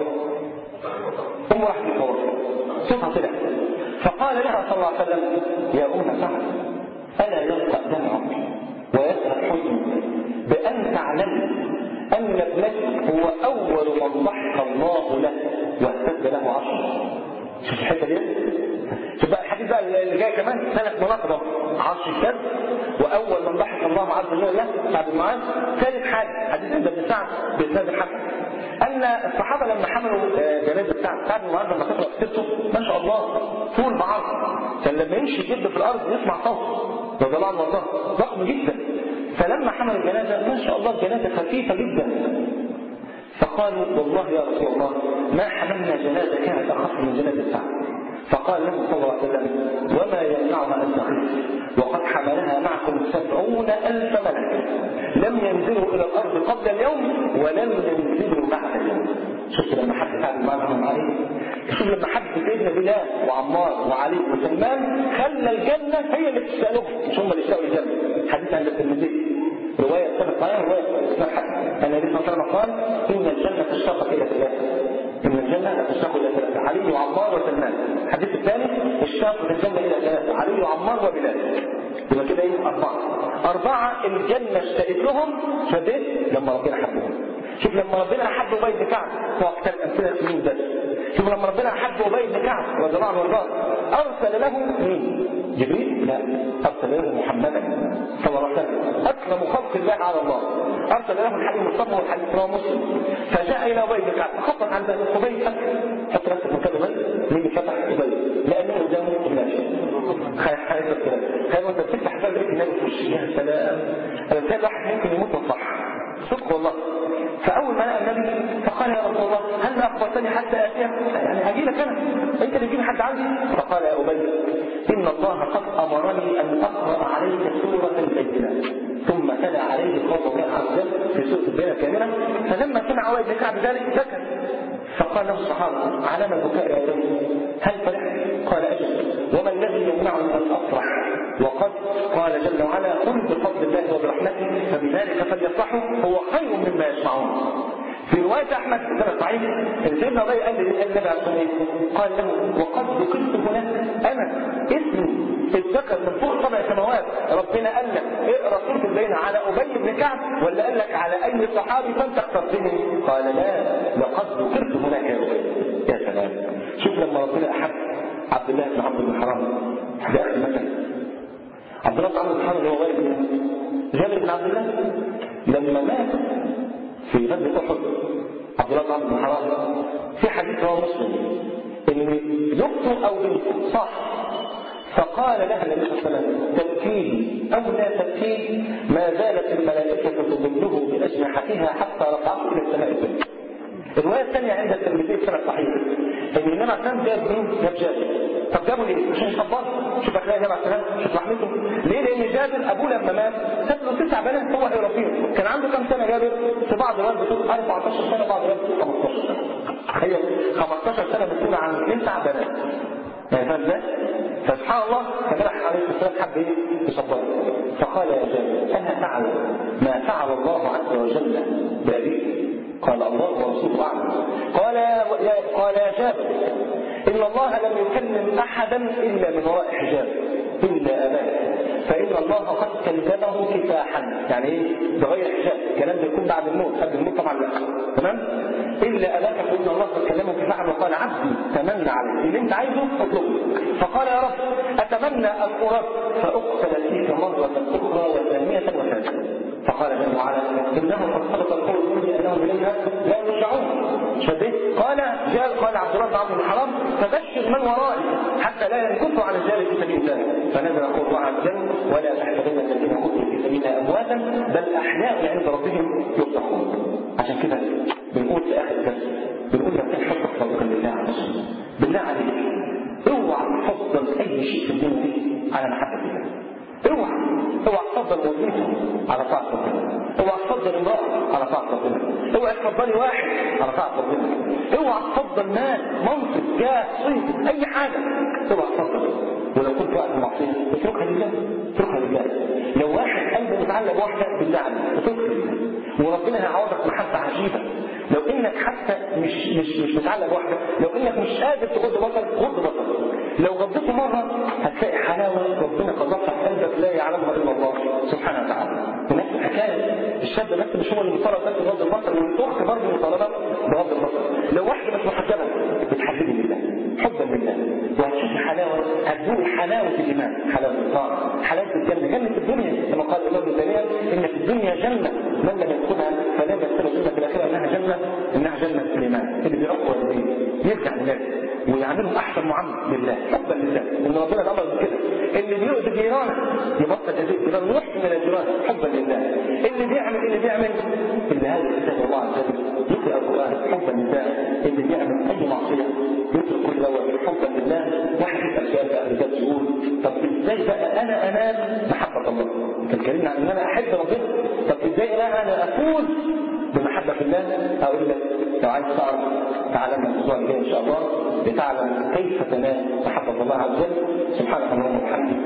امه راحت مصوته صوتها طلع فقال لها صلى الله عليه وسلم: يا ام سعد الا يلقى دمعك ويسرق حزنك بان تعلم أن ابنك هو أول من ضحك الله له واهتز له عرشه. شوف الحتة دي؟ شوف بقى الحديث بقى اللي جاي كمان ثلاث مناقضة: عرش الكذب، وأول من ضحك الله عز وجل له سعد بن معاذ. ثالث حاجة حديث عند ابن سعد بإسناد الحسن أن الصحابة لما حملوا جنازة سعد سعد بن معاذ لما تقرأ سيرته ما شاء الله طول بعرض، كان لما يمشي جد في الأرض يسمع صوت رضي الله عنه وارضاه ضخم جدا. فلما حمل الجنازة ما شاء الله الجنازة خفيفة جدا، فقالوا: والله يا رسول الله ما حملنا جنازة كانت أخف من جنازة سعد. فقال له صلى الله عليه وسلم: وما يمنعها أن تخف وقد حملها معكم سبعون ألف ملك لم ينزلوا إلى الأرض قبل اليوم ولم ينزلوا بعد اليوم. شوف لما حد فعل معهم عليه، شوف لما حد سيدنا بلال وعمار وعلي وسلمان خلى الجنة هي اللي تستألهم مش هم اللي يستألوا الجنة. حديث عند الترمذي رواية سنة صحيحة رواية اسمها الحسن. النبي صلى الله عليه وسلم قال: إن الجنة تشتاق إلى ثلاثة. إن الجنة تشتاق إلى ثلاثة: علي وعمار وسلمان. الحديث الثاني: اشتاقت الجنة إلى ثلاثة: علي وعمار وبلال. يبقى كده إيه؟ أربعة. أربعة الجنة اشتقت لهم فبيت لما ربنا حبهم. شوف لما ربنا أحب أبي بن كعب هو أكثر أمثلة سنين بس. شوف لما ربنا أحب أبي بن كعب رضي الله عنه وارضاه أرسل له مين؟ جبريل؟ لا، أرسل له محمدا صلى الله عليه وسلم أكرم خلق الله على الله. أرسل له الحديث المصطفى والحديث رواه مسلم. فجاء إلى أبي بن كعب خطط عند أبي حط نفسك مكان أبي مين فتح أبي لأنه قدامه ماشي خايف خايف كده خايف وأنت بتفتح باب بيت النبي في وشك يا سلام. أنا بتلاقي واحد ممكن يموت من صح صدق والله. فاول ما لقى النبي فقال يا رسول الله هل ما اخبرتني حتى اتيك؟ يعني هاجي لك انا، انت اللي تجيب حد عندي؟ فقال يا ابي ان الله قد امرني ان اقرا عليك سوره البينه، ثم تلا عليه قول الله عز وجل في سوره البينه كامله. فلما سمع ابي بن كعب ذلك بكى، فقال له الصحابه على ما البكاء يا ابي؟ هل فرحت؟ قال اجل، وما الذي يمنعني ان افرح وقد قال جل وعلا قل بفضل الله وبرحمته فبذلك فليفرحوا هو خير مما يسمعون. في روايه احمد في الصحيح ان سيدنا ابي قال للنبي عليه الصلاه والسلام قال له وقد ذكرت هناك انا اسمي اتذكر من فوق سبع سماوات، ربنا قال لك اقرا سوره البينه على ابي بن كعب ولا قال لك على اي صحابي فانت اخترتني؟ قال لا لقد ذكرت هناك يا ابي. يا سلام، شوف لما ربنا احب عبد الله بن عمرو بن حرام ده اخر مثل. عبد الله بن عمرو بن حرام اللي هو غير جابر بن عبد الله لما مات في غزوه احد، عبد الله بن عمرو بن حرام في حديث رواه مسلم ان زوجته او بنته صح، فقال لها النبي صلى الله عليه وسلم تبكيه او لا تبكيه ما زالت الملائكه تظله باجنحتها حتى رفعته الى السماء الدنيا. الروايه الثانيه عند الترمذي في صحيح ان النبي كان جاب مين؟ جاب جابر. طب جابوا ليه؟ عشان يصبر. شوف هتلاقي النبي عليه السلام شوف رحمته ليه؟ لان جابر ابوه لما مات ساب له تسع بنات هو هيربيهم. كان عنده كم سنه جابر؟ في بعض الروايات بتقول أربعتاشر سنه، بعض الروايات بتقول خمستاشر سنه. تخيل خمستاشر سنه بتقول عن تسع بنات. يعني فاهم ازاي؟ فسبحان الله فجرح عليه السلام حب ايه؟ يصبره. فقال يا جابر انا تعلم ما فعل الله عز وجل بأبيك؟ قال الله ورسوله اعلم. قال يا قال يا جابر ان الله لم يكلم احدا الا من وراء حجاب الا اباك، فان الله قد كلمه كفاحا. يعني ايه؟ بغير حجاب، الكلام ده يكون بعد الموت، قبل الموت طبعا لا، تمام؟ الا اباك فان الله قد كلمه كفاحا وقال عبدي تمنى عليه اللي انت عايزه اطلبه. فقال يا رب اتمنى ان ارد فاقتل فيك مره اخرى وثانيه وثالثه. فقال جل وعلا انه قد صدق القول مني انهم الينا لا يرجعون. شديد قال جاء قال عبد الله بن عمرو بن حرام فبشر من ورائي حتى لا ينكفوا عن الجهل في سبيل الله. فنزل قول الله عز وجل ولا تحسبن الذين قتلوا في سبيل الله امواتا بل احياء عند ربهم يرزقون. عشان كده بنقول في اخر الدرس بنقول لك حبك صادقا لله عز وجل. بالله عليك اوعى تفضل اي شيء في الدنيا دي على محبه الله. اوعى اوعى تفضل وظيفه على طاعه ربنا، اوعى تفضل امراه على طاعه ربنا، اوعى تفضلي واحد على طاعه ربنا، اوعى تفضل مال منصب جاه صيت اي حاجه، اوعى تفضل. ولو كنت وقت معصيه اتركها لله، اتركها لله. لو واحد قلبه متعلق بواحده بالله عليك اتركها لله وربنا هيعوضك محبه عجيبه. لو انك حتى مش مش مش متعلق بواحده، لو انك مش قادر تغض بصرك غض بصرك. لو غضيته مره هتلاقي حلاوه ربنا قذفها في قلبك لا يعلمها الا الله سبحانه وتعالى. ونفس الحكايه الشاب بس مش هو اللي مطالب بس بغض البصر، والاخت برضه مطالبه بغض البصر. لو واحده مش محجبه بتحببي لله حبا لله وهتشوفي حلاوه، هتذوقي حلاوه الايمان، حلاوه الطاعه، حلاوه الجنه، جنه الدنيا كما قال الامام ابن تيميه ان في الدنيا جنه من لم يدخلها فلم يدخل الجنه في الاخره انها جنه انها جنه الايمان. اللي بيعقوا والديه يرجع لله ويعملهم احسن معامله لله حبا لله، وان ربنا الامر بكده. اللي بيؤذي جيرانه يبطل اذى جيرانه ويحسن الى الجيران حبا لله. اللي بيعمل اللي بيعمل اللي هذا كتاب الله عز وجل يقرا القران حبا لله. اللي بيعمل اي معصيه يترك كل دوت حبا لله. واحد يسال سؤال بقى الرجال يقول طب ازاي بقى انا انال محبه الله؟ انت اتكلمنا عن ان انا احب ربنا، طب ازاي انا افوز بمحبه الله؟ اقول لك لو عايز تعرف تعالى من الاسبوع الجاي ان شاء الله لتعلم كيف تنال محبه الله عز وجل. سبحانك اللهم وبحمدك